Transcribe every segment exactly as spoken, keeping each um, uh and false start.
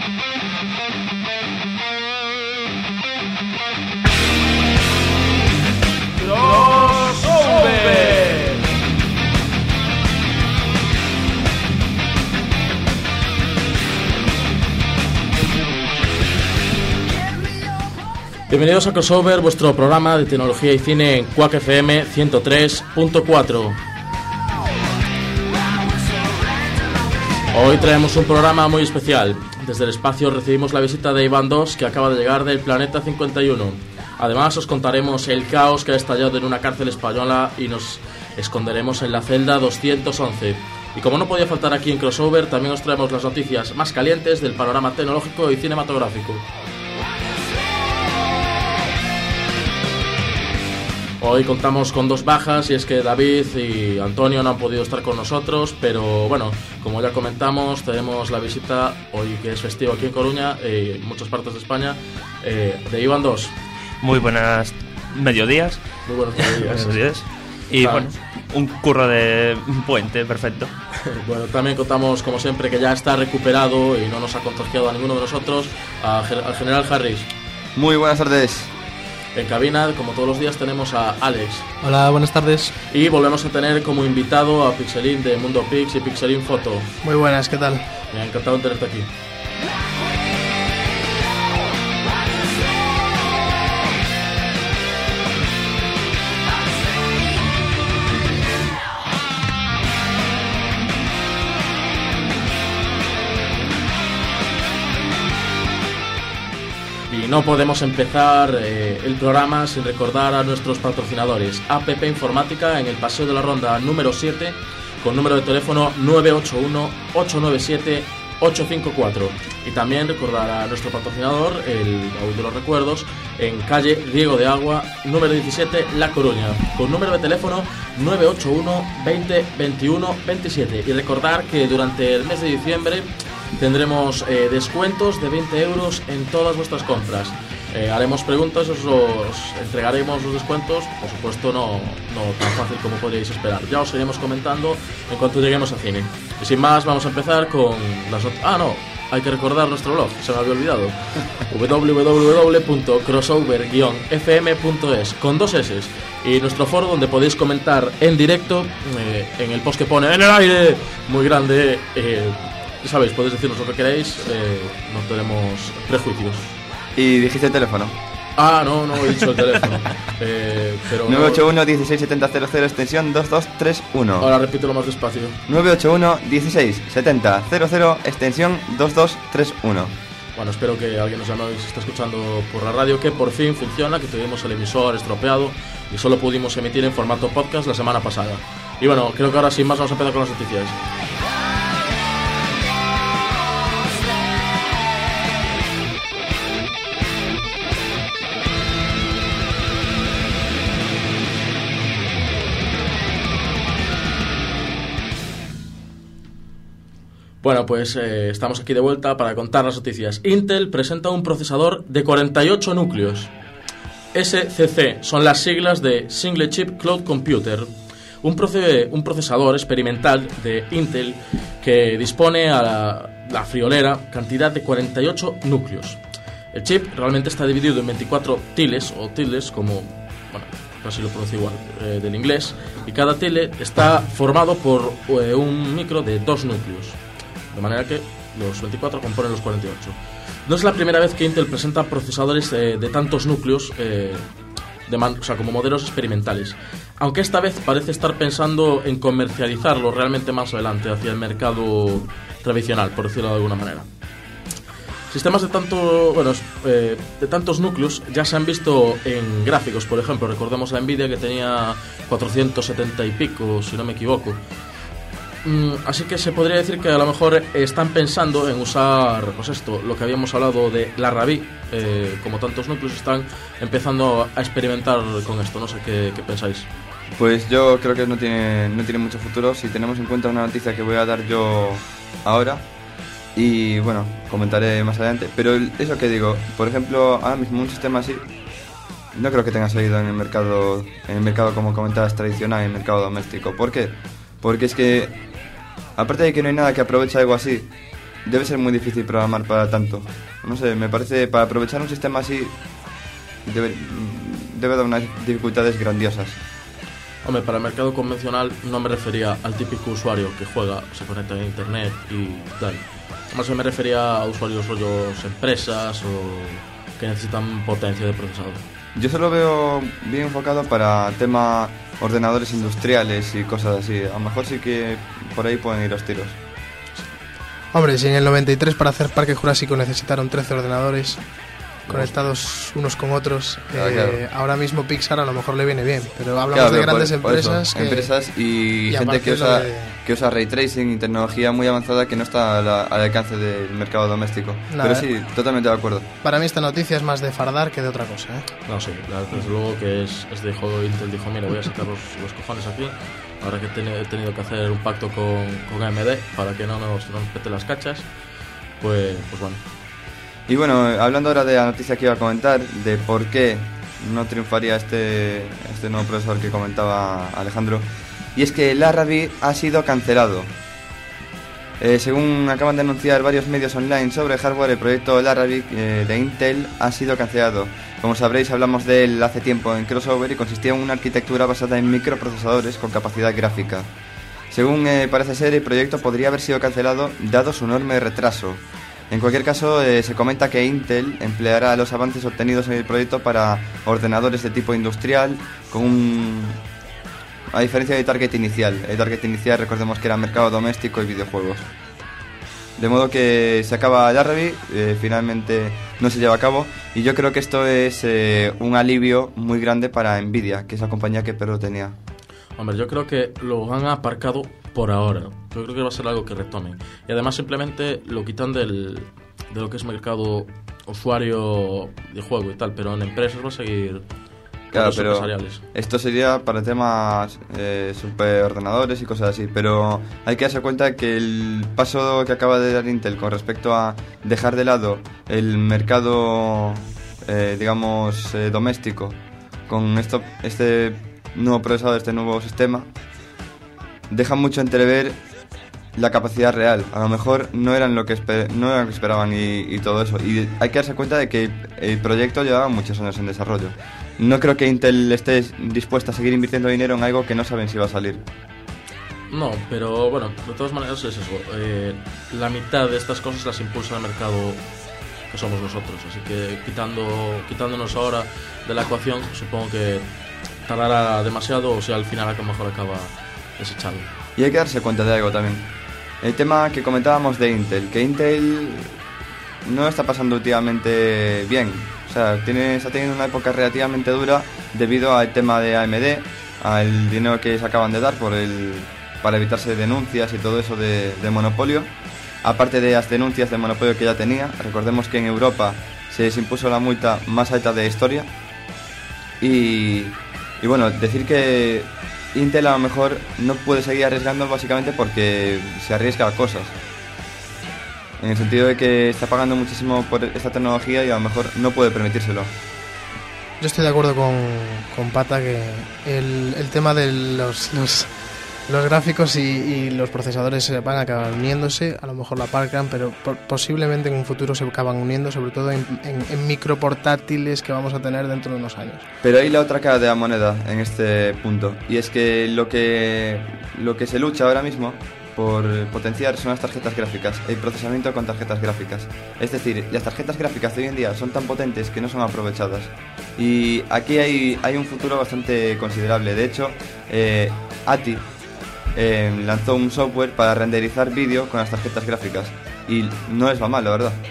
Bienvenidos a Crossover, vuestro programa de tecnología y cine en Quack F M ciento tres punto cuatro. Hoy traemos un programa muy especial. Desde el espacio recibimos la visita de Iván dos, que acaba de llegar del planeta cincuenta y uno. Además os contaremos el caos que ha estallado en una cárcel española y nos esconderemos en la celda doscientos once. Y como no podía faltar aquí en Crossover, también os traemos las noticias más calientes del panorama tecnológico y cinematográfico. Hoy contamos con dos bajas, y es que David y Antonio no han podido estar con nosotros, pero bueno, como ya comentamos, tenemos la visita, hoy que es festivo aquí en Coruña y en muchas partes de España, eh, de Iván dos. Muy buenas mediodías. Muy buenos mediodías. Buenos días. Y ah. bueno, un curro de puente, perfecto. Bueno, también contamos, como siempre, que ya está recuperado y no nos ha contagiado a ninguno de nosotros, a, al general Harris. Muy buenas tardes. En cabina, como todos los días, tenemos a Alex. Hola, buenas tardes. Y volvemos a tener como invitado a Pixelin de Mundo Pix y Pixelin Foto. Muy buenas, ¿qué tal? Me ha encantado tenerte aquí. No podemos empezar eh, el programa sin recordar a nuestros patrocinadores. A P P Informática en el Paseo de la Ronda número siete, con número de teléfono nueve ocho uno, ocho nueve siete, ocho cinco cuatro. Y también recordar a nuestro patrocinador, el Baúl de los Recuerdos, en calle Riego de Agua número diecisiete, La Coruña, con número de teléfono nueve ocho uno, veinte, veintiuno, veintisiete. Y recordar que durante el mes de diciembre tendremos eh, descuentos de veinte euros en todas vuestras compras. Eh, haremos preguntas, os, os entregaremos los descuentos, por supuesto no, no tan fácil como podríais esperar. Ya os iremos comentando en cuanto lleguemos a cine. Y sin más, vamos a empezar con las ot- Ah, no, hay que recordar nuestro blog, se me había olvidado. w w w punto crossover guion f m punto es con dos S. Y nuestro foro donde podéis comentar en directo, eh, en el post que pone "en el aire", muy grande. eh, Sabéis, podéis decirnos lo que queráis, eh, no tenemos prejuicios. ¿Y dijiste el teléfono? Ah, no, no he dicho el teléfono. eh, pero nueve ocho uno, dieciséis, setenta, cero cero, extensión dos dos tres uno. Ahora repítelo más despacio. nueve ocho uno, dieciséis, setenta, cero cero, extensión dos dos tres uno. Bueno, espero que alguien nos llame y se está escuchando por la radio, que por fin funciona, que tuvimos el emisor estropeado y solo pudimos emitir en formato podcast la semana pasada. Y bueno, creo que ahora sin más vamos a empezar con las noticias. Bueno, pues eh, estamos aquí de vuelta para contar las noticias. Intel presenta un procesador de cuarenta y ocho núcleos. S C C son las siglas de Single Chip Cloud Computer, un, proce- un procesador experimental de Intel que dispone a la, la friolera cantidad de cuarenta y ocho núcleos. El chip realmente está dividido en veinticuatro tiles, o tiles, como, bueno, casi lo pronuncio igual, eh, del inglés, y cada tile está formado por eh, un micro de dos núcleos. De manera que los veinticuatro componen los cuarenta y ocho. No es la primera vez que Intel presenta procesadores eh, de tantos núcleos, eh, de man- o sea, como modelos experimentales. Aunque esta vez parece estar pensando en comercializarlo realmente más adelante hacia el mercado tradicional, por decirlo de alguna manera. Sistemas de tanto, bueno, eh, de tantos núcleos ya se han visto en gráficos, por ejemplo. Recordemos la Nvidia, que tenía cuatrocientos setenta y pico, si no me equivoco. Así que se podría decir que a lo mejor están pensando en usar, pues esto, lo que habíamos hablado de la Rabi, eh, como tantos núcleos están empezando a experimentar con esto. No sé qué, qué pensáis. Pues yo creo que no tiene, no tiene mucho futuro si tenemos en cuenta una noticia que voy a dar yo ahora y bueno, comentaré más adelante. Pero eso que digo, por ejemplo, ahora mismo un sistema así no creo que tenga salido en el mercado, en el mercado como comentabas, tradicional, en el mercado doméstico. ¿Por qué? Porque es que aparte de que no hay nada que aproveche algo así debe ser muy difícil programar para tanto. No sé, me parece, para aprovechar un sistema así, debe, debe dar unas dificultades grandiosas. Hombre, para el mercado convencional no me refería al típico usuario que juega, se conecta a internet y tal. Más me refería a usuarios rollos empresas o que necesitan potencia de procesador. Yo se lo veo bien enfocado para tema ordenadores industriales y cosas así. A lo mejor sí que por ahí pueden ir los tiros. Hombre, si en el noventa y tres para hacer Parque Jurásico necesitaron trece ordenadores conectados unos con otros, claro, eh, claro. Ahora mismo Pixar a lo mejor le viene bien, pero hablamos Claro, de pero grandes por- por empresas eso, que, empresas y, y gente que aparte usa, lo de- que usa ray tracing y tecnología muy avanzada que no está a la- al alcance del mercado doméstico. Nada, Pero sí, totalmente de acuerdo. para mí esta noticia es más de fardar que de otra cosa, ¿eh? No, sí, claro, desde luego que es, es de juego. Intel dijo, mira, voy a sacar los, los cojones aquí, ahora que he teni- he tenido que hacer un pacto con, con A M D para que no nos, no nos pete las cachas, pues, pues bueno. Y bueno, hablando ahora de la noticia que iba a comentar, de por qué no triunfaría este, este nuevo procesador que comentaba Alejandro, y es que el Arabic ha sido cancelado. Eh, según acaban de anunciar varios medios online sobre hardware, el proyecto Arabic eh, de Intel ha sido cancelado. Como sabréis, hablamos de él hace tiempo en Crossover y consistía en una arquitectura basada en microprocesadores con capacidad gráfica. Según eh, parece ser, el proyecto podría haber sido cancelado dado su enorme retraso. En cualquier caso, eh, se comenta que Intel empleará los avances obtenidos en el proyecto para ordenadores de tipo industrial, con un... a diferencia del target inicial. El target inicial, recordemos que era mercado doméstico y videojuegos. De modo que se acaba el Arabic, eh, finalmente no se lleva a cabo, y yo creo que esto es eh, un alivio muy grande para Nvidia, que es la compañía que Pedro tenía. Hombre, yo creo que lo han aparcado por ahora. Yo creo que va a ser algo que retomen. Y además simplemente lo quitan del, de lo que es mercado usuario de juego y tal, pero en empresas va a seguir con Claro, los pero empresariales. esto sería para temas eh, superordenadores y cosas así, pero hay que darse cuenta que el paso que acaba de dar Intel con respecto a dejar de lado el mercado, eh, digamos, eh, doméstico, con esto, este nuevo procesador, este nuevo sistema, deja mucho entrever la capacidad real. A lo mejor no eran lo que, esper- no eran lo que esperaban y, y todo eso. Y hay que darse cuenta de que el proyecto llevaba muchos años en desarrollo. No creo que Intel esté dispuesta a seguir invirtiendo dinero en algo que no saben si va a salir. No, pero bueno, de todas maneras es eso. Eh, la mitad de estas cosas las impulsa el mercado que somos nosotros. Así que quitando, quitándonos ahora de la ecuación, supongo que tardará demasiado, o sea, al final a lo mejor acaba desechado. Y hay que darse cuenta de algo también. El tema que comentábamos de Intel, que Intel no está pasando últimamente bien. O sea, tiene, está teniendo una época relativamente dura debido al tema de A M D, al dinero que se acaban de dar por el, para evitarse denuncias y todo eso de, de monopolio. Aparte de las denuncias de monopolio que ya tenía, recordemos que en Europa se les impuso la multa más alta de la historia. Y, y bueno, decir que Intel a lo mejor no puede seguir arriesgando básicamente porque se arriesga a cosas. En el sentido de que está pagando muchísimo por esta tecnología y a lo mejor no puede permitírselo. Yo estoy de acuerdo con, con Pata que el, el tema de los, los, los gráficos y, y los procesadores se van a acabar uniéndose, a lo mejor la aparcan, pero por, posiblemente en un futuro se acaban uniendo, sobre todo en, en, en microportátiles que vamos a tener dentro de unos años. Pero hay la otra cara de la moneda en este punto, y es que lo que, lo que se lucha ahora mismo por potenciar son las tarjetas gráficas, el procesamiento con tarjetas gráficas. Es decir, las tarjetas gráficas de hoy en día son tan potentes que no son aprovechadas. Y aquí hay, hay un futuro bastante considerable. De hecho, eh, A T I eh, lanzó un software para renderizar vídeo con las tarjetas gráficas. Y no les va mal, la verdad.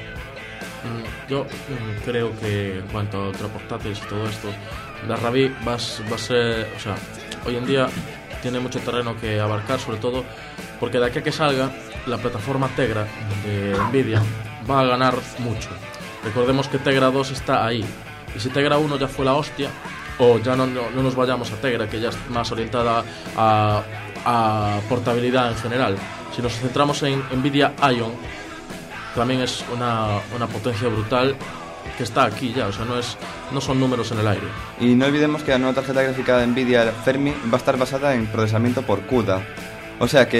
Yo mm, creo que en cuanto a ultraportátiles y todo esto, la Rabi va, a- va a ser, o sea, hoy en día tiene mucho terreno que abarcar, sobre todo porque de aquí a que salga la plataforma Tegra de Nvidia va a ganar mucho. Recordemos que Tegra dos está ahí, y si Tegra uno ya fue la hostia, o ya no, no, no nos vayamos a Tegra, que ya es más orientada a, a portabilidad en general. Si nos centramos en Nvidia Ion, también es una, una potencia brutal que está aquí ya, o sea, no, es, no son números en el aire. Y no olvidemos que la nueva tarjeta gráfica de Nvidia Fermi va a estar basada en procesamiento por CUDA. O sea que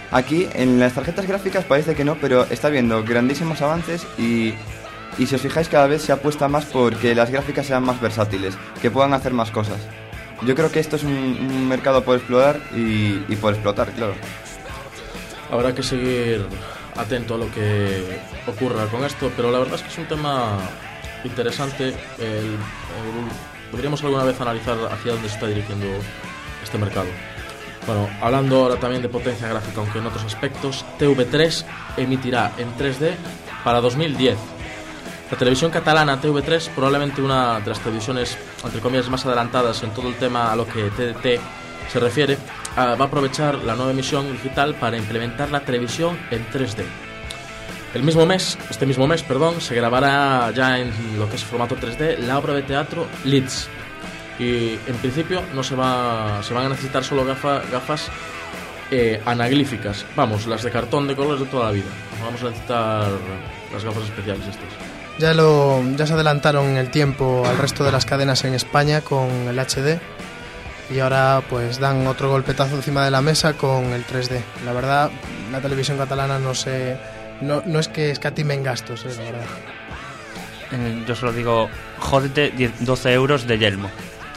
Aquí en las tarjetas gráficas parece que no, pero está habiendo grandísimos avances y, y si os fijáis cada vez se apuesta más por que las gráficas sean más versátiles, que puedan hacer más cosas. Yo creo que esto es un, un mercado por explorar y, y por explotar, claro. Habrá que seguir atento a lo que ocurra con esto, pero la verdad es que es un tema interesante. El, el, podríamos alguna vez analizar hacia dónde se está dirigiendo este mercado. Bueno, hablando ahora también de potencia gráfica, aunque en otros aspectos, T V tres emitirá en tres D para dos mil diez. La televisión catalana T V tres, probablemente una de las televisiones, entre comillas, más adelantadas en todo el tema a lo que T D T se refiere, va a aprovechar la nueva emisión digital para implementar la televisión en tres D. El mismo mes, este mismo mes, perdón, se grabará ya en lo que es formato tres D la obra de teatro Leeds. Y en principio no se va se van a necesitar solo gafa, gafas eh, anaglíficas, vamos, las de cartón de colores de toda la vida. Vamos a necesitar las gafas especiales estas. Ya lo ya se adelantaron en el tiempo al resto de las cadenas en España con el H D y ahora pues dan otro golpetazo encima de la mesa con el tres D. La verdad, la televisión catalana no sé no, no es que escatimen gastos, eh, la verdad. Eh, yo solo digo, jódete, diez, doce euros de yelmo.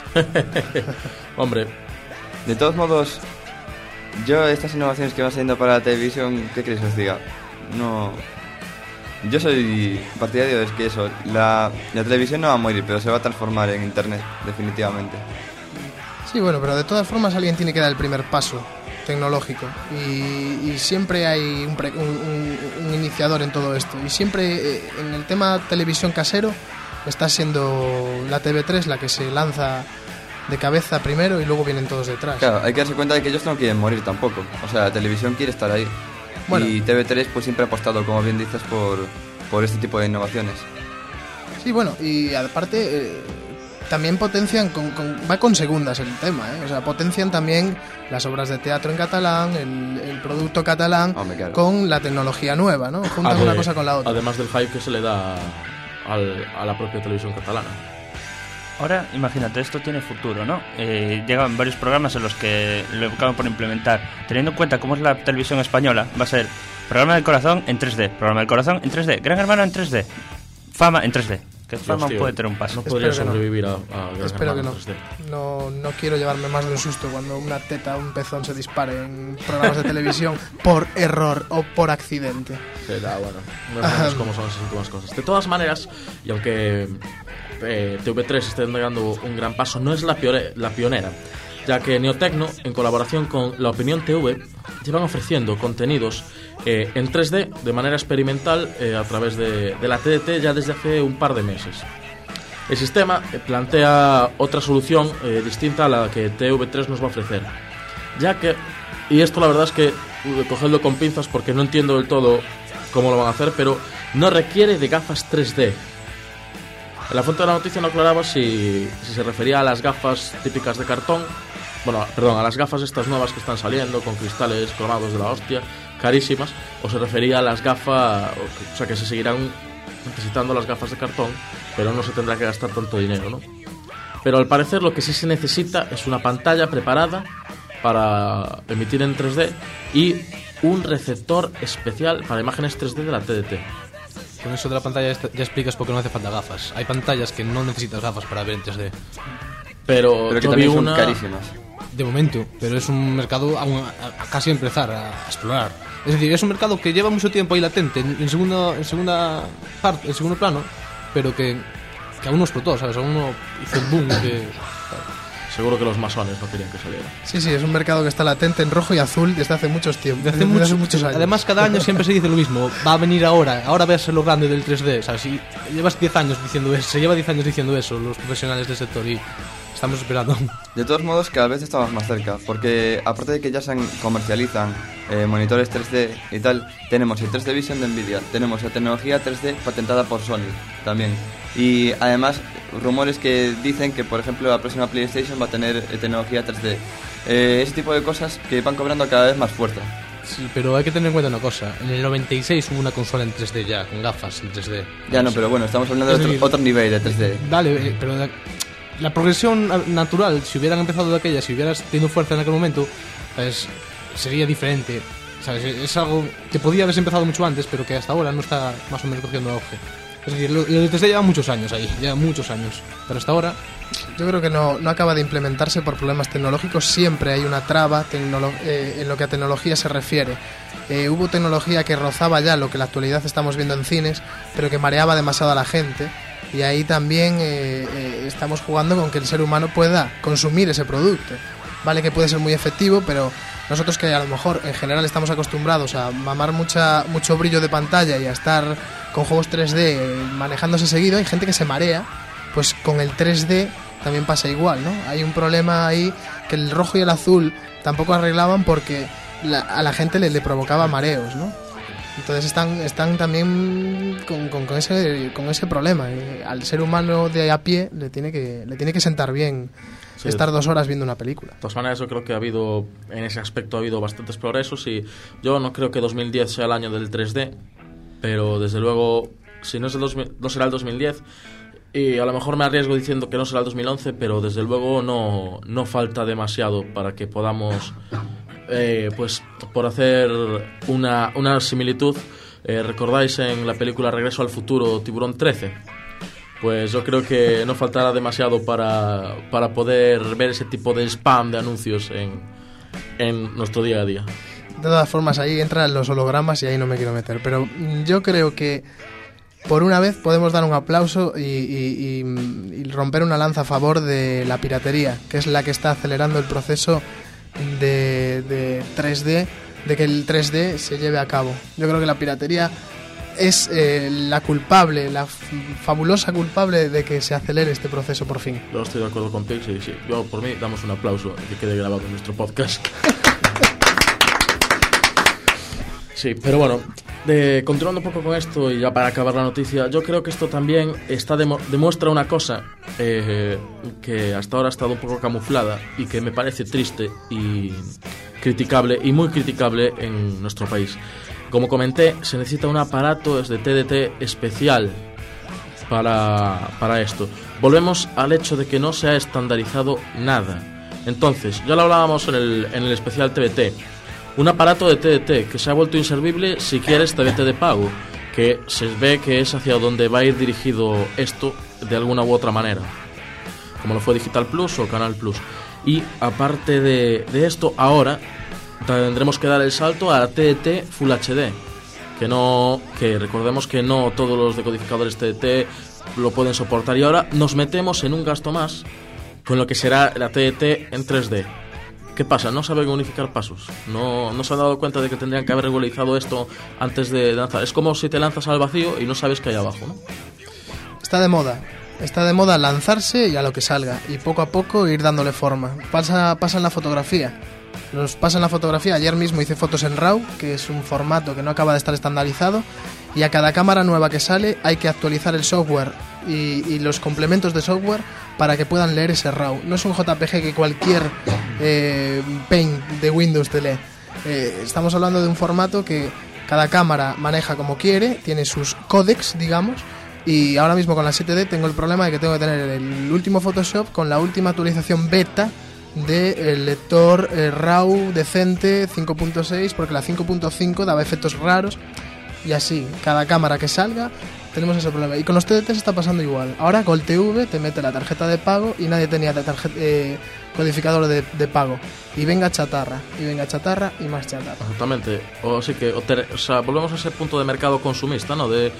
Hombre, de todos modos, yo estas innovaciones que van saliendo para la televisión, ¿qué queréis que os diga? No, yo soy partidario de que eso, la, la televisión no va a morir, pero se va a transformar en internet, definitivamente. Sí, bueno, pero de todas formas alguien tiene que dar el primer paso tecnológico y, y siempre hay un, pre, un, un, un iniciador en todo esto y siempre eh, en el tema televisión casero está siendo la T V tres la que se lanza de cabeza primero y luego vienen todos detrás. Claro, hay que darse cuenta de que ellos no quieren morir tampoco. O sea, la televisión quiere estar ahí. Bueno, y T V tres pues siempre ha apostado, como bien dices, por, por este tipo de innovaciones. Sí, bueno, y aparte eh, también potencian, con, con, va con segundas el tema, ¿eh? O sea, potencian también las obras de teatro en catalán, el, el producto catalán, oh, claro, con la tecnología nueva, ¿no? Juntan Ade, una cosa con la otra. Además del hype que se le da al, a la propia televisión catalana. Ahora, imagínate, esto tiene futuro, ¿no? Eh, llegan varios programas en los que lo acaban por implementar. Teniendo en cuenta cómo es la televisión española, va a ser Programa del Corazón en tres D, Programa del Corazón en tres D, Gran Hermano en tres D, Fama en tres D. Que Fama Dios, puede tener un paso. No podría sobrevivir no. a, a Gran Espero Hermano que no. no. No quiero llevarme más de un susto cuando una teta o un pezón se dispare en programas de televisión por error o por accidente. Será, bueno, no sabemos cómo son esas últimas cosas. De todas maneras, y aunque eh, T V tres esté dando un gran paso, no es la, piore, la pionera, ya que Neotecno, en colaboración con La Opinión T V, llevan ofreciendo contenidos eh, en tres D de manera experimental eh, a través de, de la T D T ya desde hace un par de meses. El sistema eh, plantea otra solución eh, distinta a la que T V tres nos va a ofrecer, ya que, y esto la verdad es que uh, cogedlo con pinzas porque no entiendo del todo cómo lo van a hacer, pero no requiere de gafas tres D. En la fuente de la noticia no aclaraba si, si se refería a las gafas típicas de cartón, bueno, perdón, a las gafas estas nuevas que están saliendo con cristales cromados de la hostia, carísimas, o se refería a las gafas, o sea, que se seguirán necesitando las gafas de cartón, pero no se tendrá que gastar tanto dinero, ¿no? Pero al parecer lo que sí se necesita es una pantalla preparada para emitir en tres D y un receptor especial para imágenes tres D de la T D T. Con eso de la pantalla ya explicas por qué no hace falta gafas. Hay pantallas que no necesitas gafas para ver en tres D. Pero, pero que también son una... carísimas. De momento, pero es un mercado aún a, a casi empezar a, a explorar. Es decir, es un mercado que lleva mucho tiempo ahí latente, en, en segundo, en segunda parte, en segundo plano, pero que, que aún no explotó, ¿sabes? Aún no hizo un boom que... Seguro que los masones no querían que saliera. Sí, sí, es un mercado que está latente en rojo y azul desde hace muchos tiempos. Desde, desde, mucho, desde hace muchos años. Además, cada año siempre se dice lo mismo. Va a venir ahora, ahora veas lo grande del tres D. ¿Sabes? Si llevas diez años diciendo eso, se lleva diez años diciendo eso los profesionales del sector y estamos esperando. De todos modos, cada vez estamos más cerca, porque aparte de que ya se comercializan eh, monitores tres D y tal, tenemos el tres D Vision de Nvidia, tenemos la tecnología tres D patentada por Sony también. Y además, rumores que dicen que, por ejemplo, la próxima PlayStation va a tener eh, tecnología tres D. Eh, ese tipo de cosas que van cobrando cada vez más fuerza. Sí, pero hay que tener en cuenta una cosa. En el noventa y seis hubo una consola en tres D ya, con gafas en tres D. Ya no, pero bueno, estamos hablando de otro, decir, otro nivel de tres D. Vale, pero la, la progresión natural, si hubieran empezado de aquella, si hubieras tenido fuerza en aquel momento, pues sería diferente. ¿sabes? Es algo que podía haberse empezado mucho antes, pero que hasta ahora no está más o menos cogiendo auge. Es decir, lo, lo de tres D lleva muchos años ahí, lleva muchos años, pero hasta ahora... Yo creo que no, no acaba de implementarse por problemas tecnológicos. Siempre hay una traba tecnolo- eh, en lo que a tecnología se refiere. Eh, hubo tecnología que rozaba ya lo que en la actualidad estamos viendo en cines, pero que mareaba demasiado a la gente. Y ahí también eh, eh, estamos jugando con que el ser humano pueda consumir ese producto. Vale que puede ser muy efectivo, pero nosotros que a lo mejor en general estamos acostumbrados a mamar mucha, mucho brillo de pantalla y a estar con juegos tres D eh, manejándose seguido, hay gente que se marea. Pues con el tres D también pasa igual, ¿no? Hay un problema ahí que el rojo y el azul tampoco arreglaban porque la, a la gente le, le provocaba mareos, ¿no? Entonces están están también con, con, con ese con ese problema. Eh, al ser humano de a pie le tiene que le tiene que sentar bien sí, estar dos horas viendo una película. De todas maneras, yo creo que ha habido, en ese aspecto ha habido bastantes progresos y yo no creo que dos mil diez sea el año del tres D, pero desde luego, si no, es el dos mil, no será el dos mil diez. Y a lo mejor me arriesgo diciendo que no será el dos mil once, pero desde luego no, no falta demasiado para que podamos, eh, pues por hacer una, una similitud, eh, ¿recordáis en la película Regreso al Futuro, Tiburón trece? Pues yo creo que no faltará demasiado para, para poder ver ese tipo de spam de anuncios en, en nuestro día a día. De todas formas, ahí entran los hologramas y ahí no me quiero meter, pero yo creo que por una vez podemos dar un aplauso y, y, y, y romper una lanza a favor de la piratería, que es la que está acelerando el proceso de, de tres D, de que el tres D se lleve a cabo. Yo creo que la piratería es eh, la culpable, la f- fabulosa culpable de que se acelere este proceso por fin. Yo estoy de acuerdo con Pix y sí, yo por mí damos un aplauso y que quede grabado en nuestro podcast. Sí, pero bueno, de, continuando un poco con esto y ya para acabar la noticia, yo creo que esto también está demo, demuestra una cosa eh, que hasta ahora ha estado un poco camuflada y que me parece triste y criticable, y muy criticable en nuestro país. Como comenté, se necesita un aparato de T D T especial para, para esto. Volvemos al hecho de que no se ha estandarizado nada. Entonces, ya lo hablábamos en el, en el especial T V T. Un aparato de T D T que se ha vuelto inservible si quieres T V T de pago, que se ve que es hacia donde va a ir dirigido esto de alguna u otra manera, como lo fue Digital Plus o Canal Plus. Y aparte de, de esto, ahora tendremos que dar el salto a T D T Full H D, que no, que recordemos que no todos los decodificadores T D T lo pueden soportar, y ahora nos metemos en un gasto más con lo que será la T D T en tres D. ¿Qué pasa? No saben unificar pasos. No, no se han dado cuenta de que tendrían que haber regularizado esto antes de lanzar. Es como si te lanzas al vacío y no sabes qué hay abajo, ¿no? Está de moda. Está de moda lanzarse y a lo que salga. Y poco a poco ir dándole forma. Pasa, pasa en la fotografía. Nos pasa en la fotografía. Ayer mismo hice fotos en RAW, que es un formato que no acaba de estar estandarizado. Y a cada cámara nueva que sale hay que actualizar el software y, y los complementos de software para que puedan leer ese RAW. No es un J P G que cualquier eh, Paint de Windows te lee. Eh, estamos hablando de un formato que cada cámara maneja como quiere, tiene sus códecs, digamos, y ahora mismo con la siete D tengo el problema de que tengo que tener el último Photoshop con la última actualización beta del lector eh, RAW decente cinco punto seis, porque la cinco punto cinco daba efectos raros. Y así, cada cámara que salga tenemos ese problema. Y con los T D T se está pasando igual. Ahora Gold T V te mete la tarjeta de pago y nadie tenía tarjeta, eh, codificador de, de pago. Y venga chatarra, y venga chatarra y más chatarra. Exactamente. O sí que o, ter, o sea, volvemos a ese punto de mercado consumista, ¿no? De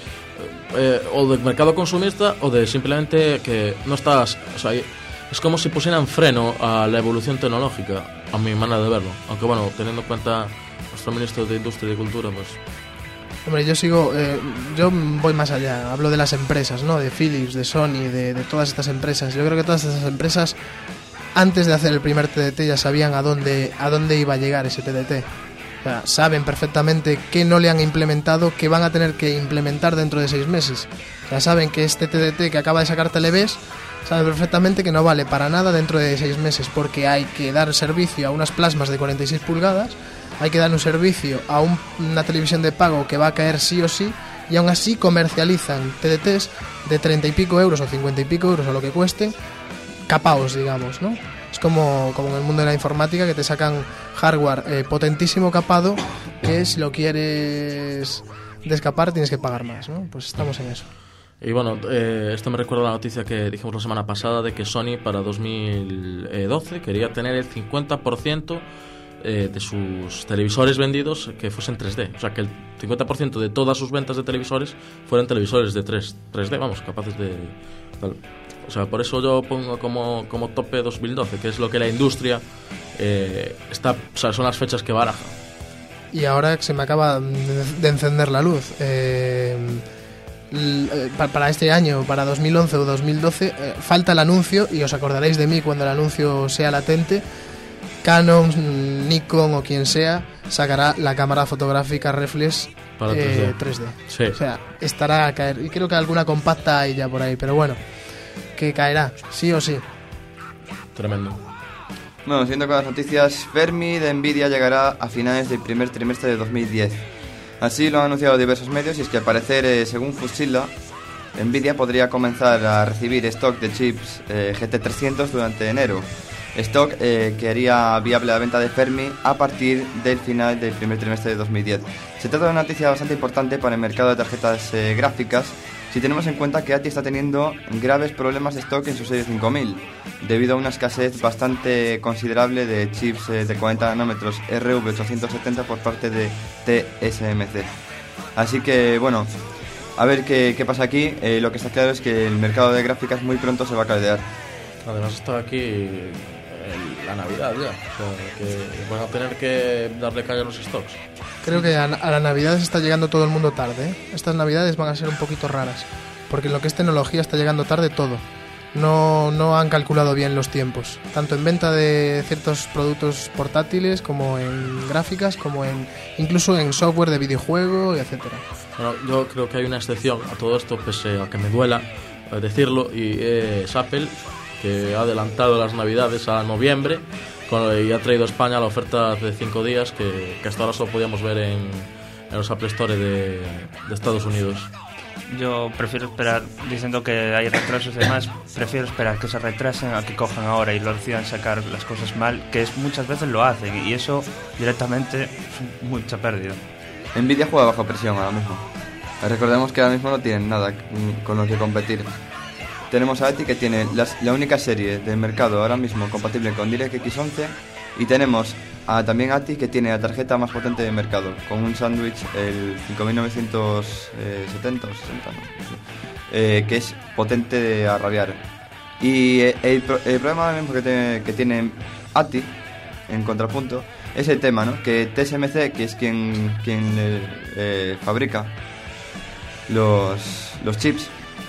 eh, o de mercado consumista o de simplemente que no estás, o sea, es como si pusieran freno a la evolución tecnológica, a mi manera de verlo. Aunque bueno, teniendo en cuenta nuestro ministro de Industria y Cultura, pues... Hombre, yo sigo, eh, yo voy más allá, hablo de las empresas, ¿no? De Philips, de Sony, de, de todas estas empresas. Yo creo que todas estas empresas, antes de hacer el primer T D T, ya sabían a dónde, a dónde iba a llegar ese T D T. O sea, saben perfectamente qué no le han implementado, qué van a tener que implementar dentro de seis meses. O sea, saben que este T D T que acaba de sacar Televes, saben perfectamente que no vale para nada dentro de seis meses, porque hay que dar servicio a unas plasmas de cuarenta y seis pulgadas, hay que dar un servicio a un, una televisión de pago que va a caer sí o sí, y aún así comercializan T D Ts de treinta y pico euros o cincuenta y pico euros o lo que cuesten, capaos, digamos, ¿no? Es como, como en el mundo de la informática, que te sacan hardware eh, potentísimo capado, que si lo quieres descapar tienes que pagar más, ¿no? Pues estamos en eso. Y bueno, eh, esto me recuerda a la noticia que dijimos la semana pasada de que Sony para dos mil doce quería tener el cincuenta por ciento eh, de sus televisores vendidos que fuesen tres D. O sea, que el cincuenta por ciento de todas sus ventas de televisores fueran televisores de tres D, vamos, capaces de... Tal. O sea, por eso yo pongo como, como tope dos mil doce, que es lo que la industria eh, está... O sea, son las fechas que baraja. Y ahora que se me acaba de encender la luz... Eh... para este año, para dos mil once o dos mil doce, eh, falta el anuncio, y os acordaréis de mí cuando el anuncio sea latente. Canon, Nikon o quien sea sacará la cámara fotográfica reflex para eh, tres D. tres D. Sí. O sea, estará a caer, y creo que alguna compacta hay ya por ahí, pero bueno, que caerá, sí o sí. Tremendo. Bueno, siguiendo con las noticias, Fermi de Nvidia llegará a finales del primer trimestre de dos mil diez. Así lo han anunciado diversos medios, y es que al parecer, eh, según Fusilla, Nvidia podría comenzar a recibir stock de chips eh, G T trescientos durante enero. Stock eh, que haría viable la venta de Fermi a partir del final del primer trimestre de dos mil diez. Se trata de una noticia bastante importante para el mercado de tarjetas eh, gráficas, si tenemos en cuenta que A T I está teniendo graves problemas de stock en su serie cinco mil, debido a una escasez bastante considerable de chips eh, de cuarenta nanómetros R V ochocientos setenta por parte de T S M C. Así que, bueno, a ver qué, qué pasa aquí. Eh, lo que está claro es que el mercado de gráficas muy pronto se va a caldear. Además está aquí el- la Navidad ya, o sea, que van a tener que darle calle a los stocks. Creo que a, a la Navidad está llegando todo el mundo tarde, ¿eh? Estas Navidades van a ser un poquito raras, porque en lo que es tecnología está llegando tarde todo. No, no han calculado bien los tiempos, tanto en venta de ciertos productos portátiles, como en gráficas, como en incluso en software de videojuego, etcétera. Bueno, yo creo que hay una excepción a todo esto, pese a que me duela eh, decirlo, y es Apple, que ha adelantado las Navidades a noviembre con, y ha traído a España la oferta de cinco días que, que hasta ahora solo podíamos ver en, en los Apple Store de, de Estados Unidos. Yo prefiero esperar, diciendo que hay retrasos y demás, prefiero esperar que se retrasen a que cojan ahora y lo decidan sacar las cosas mal, que es, muchas veces lo hacen, y eso directamente es mucha pérdida. Nvidia juega bajo presión ahora mismo. Recordemos que ahora mismo no tienen nada mm, con lo que competir. Tenemos a A T I, que tiene las- la única serie del mercado ahora mismo compatible con DirectX once, y tenemos a, también A T I, que tiene la tarjeta más potente del mercado, con un sándwich, el cinco mil novecientos setenta o sesenta, ¿no? Sí. Eh, que es potente a rabiar. Y eh, el, pro- el problema ahora mismo que, tiene- que tiene A T I, en contrapunto, es el tema, ¿no? Que T S M C, que es quien, quien eh, eh, fabrica los, los chips,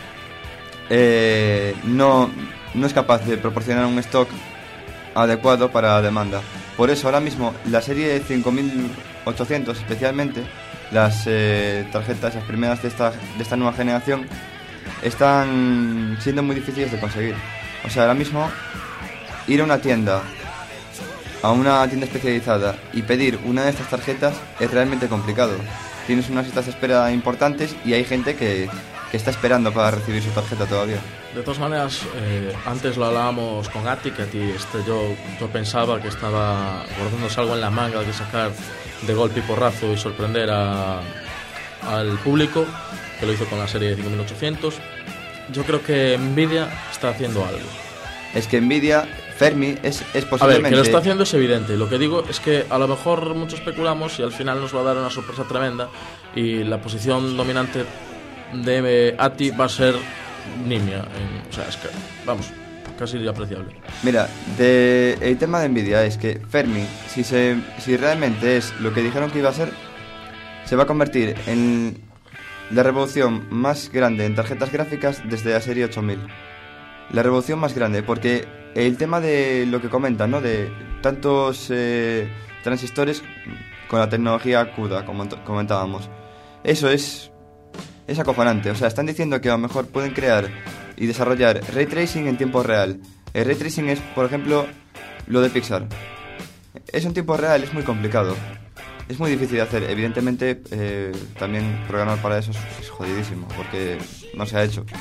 eh, no, no es capaz de proporcionar un stock adecuado para la demanda. Por eso ahora mismo la serie cinco mil ochocientos, especialmente las eh, tarjetas, las primeras de esta, de esta nueva generación, están siendo muy difíciles de conseguir. O sea, ahora mismo ir a una tienda, a una tienda especializada, y pedir una de estas tarjetas es realmente complicado. Tienes unas listas de espera importantes y hay gente que, que está esperando para recibir su tarjeta todavía. De todas maneras, eh, antes lo hablábamos con A T I, que a ti este, yo, yo pensaba que estaba guardándose algo en la manga de sacar de golpe y porrazo y sorprender a, al público, que lo hizo con la serie de cinco mil ochocientos. Yo creo que Nvidia está haciendo algo. Es que Nvidia, Fermi, es, es A posiblemente... ver, que lo está haciendo es evidente. Lo que digo es que a lo mejor mucho especulamos y al final nos va a dar una sorpresa tremenda, y la posición dominante de A T I va a ser nimia. En- o sea, es que, vamos, casi inapreciable. Mira, de, el tema de Nvidia es que Fermi, si, se, si realmente es lo que dijeron que iba a ser, se va a convertir en la revolución más grande en tarjetas gráficas desde la serie ocho mil. La revolución más grande, porque el tema de lo que comentan, ¿no? De tantos eh, transistores con la tecnología CUDA, como t- comentábamos. Eso es, es acojonante. O sea, están diciendo que a lo mejor pueden crear y desarrollar Ray Tracing en tiempo real. El Ray Tracing es, por ejemplo, lo de Pixar. Eso en tiempo real es muy complicado. Es muy difícil de hacer. Evidentemente, eh, también programar para eso es, es jodidísimo, porque no se ha hecho.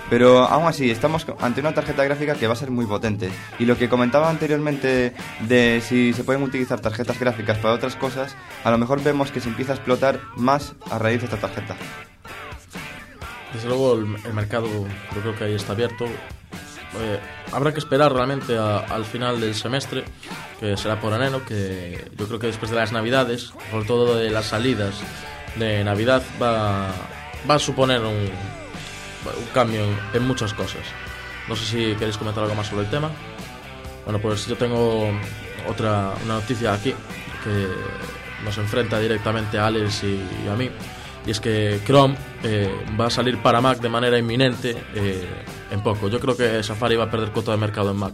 Pero aún así, estamos ante una tarjeta gráfica que va a ser muy potente. Y lo que comentaba anteriormente de si se pueden utilizar tarjetas gráficas para otras cosas, a lo mejor vemos que se empieza a explotar más a raíz de esta tarjeta. Desde luego el, el mercado yo creo que ahí está abierto. Eh, habrá que esperar realmente a, al final del semestre, que será por enero, que yo creo que después de las navidades, sobre todo de las salidas de Navidad, va, va a suponer un, un cambio en, en muchas cosas. No sé si queréis comentar algo más sobre el tema. Bueno, pues yo tengo otra una noticia aquí que nos enfrenta directamente a Alex y, y a mí, y es que Chrome eh, va a salir para Mac de manera inminente eh, en poco. Yo creo que Safari va a perder cuota de mercado en Mac.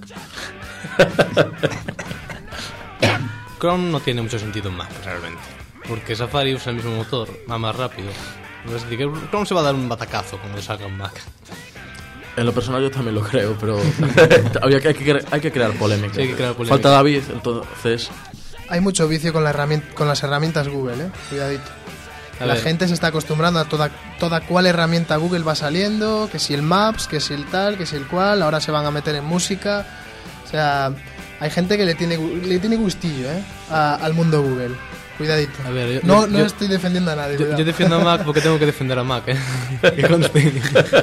Chrome no tiene mucho sentido en Mac, realmente, porque Safari usa el mismo motor, va más rápido. Es decir, que Chrome se va a dar un batacazo cuando salga en Mac. En lo personal yo también lo creo, pero hay, que, hay, que, hay que crear polémica. Sí, hay que crear polémica. Falta David, entonces... Hay mucho vicio con, la herramienta, con las herramientas Google, ¿eh? Cuidadito. A la ver. gente se está acostumbrando a toda, toda cual herramienta Google va saliendo, que si el Maps, que si el tal, que si el cual, ahora se van a meter en música. O sea, hay gente que le tiene, le tiene gustillo, ¿eh? A, al mundo Google. Cuidadito. A ver, yo- no yo- no yo- estoy defendiendo a nadie. Yo, cuidado. yo defiendo a Mac porque tengo que defender a Mac, ¿eh? Que conste.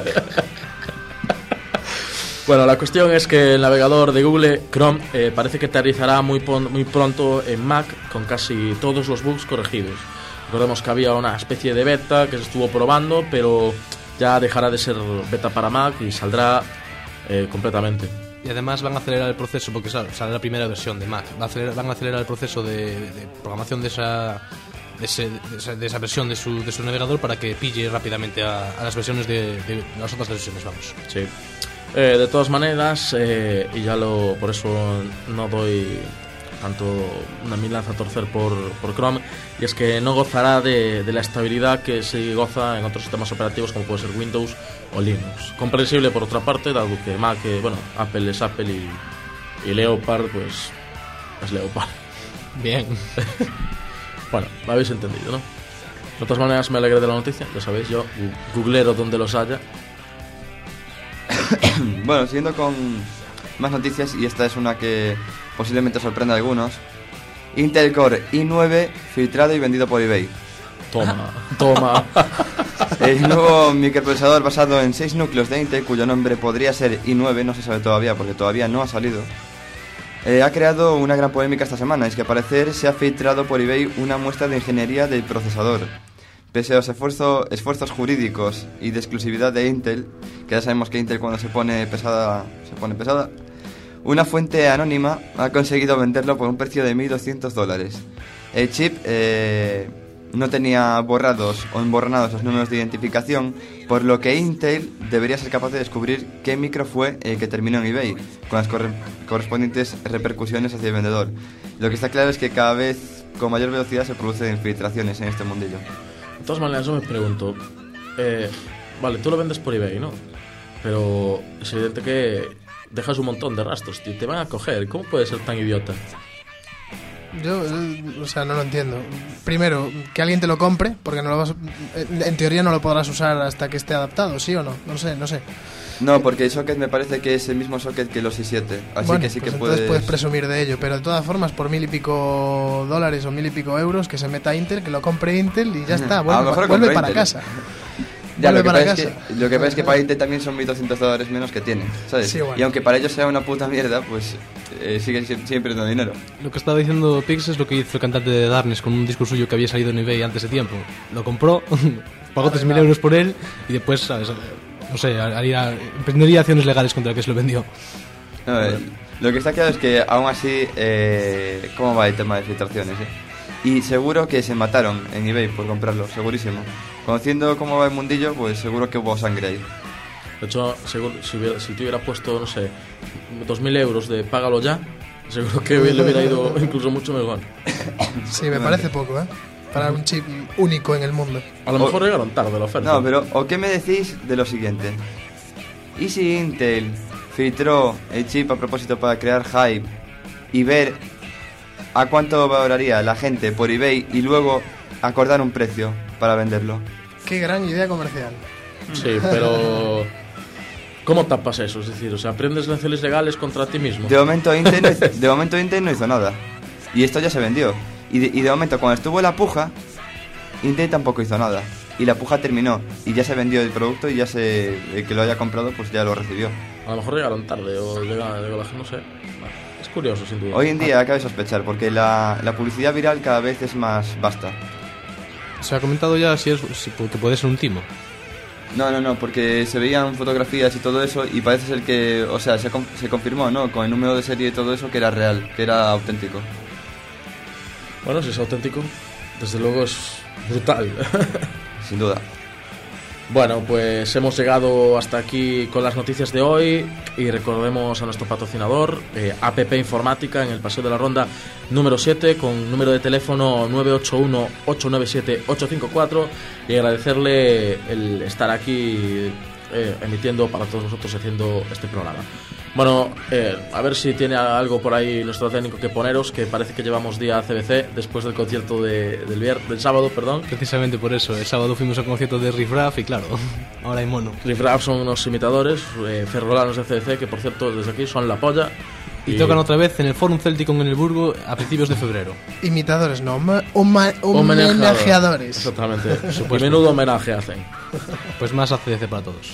Bueno, la cuestión es que el navegador de Google, Chrome, eh, parece que aterrizará muy, pon- muy pronto en Mac con casi todos los bugs corregidos. Recordemos que había una especie de beta que se estuvo probando, pero ya dejará de ser beta para Mac y saldrá eh, completamente. Y además van a acelerar el proceso, porque sale, sale la primera versión de Mac. Va a acelerar- van a acelerar el proceso de, de programación de esa, de, ese- de esa, de esa versión de su, de su navegador para que pille rápidamente a, a las versiones de, de las otras versiones, vamos. Sí. Eh, de todas maneras, eh, y ya lo por eso no doy tanto una mi lanza a torcer por, por Chrome, y es que no gozará de, de la estabilidad que se goza en otros sistemas operativos como puede ser Windows o Linux. Comprensible por otra parte, dado que Mac, eh, bueno, Apple es Apple y, y Leopard pues es Leopard. Bien. Bueno, lo habéis entendido, ¿no? De todas maneras me alegré de la noticia, ya sabéis, yo gu- googlero donde los haya. Bueno, siguiendo con más noticias, y esta es una que posiblemente sorprenda a algunos. Intel Core i nueve filtrado y vendido por eBay. Toma, toma. El nuevo microprocesador basado en seis núcleos de Intel, cuyo nombre podría ser i nueve, no se sabe todavía porque todavía no ha salido, eh, ha creado una gran polémica esta semana. Es que al parecer se ha filtrado por eBay una muestra de ingeniería del procesador. Pese a los esfuerzo, esfuerzos jurídicos y de exclusividad de Intel, que ya sabemos que Intel cuando se pone pesada, se pone pesada, una fuente anónima ha conseguido venderlo por un precio de mil doscientos dólares. El chip eh, no tenía borrados o emborronados los números de identificación, por lo que Intel debería ser capaz de descubrir qué micro fue el que terminó en eBay, con las corre- correspondientes repercusiones hacia el vendedor. Lo que está claro es que cada vez con mayor velocidad se producen infiltraciones en este mundillo. De todas maneras, yo me pregunto, eh, vale, tú lo vendes por eBay, ¿no? Pero es evidente que dejas un montón de rastros, tío, te van a coger. ¿Cómo puedes ser tan idiota? Yo, eh, o sea, no lo entiendo. Primero, que alguien te lo compre, porque no lo vas, en en teoría no lo podrás usar hasta que esté adaptado, ¿sí o no? No sé, no sé. No, porque el socket me parece que es el mismo socket que los i siete, así Bueno, que sí pues que entonces puedes... puedes presumir de ello, pero de todas formas, por mil y pico dólares o mil y pico euros, que se meta Intel, que lo compre Intel y ya está, A vuelve, lo mejor vuelve compra para Intel. casa. Ya, lo Vuelve que, para pasa es casa. que, lo que pasa es que para Intel también son mil doscientos dólares menos que tienen, ¿sabes? Sí, bueno. Y aunque para ellos sea una puta mierda, pues eh, siguen sie- siempre dando dinero. Lo que estaba diciendo Pix es lo que hizo el cantante de Darkness con un disco suyo que había salido en eBay antes de tiempo. Lo compró, pagó tres mil euros por él y después, ¿sabes? No sé, haría, emprendería acciones legales contra el que se lo vendió. No, eh, lo que está claro es que aún así, eh, ¿cómo va el tema de filtraciones? Eh? Y seguro que se mataron en eBay por comprarlo, segurísimo. Conociendo cómo va el mundillo, pues seguro que hubo sangre ahí. De hecho, seguro, si, hubiera, si te hubiera puesto, no sé, dos mil euros de págalo ya, seguro que le hubiera ido incluso mucho mejor. Sí, me parece poco, ¿eh? Para un chip único en el mundo. A lo O- mejor llegaron tarde la oferta. No, pero ¿o qué me decís de lo siguiente? ¿Y si Intel filtró el chip a propósito para crear hype y ver a cuánto valoraría la gente por eBay y luego acordar un precio para venderlo? Qué gran idea comercial. Sí, pero ¿Cómo tapas eso? Es decir, o sea, ¿prendes lanceles legales contra ti mismo? De momento Intel no hizo, de momento Intel no hizo nada. Y esto ya se vendió. Y de, y de momento, cuando estuvo la puja, Intel tampoco hizo nada. Y la puja terminó. Y ya se vendió el producto y ya se... El que lo haya comprado, pues ya lo recibió. A lo mejor llegaron tarde o llega, llegó la gente, no sé. Bueno, es curioso, sin duda. Hoy en día cabe sospechar, porque la, la publicidad viral cada vez es más vasta. Se ha comentado ya si es si, que puede ser un timo. No, no, no, porque se veían fotografías y todo eso y parece ser que, o sea, se, se confirmó, ¿no? Con el número de serie y todo eso que era real, que era auténtico. Bueno, si es auténtico, desde luego es brutal. Sin duda. Bueno, pues hemos llegado hasta aquí con las noticias de hoy y recordemos a nuestro patrocinador, eh, A P P Informática, en el Paseo de la Ronda número siete, con número de teléfono nueve ocho uno, ocho nueve siete, ocho cinco cuatro, y agradecerle el estar aquí eh, emitiendo para todos nosotros haciendo este programa. Bueno, eh, a ver si tiene algo por ahí nuestro técnico que poneros, que parece que llevamos día C B C después del concierto de, del, vier, del sábado, perdón. Precisamente por eso, el sábado fuimos al concierto de Riff Raff y claro, ahora hay mono. Riff Raff son unos imitadores, eh, ferrolanos de C B C, que por cierto desde aquí son la polla. Y, y tocan otra vez en el Forum Céltico en el Burgo a principios de febrero. Imitadores, no, homa, homa, homenajeadores. Exactamente, su menudo homenaje hacen. Pues más A C D C para todos.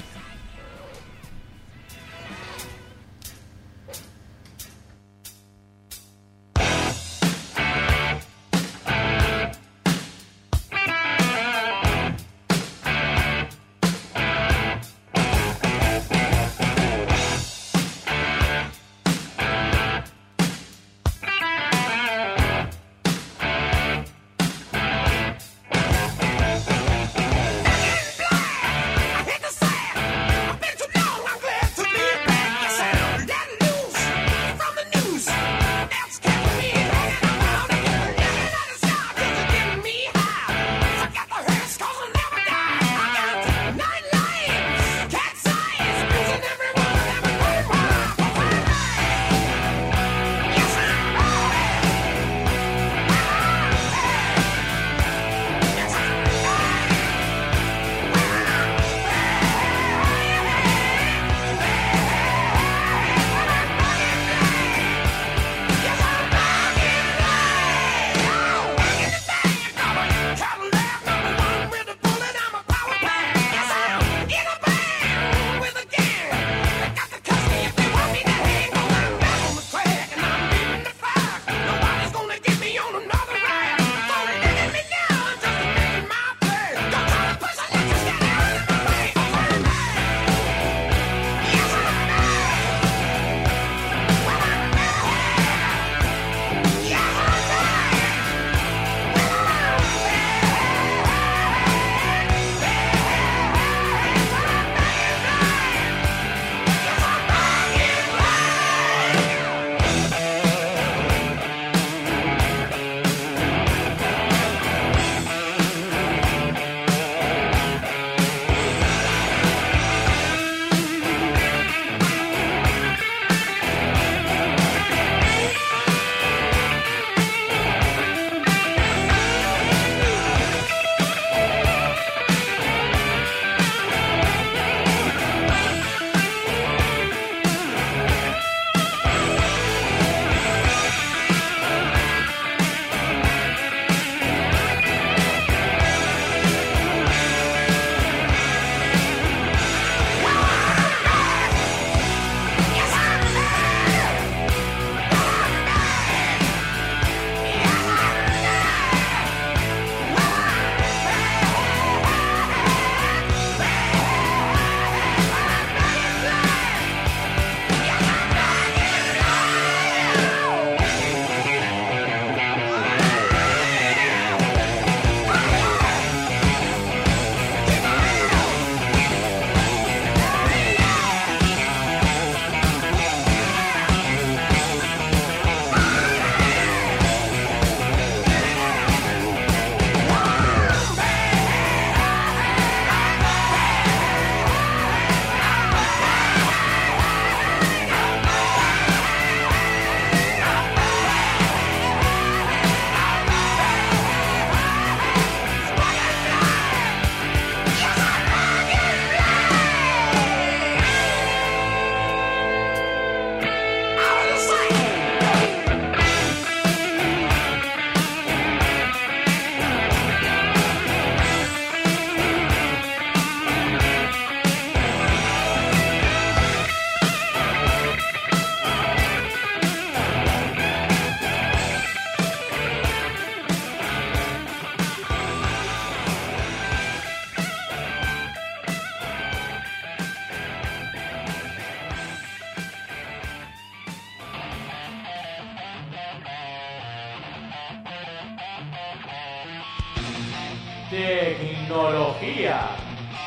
Tecnología.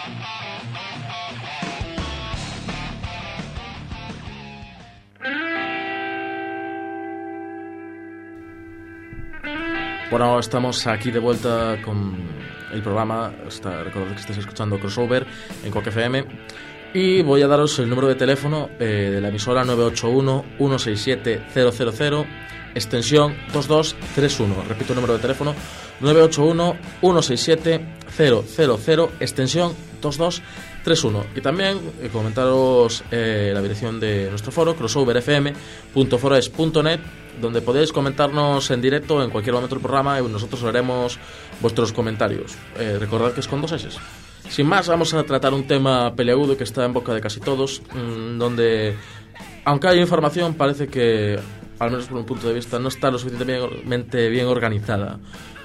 Bueno, estamos aquí de vuelta con el programa. Está, recordad que estáis escuchando Crossover en Quack F M. Y voy a daros el número de teléfono eh, de la emisora nueve ocho uno, uno seis siete, cero cero cero, extensión dos dos tres uno. Repito el número de teléfono, nueve ocho uno, uno seis siete, cero cero cero, extensión dos dos tres uno. Y también eh, comentaros eh, la dirección de nuestro foro, crossover f m punto forest punto net, donde podéis comentarnos en directo en cualquier momento del programa y nosotros haremos vuestros comentarios. Eh, recordad que es con dos S. Sin más, vamos a tratar un tema peleagudo que está en boca de casi todos, mmm, donde, aunque hay información, parece que, al menos por un punto de vista, no está lo suficientemente bien organizada.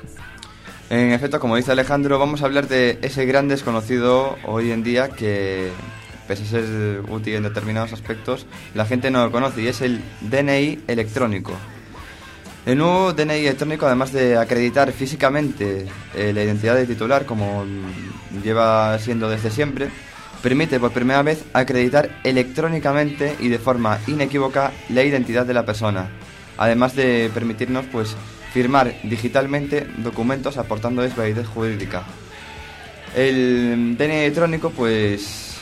En efecto, como dice Alejandro, vamos a hablar de ese gran desconocido hoy en día que, pese a ser útil en determinados aspectos, la gente no lo conoce, y es el D N I electrónico. El nuevo D N I electrónico, además de acreditar físicamente eh, la identidad del titular, como lleva siendo desde siempre, permite por primera vez acreditar electrónicamente y de forma inequívoca la identidad de la persona, además de permitirnos pues firmar digitalmente documentos aportándoles validez jurídica. El D N I electrónico pues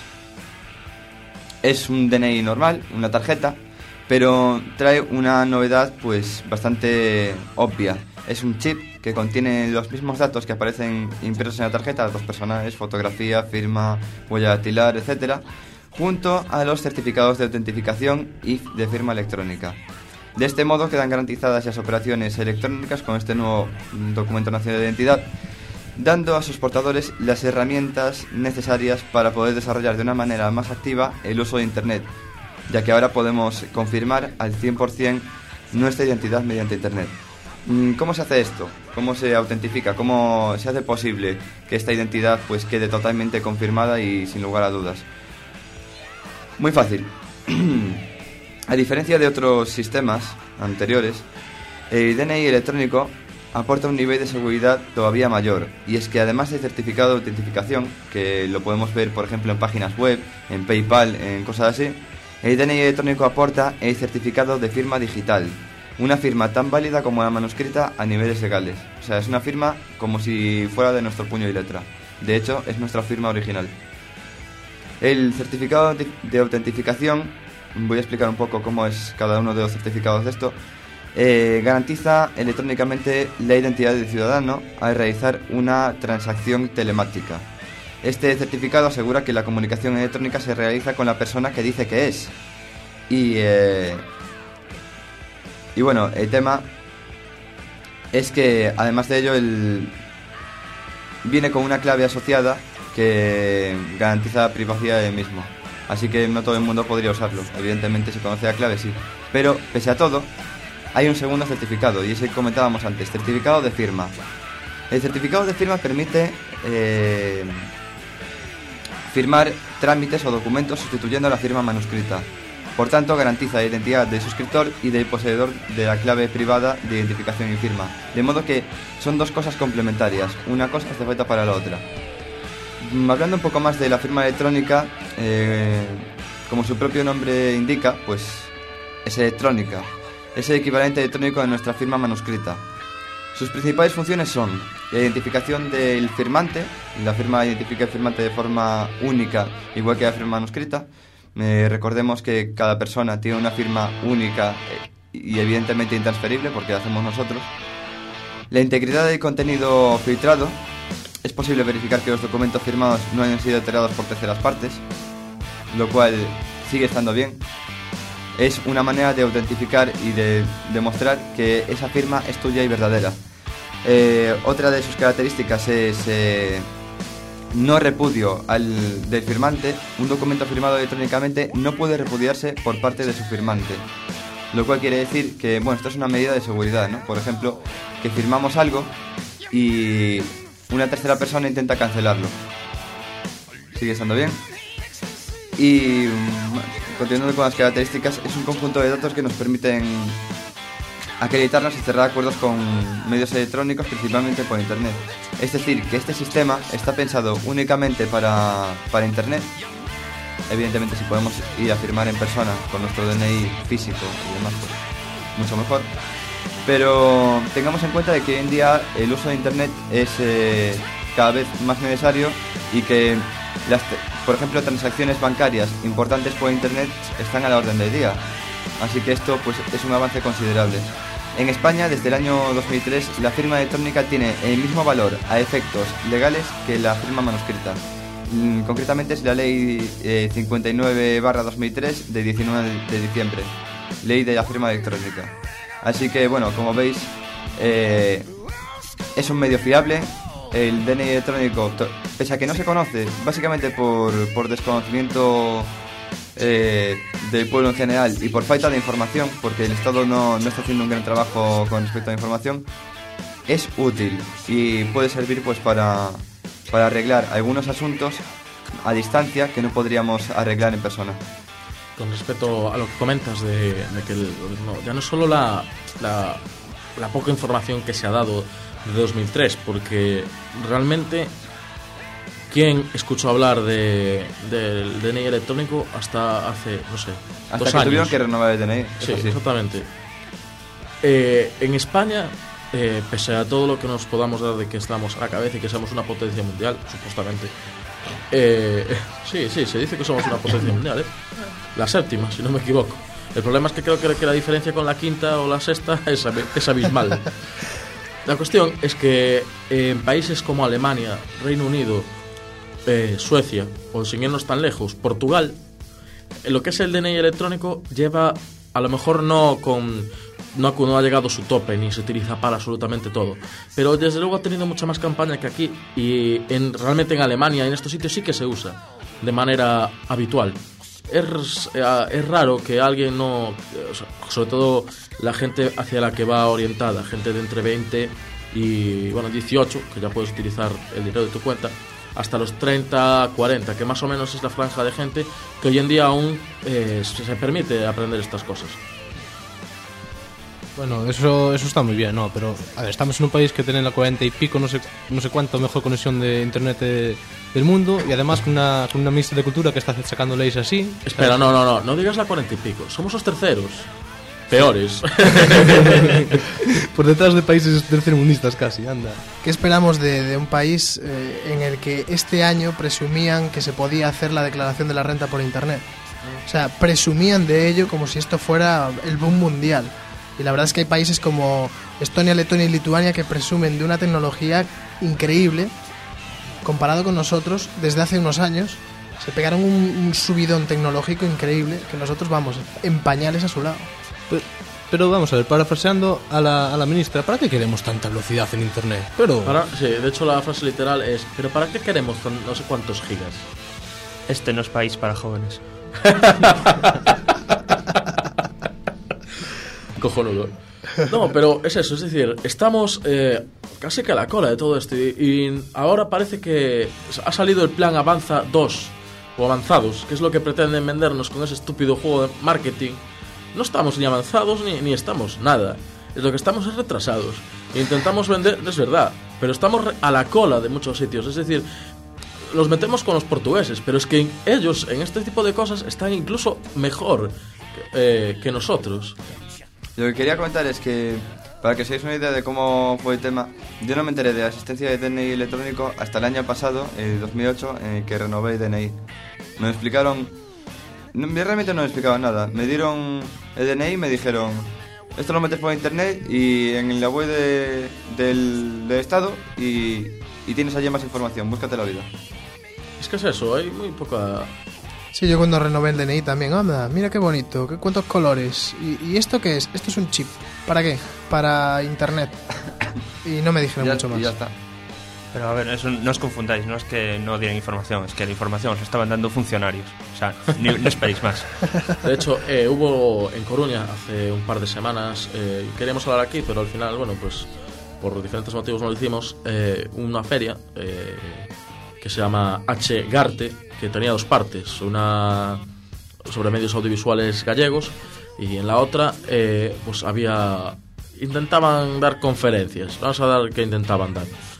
es un D N I normal, una tarjeta, pero trae una novedad pues bastante obvia. Es un chip que contiene los mismos datos que aparecen impresos en la tarjeta, datos personales, fotografía, firma, huella dactilar, etcétera, junto a los certificados de autentificación y de firma electrónica. De este modo quedan garantizadas las operaciones electrónicas con este nuevo documento nacional de identidad, dando a sus portadores las herramientas necesarias para poder desarrollar de una manera más activa el uso de Internet, ya que ahora podemos confirmar al cien por ciento nuestra identidad mediante Internet. ¿Cómo se hace esto? ¿Cómo se autentifica? ¿Cómo se hace posible que esta identidad pues quede totalmente confirmada y sin lugar a dudas? Muy fácil. A diferencia de otros sistemas anteriores, el D N I electrónico aporta un nivel de seguridad todavía mayor, y es que además del certificado de autentificación, que lo podemos ver por ejemplo en páginas web, en PayPal, en cosas así, el D N I electrónico aporta el certificado de firma digital, una firma tan válida como la manuscrita a niveles legales. O sea, es una firma como si fuera de nuestro puño y letra. De hecho, es nuestra firma original. El certificado de autentificación, voy a explicar un poco cómo es cada uno de los certificados de esto, eh, garantiza electrónicamente la identidad del ciudadano al realizar una transacción telemática. Este certificado asegura que la comunicación electrónica se realiza con la persona que dice que es. Y, eh, y bueno, el tema es que además de ello el, viene con una clave asociada que garantiza la privacidad del mismo. Así que no todo el mundo podría usarlo. Evidentemente, si conoce la clave, sí. Pero, pese a todo, hay un segundo certificado, y es el que comentábamos antes, certificado de firma. El certificado de firma permite eh, firmar trámites o documentos sustituyendo la firma manuscrita. Por tanto, garantiza la identidad del suscriptor y del poseedor de la clave privada de identificación y firma. De modo que son dos cosas complementarias. Una cosa hace falta para la otra. Hablando un poco más de la firma electrónica, eh, como su propio nombre indica, pues es electrónica. Es el equivalente electrónico de nuestra firma manuscrita. Sus principales funciones son la identificación del firmante. La firma identifica el firmante de forma única, igual que la firma manuscrita. Eh, recordemos que cada persona tiene una firma única eh, y evidentemente intransferible, porque la hacemos nosotros. La integridad del contenido filtrado. Es posible verificar que los documentos firmados no hayan sido alterados por terceras partes, lo cual sigue estando bien. Es una manera de autentificar y de demostrar que esa firma es tuya y verdadera. Eh, otra de sus características es eh, no repudio al del firmante. Un documento firmado electrónicamente no puede repudiarse por parte de su firmante, lo cual quiere decir que, bueno, esto es una medida de seguridad, ¿no? Por ejemplo, que firmamos algo y una tercera persona intenta cancelarlo. Sigue estando bien. Y continuando con las características, es un conjunto de datos que nos permiten acreditarnos y cerrar acuerdos con medios electrónicos, principalmente por internet. Es decir, que este sistema está pensado únicamente para, para Internet. Evidentemente, si podemos ir a firmar en persona con nuestro D N I físico y demás, pues mucho mejor. Pero tengamos en cuenta de que hoy en día el uso de Internet es eh, cada vez más necesario y que, las, por ejemplo, transacciones bancarias importantes por Internet están a la orden del día. Así que esto pues, es un avance considerable. En España, desde el año dos mil tres, la firma electrónica tiene el mismo valor a efectos legales que la firma manuscrita. Mm, concretamente es la ley eh, cincuenta y nueve barra dos mil tres de diecinueve de diciembre, ley de la firma electrónica. Así que, bueno, como veis, eh, es un medio fiable. El D N I electrónico, pese a que no se conoce, básicamente por, por desconocimiento eh, del pueblo en general y por falta de información, porque el Estado no, no está haciendo un gran trabajo con respecto a la información, es útil y puede servir pues para, para arreglar algunos asuntos a distancia que no podríamos arreglar en persona. Con respecto a lo que comentas de, de que el, no, ya no solo la, la, la poca información que se ha dado de dos mil tres, porque realmente ¿quién escuchó hablar de, del D N I electrónico hasta hace, no sé, hasta dos que años? Tuvieron que renovar el D N I. Sí, exactamente. Eh, en España, eh, pese a todo lo que nos podamos dar de que estamos a la cabeza y que somos una potencia mundial, supuestamente, eh, sí, sí, se dice que somos una potencia mundial, ¿eh? La séptima, si no me equivoco. El problema es que creo que la diferencia con la quinta o la sexta es, es abismal. La cuestión es que en países como Alemania, Reino Unido, eh, Suecia, o sin irnos tan lejos, Portugal, en lo que es el D N I electrónico lleva, a lo mejor no con no, no ha llegado a su tope ni se utiliza para absolutamente todo, pero desde luego ha tenido mucha más campaña que aquí, y en, realmente en Alemania, en estos sitios sí que se usa de manera habitual. Es, es raro que alguien no, sobre todo la gente hacia la que va orientada, gente de entre veinte y bueno dieciocho, que ya puedes utilizar el dinero de tu cuenta, hasta los treinta, cuarenta, que más o menos es la franja de gente que hoy en día aún eh, se permite aprender estas cosas. Bueno, eso eso está muy bien, ¿no? Pero, a ver, estamos en un país que tiene la cuarenta y pico, no sé no sé cuánto, mejor conexión de internet de, del mundo, y además con una, con una ministra de Cultura que está sacando leyes así. Espera, no, no, no, no digas la cuarenta y pico, somos los terceros. Peores. Por detrás de países tercermundistas casi, anda. ¿Qué esperamos de, de un país eh, en el que este año presumían que se podía hacer la declaración de la renta por internet? O sea, presumían de ello como si esto fuera el boom mundial. Y la verdad es que hay países como Estonia, Letonia y Lituania que presumen de una tecnología increíble comparado con nosotros. Desde hace unos años se pegaron un, un subidón tecnológico increíble que nosotros vamos en pañales a su lado. Pero, pero vamos a ver, parafraseando a la, a la ministra, ¿para qué queremos tanta velocidad en internet? Pero para, sí, de hecho la frase literal es: ¿pero para qué queremos no sé cuántos gigas? Este no es país para jóvenes. Cojonudo. No, pero es eso, es decir, estamos eh, casi que a la cola de todo esto, y, y ahora parece que ha salido el plan Avanza dos o Avanzados, que es lo que pretenden vendernos con ese estúpido juego de marketing. No estamos ni avanzados ni, ni estamos nada, es lo que estamos es retrasados. Intentamos vender, es verdad, pero estamos a la cola de muchos sitios, es decir, los metemos con los portugueses, pero es que ellos en este tipo de cosas están incluso mejor eh, que nosotros. Lo que quería comentar es que, para que os hagáis una idea de cómo fue el tema, yo no me enteré de la existencia de D N I electrónico hasta el año pasado, el dos mil ocho, en el que renové el D N I. Me lo explicaron, no, realmente no me explicaban nada, me dieron el D N I y me dijeron: esto lo metes por internet y en la web de, del, del Estado y, y tienes allí más información, búscate la vida. Es que es eso, hay muy poca... Sí, yo cuando renové el D N I también, anda, mira qué bonito, qué cuántos colores. ¿Y, ¿Y esto qué es? Esto es un chip. ¿Para qué? Para internet. Y no me dijeron ya, mucho más. Y ya está. Pero a ver, eso no os confundáis, no es que no dieran información, es que la información os estaban dando funcionarios. O sea, ni, no esperéis más. De hecho, eh, hubo en Coruña hace un par de semanas, eh, queríamos hablar aquí, pero al final, bueno, pues por diferentes motivos no lo hicimos, eh, una feria eh, que se llama H Garte, que tenía dos partes, una sobre medios audiovisuales gallegos y en la otra eh, pues había intentaban dar conferencias, vamos a dar que intentaban dar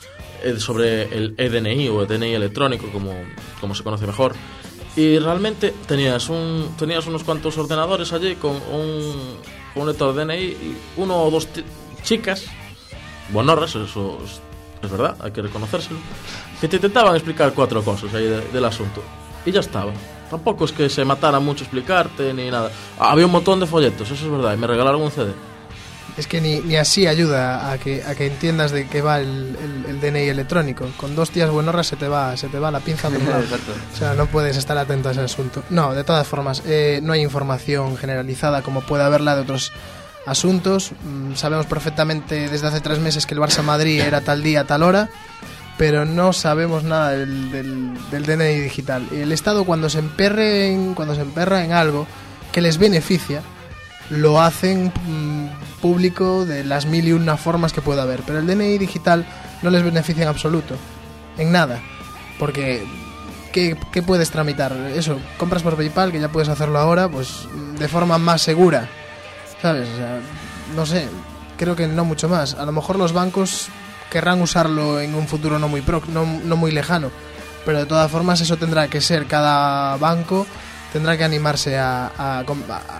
eh, sobre el E D N I o el D N I electrónico, como, como se conoce mejor. Y realmente tenías un tenías unos cuantos ordenadores allí con un, con un lector de D N I y uno o dos t- chicas, buenorras, eso es, es verdad, hay que reconocérselo, que te intentaban explicar cuatro cosas ahí de, del asunto. Y ya estaba. Tampoco es que se matara mucho explicarte ni nada. Había un montón de folletos, eso es verdad, y me regalaron un C D. Es que ni, ni así ayuda a que, a que entiendas de qué va el, el, el D N I electrónico. Con dos tías buenorras se te va se te va la pinza de un lado. O sea, no puedes estar atento a ese asunto. No, de todas formas, eh, no hay información generalizada como puede haberla de otros asuntos. Mm, sabemos perfectamente desde hace tres meses que el Barça-Madrid era tal día, tal hora, pero no sabemos nada del, del, del D N I digital. Y el Estado, cuando se emperre en, cuando se emperra en algo que les beneficia, lo hacen mmm, público de las mil y una formas que pueda haber, pero el D N I digital no les beneficia en absoluto, en nada, porque ¿qué, qué puedes tramitar? Eso, compras por PayPal, que ya puedes hacerlo ahora, pues de forma más segura, ¿sabes? O sea, no sé, creo que no mucho más. A lo mejor los bancos querrán usarlo en un futuro no muy pro, no, no muy lejano, pero de todas formas eso tendrá que ser, cada banco tendrá que animarse a, a, a,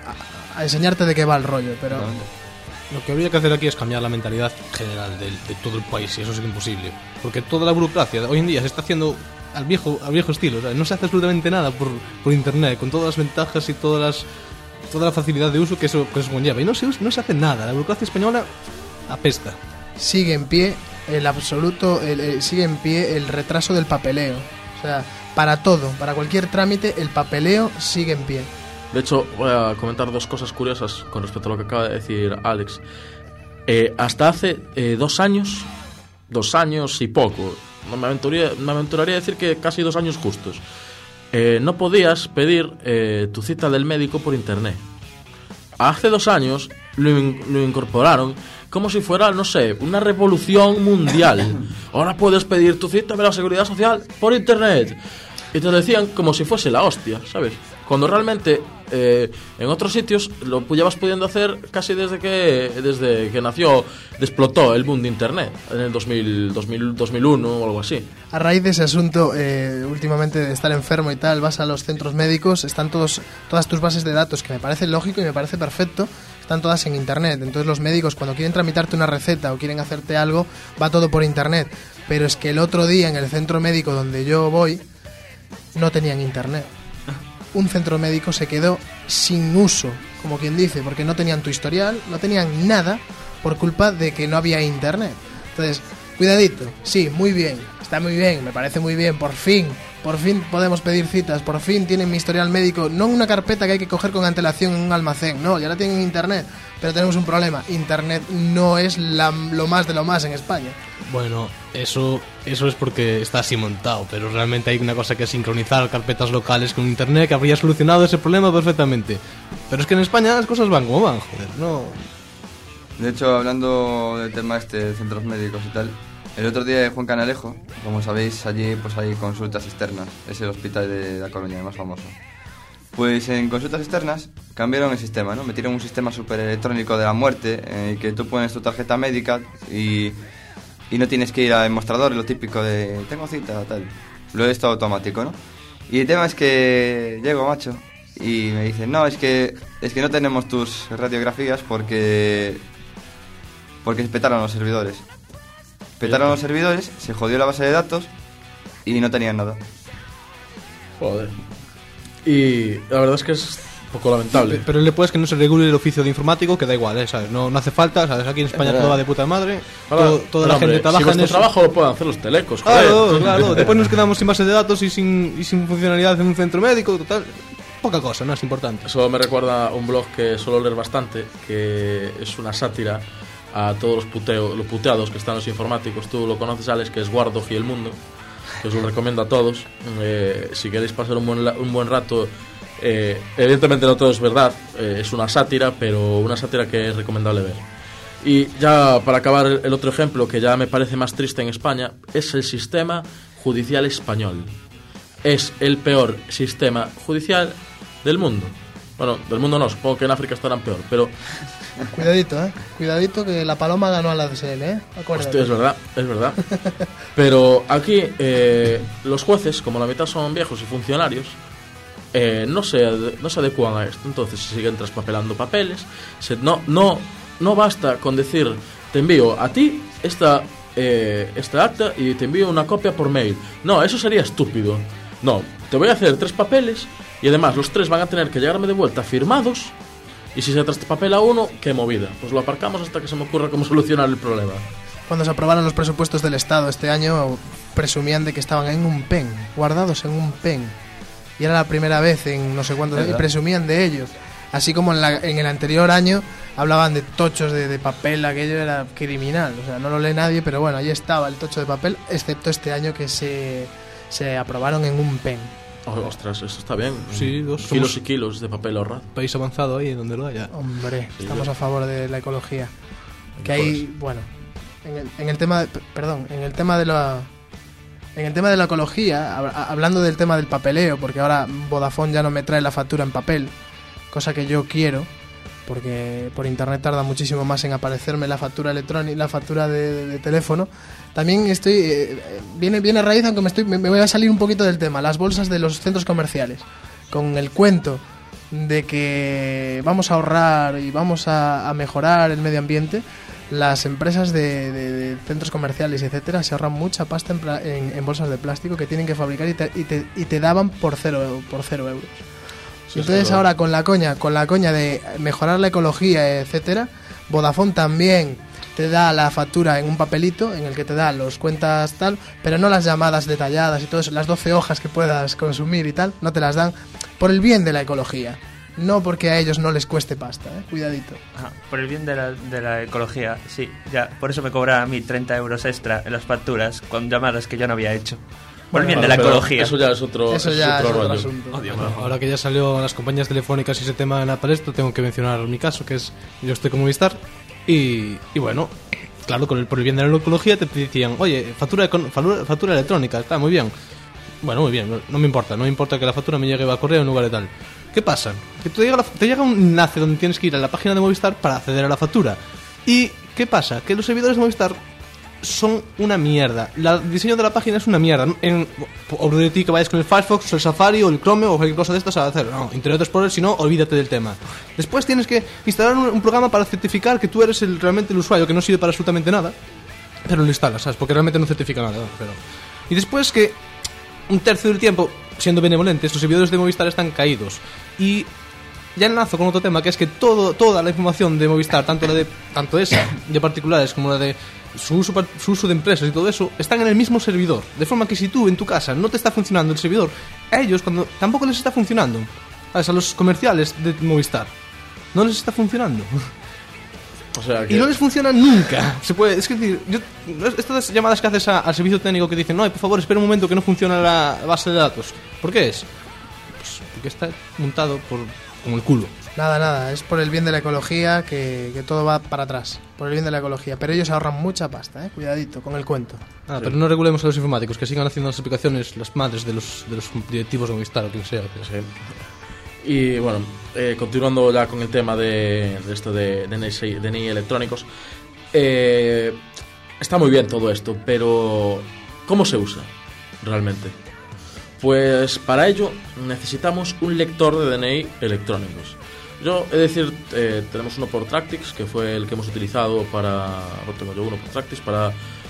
a enseñarte de qué va el rollo, pero lo que habría que hacer aquí es cambiar la mentalidad general de, de todo el país, y eso es imposible, porque toda la burocracia hoy en día se está haciendo al viejo al viejo estilo, o sea, no se hace absolutamente nada por, por internet, con todas las ventajas y todas las, toda la facilidad de uso que eso, que eso conlleva, y no se, no se hace nada. La burocracia española apesta. Sigue en pie el absoluto, el, el, sigue en pie el retraso del papeleo, o sea, para todo, para cualquier trámite, el papeleo sigue en pie. De hecho, voy a comentar dos cosas curiosas con respecto a lo que acaba de decir Alex. Eh, hasta hace eh, dos años, dos años y poco, me aventuraría, me aventuraría a decir que casi dos años justos, eh, no podías pedir eh, tu cita del médico por internet. Hace dos años lo, in, lo incorporaron como si fuera, no sé, una revolución mundial. Ahora puedes pedir tu cita de la Seguridad Social por internet. Y te lo decían como si fuese la hostia, ¿sabes? Cuando realmente eh, en otros sitios lo llevas pudiendo hacer casi desde que desde que nació, explotó el boom de internet en el dos mil, dos mil, dos mil uno o algo así. A raíz de ese asunto, eh, últimamente de estar enfermo y tal, vas a los centros médicos, están todos todas tus bases de datos, que me parece lógico y me parece perfecto, están todas en internet. Entonces los médicos, cuando quieren tramitarte una receta o quieren hacerte algo, va todo por internet. Pero es que el otro día en el centro médico donde yo voy no tenían internet. Un centro médico se quedó sin uso, como quien dice, porque no tenían tu historial, no tenían nada por culpa de que no había internet. Entonces, cuidadito, sí, muy bien, está muy bien, me parece muy bien, por fin, por fin podemos pedir citas, por fin tienen mi historial médico, no en una carpeta que hay que coger con antelación en un almacén, no, ya la tienen en internet, pero tenemos un problema, internet no es la, lo más de lo más en España. Bueno, eso eso es porque está así montado, pero realmente hay una cosa que es sincronizar carpetas locales con internet, que habría solucionado ese problema perfectamente. Pero es que en España las cosas van como van, joder, no. De hecho, hablando del tema este de centros médicos y tal, el otro día en Juan Canalejo, como sabéis, allí pues hay consultas externas, es el hospital de La Coruña, el más famoso. Pues en consultas externas cambiaron el sistema, ¿no? Metieron un sistema súper electrónico de la muerte, en el que tú pones tu tarjeta médica y... y no tienes que ir al mostrador, lo típico de tengo cita, tal. Lo es todo automático, ¿no? Y el tema es que llego, macho, y me dicen, no, es que es que no tenemos tus radiografías porque porque se petaron los servidores. Petaron los servidores, se jodió la base de datos y no tenían nada. Joder. Y la verdad es que es un poco lamentable. Pero le puedes que no se regule el oficio de informático, que da igual, ¿eh? ¿Sabes? No, no hace falta, ¿sabes? Aquí en España todo va de puta madre, Ahora, todo, toda la hombre, gente trabaja si en eso. trabajo lo pueden hacer los telecos, joder. Claro, claro, después nos quedamos sin base de datos y sin, y sin funcionalidad en un centro médico, total. Poca cosa, no es importante. Eso me recuerda a un blog que suelo leer bastante, que es una sátira a todos los, puteo, los puteados que están los informáticos. Tú lo conoces, Alex, que es Guardog y el Mundo, que os lo recomiendo a todos. Eh, si queréis pasar un buen, un buen rato, eh, evidentemente no todo es verdad, eh, es una sátira, pero una sátira que es recomendable ver. Y ya para acabar, el otro ejemplo que ya me parece más triste en España es el sistema judicial español. Es el peor sistema judicial del mundo. Bueno, del mundo no, supongo que en África estarán peor, pero... Cuidadito, ¿eh? Cuidadito que la Paloma ganó a la D S L, ¿eh? Acuérdate. Hostia, es verdad, es verdad. Pero aquí eh, los jueces, como la mitad son viejos y funcionarios, eh, no, se, no se adecuan a esto. Entonces se siguen traspapelando papeles. Se, no, no, no basta con decir, te envío a ti esta, eh, esta acta y te envío una copia por mail. No, eso sería estúpido. No, te voy a hacer tres papeles y además los tres van a tener que llegarme de vuelta firmados. Y si se traspapela uno, qué movida. Pues lo aparcamos hasta que se me ocurra cómo solucionar el problema. Cuando se aprobaron los presupuestos del Estado este año, presumían de que estaban en un pen, guardados en un pen. Y era la primera vez en no sé cuántos años, y presumían de ellos. Así como en, la, en el anterior año hablaban de tochos de, de papel, aquello era criminal. O sea, no lo lee nadie, pero bueno, ahí estaba el tocho de papel, excepto este año que se, se aprobaron en un pen. Oh, ostras, eso está bien. Sí, dos kilos somos y kilos de papel ahorrado. País avanzado ahí donde lo haya. Hombre, Sí, estamos yo- a favor de la ecología. Que hay, bueno, en el, en el tema, de, p- perdón, en el tema de la, en el tema de la ecología, hab- hablando del tema del papeleo, porque ahora Vodafone ya no me trae la factura en papel, cosa que yo quiero, porque por internet tarda muchísimo más en aparecerme la factura electrónica, la factura de, de- de teléfono. También estoy, eh, viene, viene a raíz, aunque me, estoy, me, me voy a salir un poquito del tema, las bolsas de los centros comerciales, con el cuento de que vamos a ahorrar y vamos a, a mejorar el medio ambiente. Las empresas de, de- de centros comerciales, etcétera, se ahorran mucha pasta en, pla- en- en bolsas de plástico que tienen que fabricar y te, y te, y te daban por cero, por cero euros. Sí, Entonces claro. ahora con la coña, con la coña de mejorar la ecología, etcétera, Vodafone también te da la factura en un papelito en el que te da los cuentas tal, pero no las llamadas detalladas y todo eso, las doce hojas que puedas consumir y tal, no te las dan por el bien de la ecología, no porque a ellos no les cueste pasta, ¿eh? Cuidadito. Ajá, por el bien de la, de la ecología, sí, ya, por eso me cobraban a mí treinta euros extra en las facturas con llamadas que yo no había hecho. Por el bien de la Pero ecología. Eso ya es otro, Eso es ya es otro otro rollo. asunto. Bueno, ahora que ya salió las compañías telefónicas y ese tema en la palestra, tengo que mencionar mi caso, que es yo estoy con Movistar y, y bueno, claro, con el, por el bien de la ecología te decían, oye, factura, econ- factura, factura electrónica, está muy bien. Bueno, muy bien, no, no me importa, no me importa que la factura me llegue a correo en lugar de tal. ¿Qué pasa? Que te llega, la- te llega un enlace donde tienes que ir a la página de Movistar para acceder a la factura. ¿Y qué pasa? Que los servidores de Movistar son una mierda. La- El diseño de la página es una mierda. En, o de ti que vayas con el Firefox, el Safari o el Chrome o cualquier cosa de estas a hacer. No, Internet Explorer, si no, olvídate del tema. Después tienes que instalar un, un programa para certificar que tú eres el, realmente el usuario, que no sirve para absolutamente nada. Pero lo instalas, ¿sabes? Porque realmente no certifica nada. Pero... Y después que un tercio del tiempo, siendo benevolentes, los servidores de Movistar están caídos. Y ya enlazo con otro tema, que es que todo, toda la información de Movistar, tanto la de tanto esa de particulares como la de su uso, par- su uso de empresas y todo eso, están en el mismo servidor. De forma que si tú en tu casa no te está funcionando el servidor, a ellos cuando tampoco les está funcionando, ¿sabes? A los comerciales de Movistar no les está funcionando. O sea que... Y no les funciona nunca. Se puede, es que decir, yo, estas llamadas que haces a- al servicio técnico que dicen, no, por favor, espera un momento que no funciona la base de datos. ¿Por qué es? Pues porque está montado por como el culo. Nada, nada, es por el bien de la ecología que, que todo va para atrás, por el bien de la ecología, pero ellos ahorran mucha pasta, ¿eh? Cuidadito con el cuento. Ah, pero no regulemos a los informáticos, que sigan haciendo las aplicaciones las madres de los, de los directivos de Movistar o quien sea. Que sea. Y bueno, eh, continuando ya con el tema de, de esto de D N I, D N I electrónicos, eh, está muy bien todo esto, pero ¿cómo se usa realmente? Pues para ello necesitamos un lector de D N I electrónicos. Yo, he de decir, eh, tenemos uno por Tractix, que fue el que hemos utilizado para... No tengo yo uno por Tractix para,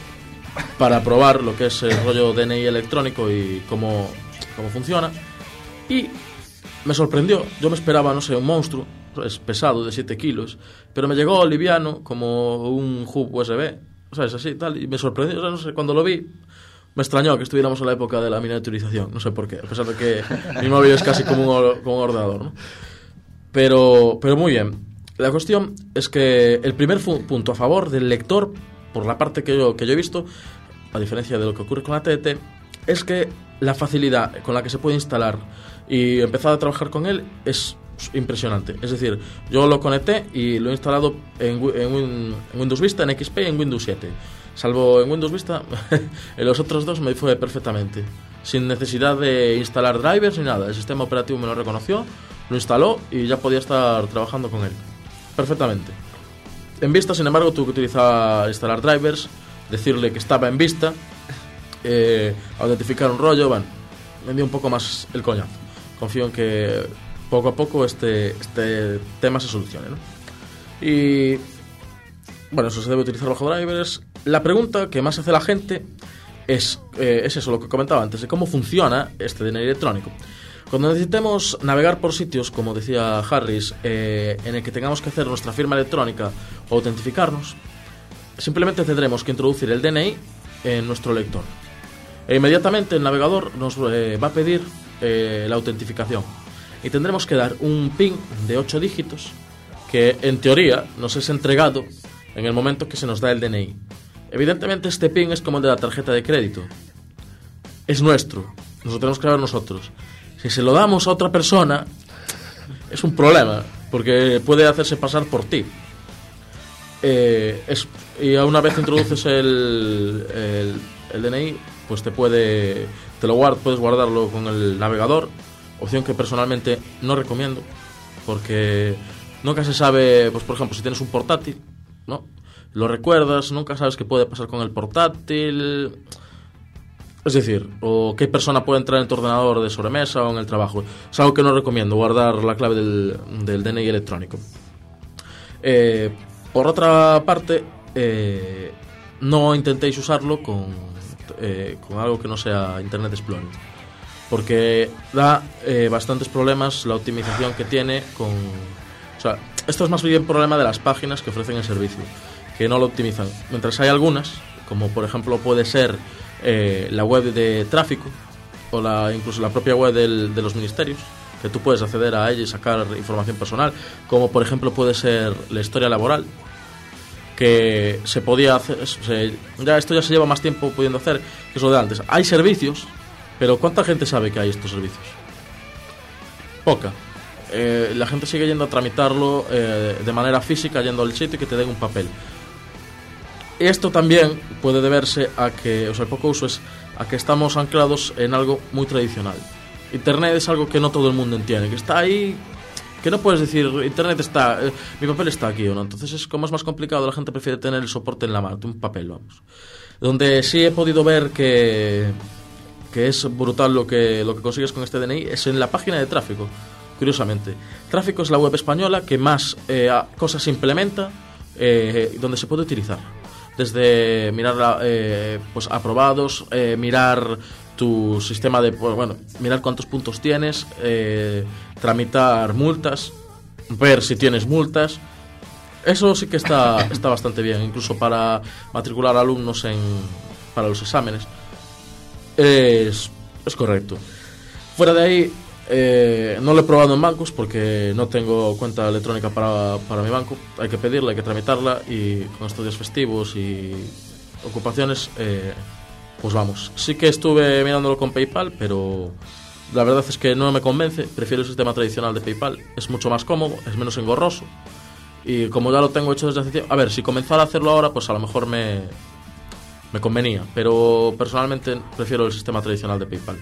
para probar lo que es el rollo D N I electrónico y cómo, cómo funciona. Y me sorprendió. Yo me esperaba, no sé, un monstruo. Es pesado, de siete kilos. Pero me llegó liviano, como un hub U S B. O sea, es así, tal. Y me sorprendió. O sea, no sé, cuando lo vi, me extrañó que estuviéramos en la época de la miniaturización. No sé por qué. A pesar de que mi móvil es casi como un, or- como un ordenador, ¿no? Pero, pero muy bien. La cuestión es que el primer fu- punto a favor del lector, por la parte que yo, que yo he visto, a diferencia de lo que ocurre con la T T, es que la facilidad con la que se puede instalar y empezar a trabajar con él es impresionante. Es decir, yo lo conecté y lo he instalado en, Wi- en Win- en Windows Vista, en X P y en Windows siete. Salvo en Windows Vista, en los otros dos me fue perfectamente. Sin necesidad de instalar drivers ni nada. El sistema operativo me lo reconoció, lo instaló y ya podía estar trabajando con él perfectamente. En Vista, sin embargo, tuve que utilizar instalar drivers, decirle que estaba en Vista, eh, autentificar un rollo. Bueno, me dio un poco más el coñazo. Confío en que poco a poco este, este tema se solucione, ¿no? Y bueno, eso se debe utilizar bajo drivers. La pregunta que más hace la gente es, eh, es eso, lo que comentaba antes, de cómo funciona este D N I electrónico. Cuando necesitemos navegar por sitios, como decía Harris, eh, en el que tengamos que hacer nuestra firma electrónica o autentificarnos, simplemente tendremos que introducir el D N I en nuestro lector. E inmediatamente el navegador nos eh, va a pedir eh, la autentificación. Y tendremos que dar un PIN de ocho dígitos que, en teoría, nos es entregado en el momento que se nos da el D N I. Evidentemente, este PIN es como el de la tarjeta de crédito. Es nuestro. Nos lo tenemos que dar nosotros. Si se lo damos a otra persona, es un problema, porque puede hacerse pasar por ti. Eh, es, y una vez introduces el, el, el D N I, pues te puede te lo guard, puedes guardarlo con el navegador, opción que personalmente no recomiendo, porque nunca se sabe, pues por ejemplo, si tienes un portátil, ¿no? Lo recuerdas, nunca sabes qué puede pasar con el portátil. Es decir, o qué persona puede entrar en tu ordenador de sobremesa o en el trabajo. Es algo que no recomiendo, guardar la clave del, del D N I electrónico. Eh, por otra parte, eh, no intentéis usarlo con, eh, con algo que no sea Internet Explorer, porque da eh, bastantes problemas la optimización que tiene con... O sea, esto es más bien problema de las páginas que ofrecen el servicio, que no lo optimizan. Mientras hay algunas, como por ejemplo puede ser... Eh, la web de tráfico o la, incluso la propia web del, de los ministerios, que tú puedes acceder a ella y sacar información personal, como por ejemplo puede ser la historia laboral, que se podía hacer, se, ya esto ya se lleva más tiempo pudiendo hacer que eso de antes. Hay servicios, pero ¿cuánta gente sabe que hay estos servicios? Poca. Eh, la gente sigue yendo a tramitarlo eh, de manera física, yendo al sitio y que te den un papel. Esto también puede deberse a que, o sea, el poco uso es a que estamos anclados en algo muy tradicional. Internet es algo que no todo el mundo entiende, que está ahí, que no puedes decir, Internet está, eh, mi papel está aquí o no. Entonces es como es más complicado, la gente prefiere tener el soporte en la mano, un papel, vamos. Donde sí he podido ver que, que es brutal lo que, lo que consigues con este D N I es en la página de Tráfico, curiosamente. Tráfico es la web española que más eh, cosas implementa, eh, donde se puede utilizar. Desde mirar eh, pues aprobados, eh, mirar tu sistema de, bueno, mirar cuántos puntos tienes, eh, tramitar multas, ver si tienes multas. Eso sí que está está bastante bien, incluso para matricular alumnos en para los exámenes. Es, es correcto. Fuera de ahí, eh, no lo he probado en bancos porque no tengo cuenta electrónica para, para mi banco. Hay que pedirla, hay que tramitarla, y con estos días festivos y ocupaciones, eh, pues vamos. Sí que estuve mirándolo con PayPal, pero la verdad es que no me convence. Prefiero el sistema tradicional de PayPal. Es mucho más cómodo, es menos engorroso, y como ya lo tengo hecho desde hace tiempo, a ver, si comenzara a hacerlo ahora, pues a lo mejor me, me convenía, pero personalmente prefiero el sistema tradicional de PayPal.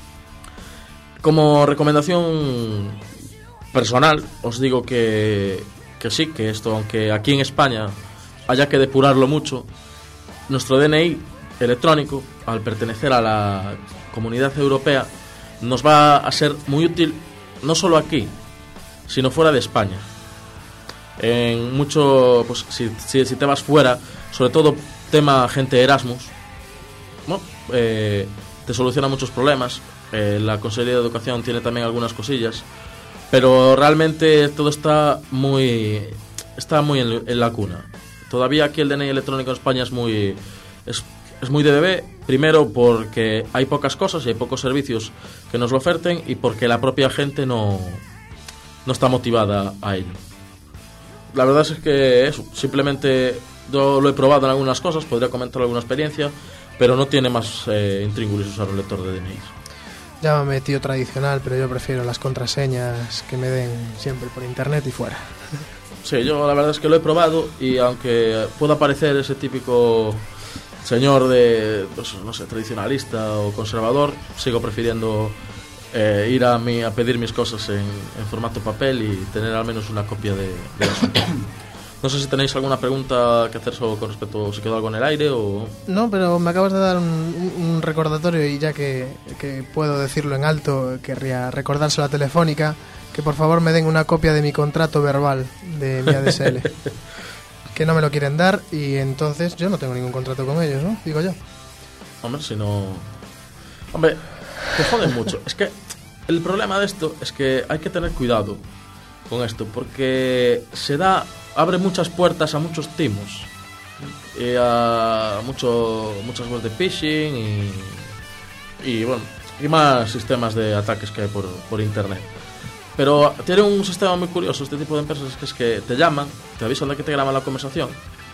Como recomendación personal, os digo que, que sí, que esto, aunque aquí en España haya que depurarlo mucho, nuestro D N I electrónico, al pertenecer a la Comunidad Europea, nos va a ser muy útil, no solo aquí, sino fuera de España. En mucho, pues si, si, si te vas fuera, sobre todo tema gente Erasmus, ¿no? eh, te soluciona muchos problemas. Eh, la Consejería de Educación tiene también algunas cosillas, pero realmente todo está muy está muy en, en la cuna. Todavía aquí el D N I electrónico en España es muy es, es muy de bebé, primero porque hay pocas cosas y hay pocos servicios que nos lo oferten, y porque la propia gente no, no está motivada a ello. La verdad es que eso, simplemente yo lo he probado en algunas cosas, podría comentar alguna experiencia, pero no tiene más eh, intríngulis usar un lector de D N I. Llámame tío tradicional, pero yo prefiero las contraseñas que me den siempre por internet y fuera. Sí, yo la verdad es que lo he probado, y aunque pueda parecer ese típico señor de, pues, no sé, tradicionalista o conservador, sigo prefiriendo eh, ir a, mi, a pedir mis cosas en, en formato papel y tener al menos una copia de, de asunto. No sé si tenéis alguna pregunta que hacer con respecto, si quedó algo en el aire o... No, pero me acabas de dar un, un recordatorio y ya que, que puedo decirlo en alto, querría recordárselo a Telefónica que por favor me den una copia de mi contrato verbal de mi A D S L. Que no me lo quieren dar y entonces yo no tengo ningún contrato con ellos, ¿no? Digo yo. Hombre, si no... Hombre, te joden mucho. Es que el problema de esto es que hay que tener cuidado con esto porque se da... abre muchas puertas a muchos timos y a mucho, muchas webs de phishing y, y bueno y más sistemas de ataques que hay por, por internet. Pero tiene un sistema muy curioso este tipo de empresas, que es que te llaman, te avisan de que te graban la conversación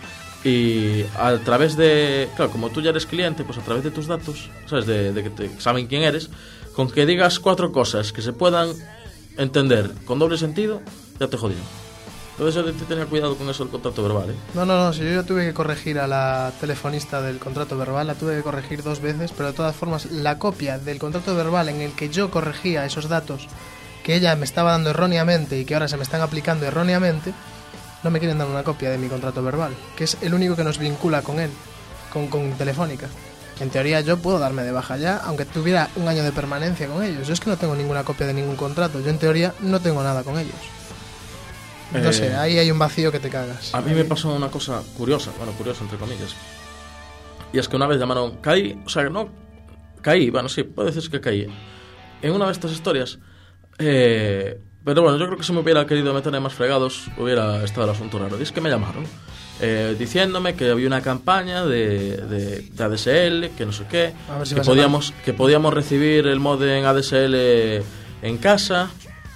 y a través de, claro, como tú ya eres cliente, pues a través de tus datos, sabes, de, de que te saben quién eres, con que digas cuatro cosas que se puedan entender con doble sentido, ya te jodieron. Entonces yo tenía cuidado con eso del contrato verbal, ¿eh? No, no, no, si yo ya tuve que corregir a la telefonista del contrato verbal, la tuve que corregir dos veces, pero de todas formas la copia del contrato verbal en el que yo corregía esos datos que ella me estaba dando erróneamente y que ahora se me están aplicando erróneamente, no me quieren dar una copia de mi contrato verbal, que es el único que nos vincula con él, con, con Telefónica. En teoría yo puedo darme de baja ya, aunque tuviera un año de permanencia con ellos. Yo es que no tengo ninguna copia de ningún contrato, yo en teoría no tengo nada con ellos. No eh, sé, ahí hay un vacío que te cagas. A mí me pasó una cosa curiosa, bueno, curiosa entre comillas. Y es que una vez llamaron, caí, o sea, no, caí, bueno, sí, puede decirse que caí en una de estas historias. Eh, pero bueno, yo creo que si me hubiera querido meter en más fregados, hubiera estado el asunto raro. Y es que me llamaron eh, diciéndome que había una campaña de, de, de A D S L, que no sé qué, si que, podíamos, que podíamos recibir el modem A D S L en casa.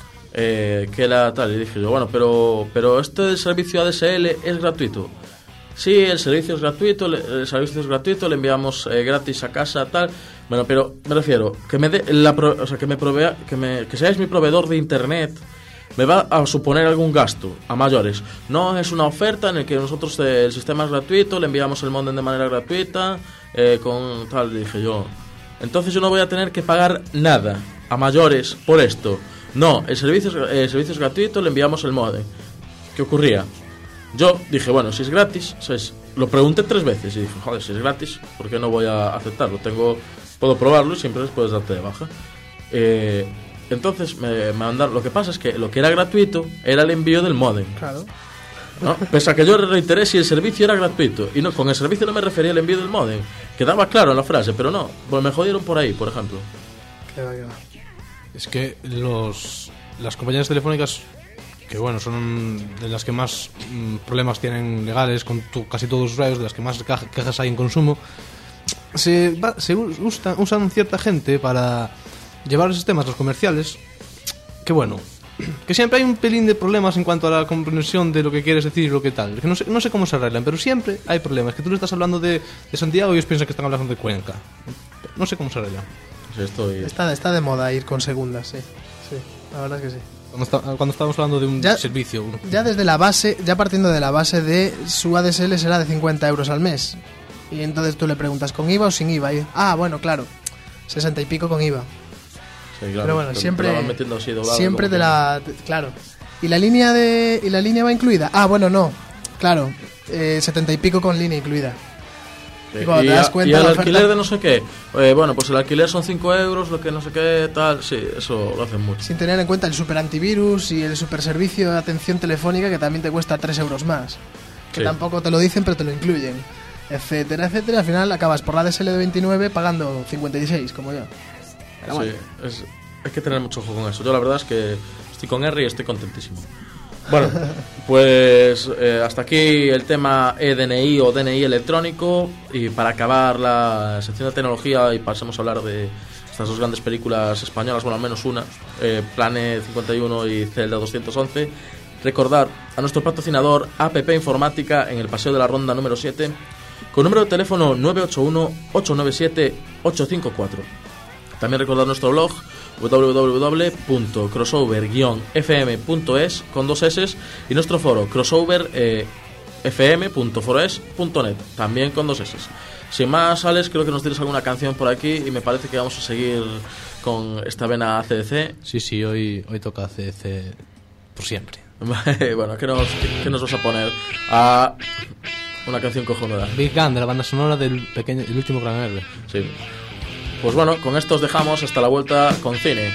Eh, que era tal, y dije yo, bueno, pero pero este servicio A D S L es gratuito. Sí, el servicio es gratuito, el servicio es gratuito, le enviamos eh, gratis a casa, tal. Bueno, pero me refiero, que me dé la pro, o sea, que me provea, que me que seáis mi proveedor de internet, me va a suponer algún gasto a mayores. No es una oferta en el que nosotros eh, el sistema es gratuito, le enviamos el modem de manera gratuita, eh, con tal, dije yo. Entonces yo no voy a tener que pagar nada a mayores por esto. No, el servicio, es, el servicio es gratuito, le enviamos el modem. ¿Qué ocurría? Yo dije, bueno, si es gratis, ¿sabes? Lo pregunté tres veces y dije, joder, si es gratis, ¿por qué no voy a aceptarlo? Tengo, puedo probarlo y siempre puedes darte de baja. Eh, entonces me, me mandaron. Lo que pasa es que lo que era gratuito era el envío del modem. Claro. ¿No? Pese a que yo reiteré si el servicio era gratuito. Y no, con el servicio no me refería al envío del modem. Quedaba claro en la frase, pero no. Pues me jodieron por ahí, por ejemplo. Qué va, qué va. Es que los las compañías telefónicas, que bueno, son de las que más mm, problemas tienen legales con tu, casi todos los usuarios, de las que más quejas hay en consumo, se, va, se usa, usan cierta gente para llevar los sistemas, los comerciales, que bueno, que siempre hay un pelín de problemas en cuanto a la comprensión de lo que quieres decir y lo que tal, que no sé, no sé cómo se arreglan, pero siempre hay problemas, que tú le estás hablando de, de Santiago y ellos piensan que están hablando de Cuenca. No sé cómo se arreglan. Estoy... Está, está de moda ir con segundas, sí. Sí, la verdad es que sí. Cuando, está, cuando estábamos hablando de un ya, servicio. Ya desde la base, ya partiendo de la base de su A D S L será de cincuenta euros al mes. Y entonces tú le preguntas, ¿con I V A o sin I V A? Y, ah, bueno, claro, sesenta y pico con I V A. Sí, claro, pero bueno, te, siempre, te la así doblado, siempre te que... la... Te, claro. ¿Y la línea de y la línea va incluida? Ah, bueno, no. Claro, eh, setenta y pico con línea incluida. Y, y, te das cuenta y el alquiler de no sé qué, eh, bueno, pues el alquiler son cinco euros, lo que no sé qué, tal, sí, eso lo hacen mucho. Sin tener en cuenta el super antivirus y el super servicio de atención telefónica que también te cuesta tres euros más. Que sí. Tampoco te lo dicen, pero te lo incluyen. Etcétera, etcétera. Al final acabas por la A D S L de veintinueve pagando cincuenta y seis, como yo. Pero sí, bueno. es, hay que tener mucho ojo con eso. Yo la verdad es que estoy con R y estoy contentísimo. Bueno, pues eh, hasta aquí el tema E D N I o D N I electrónico. Y para acabar la sección de tecnología y pasemos a hablar de estas dos grandes películas españolas, bueno, al menos una, eh, Planet cincuenta y uno y Zelda doscientos once, recordar a nuestro patrocinador A P P Informática en el Paseo de la Ronda número siete, con número de teléfono nueve ocho uno, ocho nueve siete, ocho cinco cuatro. También recordar nuestro blog w w w punto crossover guion f m punto es con dos s y nuestro foro crossover f m punto foroes punto net también con dos s. Sin más, Alex, creo que nos tienes alguna canción por aquí y me parece que vamos a seguir con esta vena A C D C. Sí, sí, hoy, hoy toca A C D C por siempre. Bueno, ¿qué nos, qué, qué nos vas a poner? A una canción cojonuda. Big Gun, de la banda sonora del pequeño, el último Gran Héroe. Sí. Pues bueno, con esto os dejamos hasta la vuelta con cine.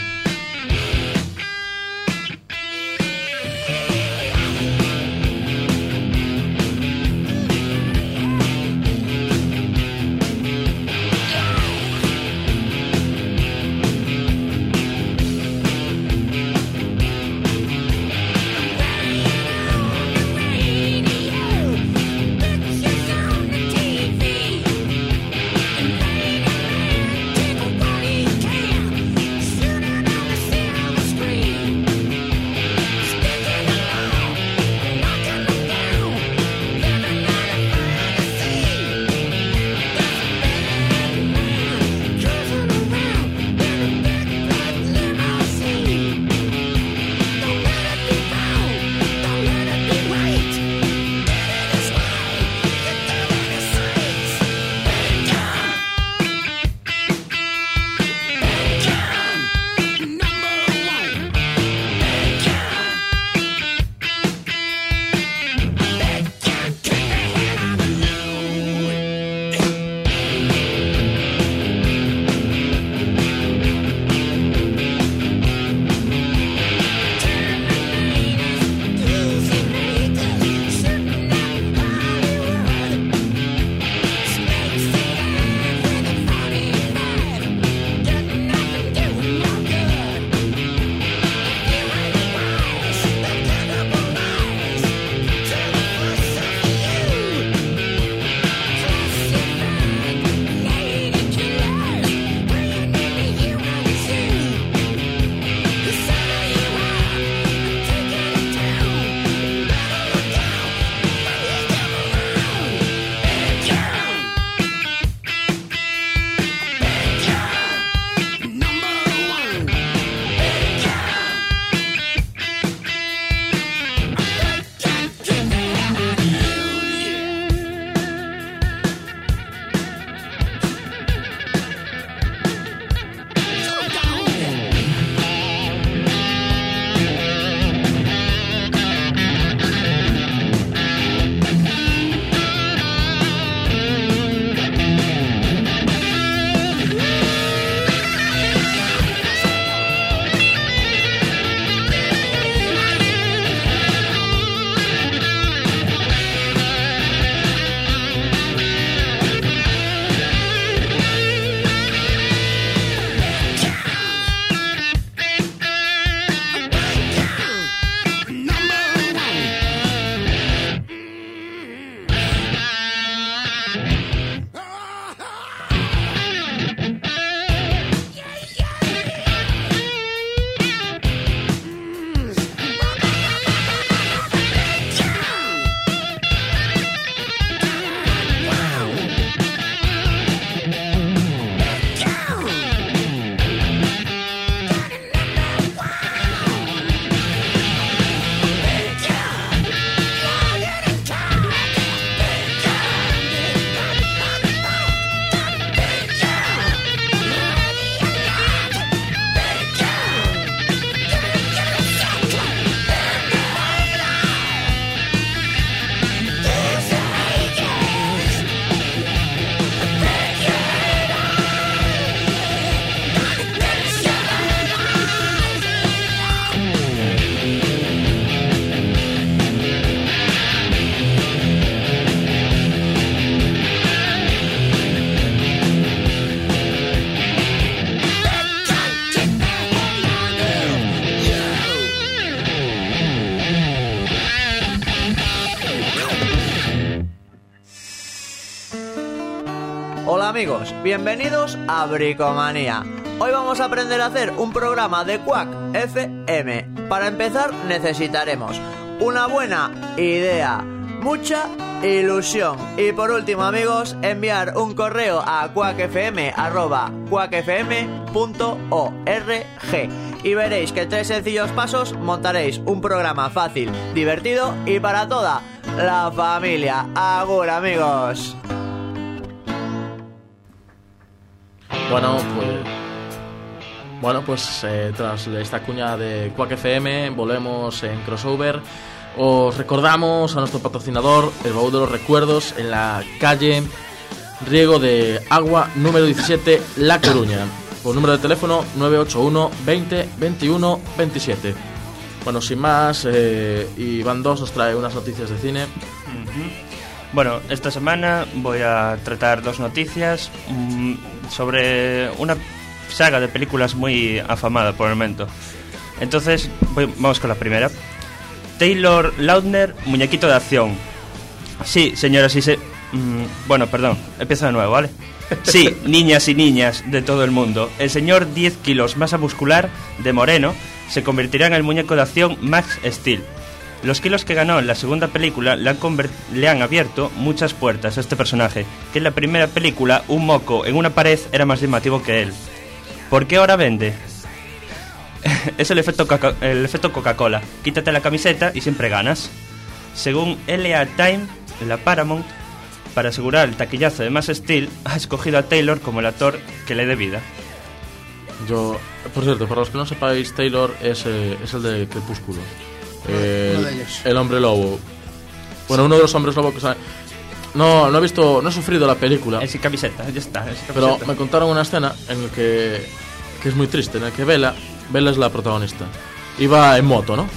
Hola amigos, bienvenidos a Bricomanía. Hoy vamos a aprender a hacer un programa de Quack F M. Para empezar necesitaremos una buena idea, mucha ilusión y por último amigos, enviar un correo a quackfm arroba quackfm punto org y veréis que en tres sencillos pasos montaréis un programa fácil, divertido y para toda la familia. Agur amigos. Bueno, pues Bueno, pues eh, tras esta cuña de Quack F M, volvemos en crossover. Os recordamos a nuestro patrocinador, el Baúl de los Recuerdos, en la calle Riego de Agua, número diecisiete, La Coruña. Con número de teléfono nueve ocho uno, veinte, veintiuno, veintisiete. Bueno, sin más, eh, Iván dos nos trae unas noticias de cine. Uh-huh. Bueno, esta semana voy a tratar dos noticias mmm, sobre una saga de películas muy afamada por el momento. Entonces, voy, vamos con la primera. Taylor Lautner, muñequito de acción. Sí, señoras y se... Mmm, bueno, perdón, empiezo de nuevo, ¿vale? Sí, niñas y niñas de todo el mundo. El señor diez kilos masa muscular de moreno se convertirá en el muñeco de acción Max Steel. Los kilos que ganó en la segunda película le han, convert- le han abierto muchas puertas a este personaje, que en la primera película un moco en una pared era más llamativo que él. ¿Por qué ahora vende? Es el efecto, Coca- el efecto Coca-Cola. Quítate la camiseta y siempre ganas. Según L A Time, la Paramount, para asegurar el taquillazo de Max Steel, ha escogido a Taylor como el actor que le dé vida. Yo, por cierto, para los que no sepáis, Taylor es, eh, es el de Crepúsculo. Eh, uno de ellos. El hombre lobo. Bueno, uno de los hombres lobo que sabe. No, no he visto, no he sufrido la película. Es sin camiseta, ya está. Es sin Pero camiseta. me contaron una escena en la que, que es muy triste, en la que Bella, Bella es la protagonista. Iba en moto, ¿no?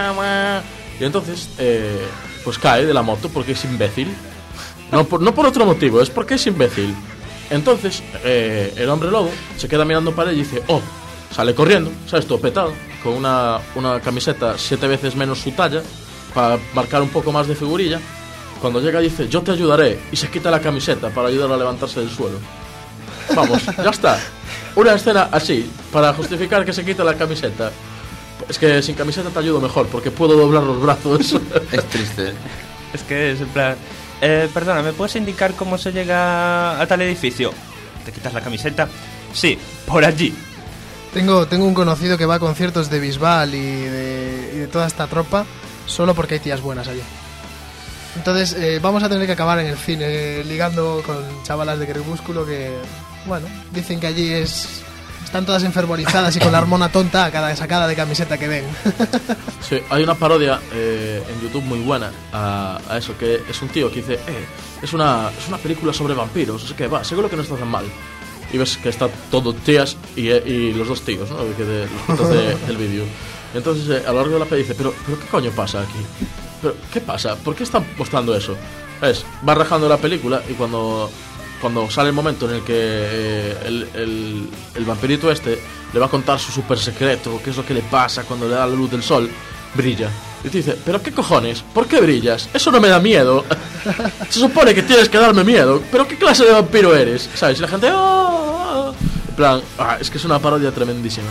Y entonces, eh, pues cae de la moto porque es imbécil. No por, no por otro motivo, es porque es imbécil. Entonces, eh, el hombre lobo se queda mirando para ella y dice, oh, sale corriendo, ¿sabes? Todo petado, con una, una camiseta siete veces menos su talla, para marcar un poco más de figurilla. Cuando llega dice, yo te ayudaré, y se quita la camiseta para ayudarlo a levantarse del suelo. Vamos, ya está. Una escena así, para justificar que se quita la camiseta. Es que sin camiseta te ayudo mejor, porque puedo doblar los brazos. Es triste. Es que es en plan... Eh, perdona, ¿me puedes indicar cómo se llega a tal edificio? ¿Te quitas la camiseta? Sí, por allí. Tengo, tengo un conocido que va a conciertos de Bisbal y de, y de toda esta tropa solo porque hay tías buenas allí. Entonces eh, vamos a tener que acabar en el cine eh, ligando con chavalas de Crepúsculo que, bueno, dicen que allí es están todas enfermorizadas y con la hormona tonta a cada sacada de camiseta que ven. Sí, hay una parodia eh, en YouTube muy buena a, a eso, que es un tío que dice, eh, es una, es una película sobre vampiros, así que va, seguro que no está tan mal. Y ves que está todo tías y, y los dos tíos, ¿no? Que de, los putos de, del vídeo. Entonces eh, a lo largo de la peli dice, pero, pero ¿qué coño pasa aquí? ¿Pero qué pasa? ¿Por qué están mostrando eso? ¿Ves? Va rajando la película y cuando... Cuando sale el momento en el que eh, el, el, el vampirito este le va a contar su super secreto, qué es lo que le pasa cuando le da la luz del sol, brilla. Y te dice, ¿pero qué cojones? ¿Por qué brillas? Eso no me da miedo. Se supone que tienes que darme miedo. ¿Pero qué clase de vampiro eres? ¿Sabes? Y la gente... ¡Oh! En plan, ah, es que es una parodia tremendísima.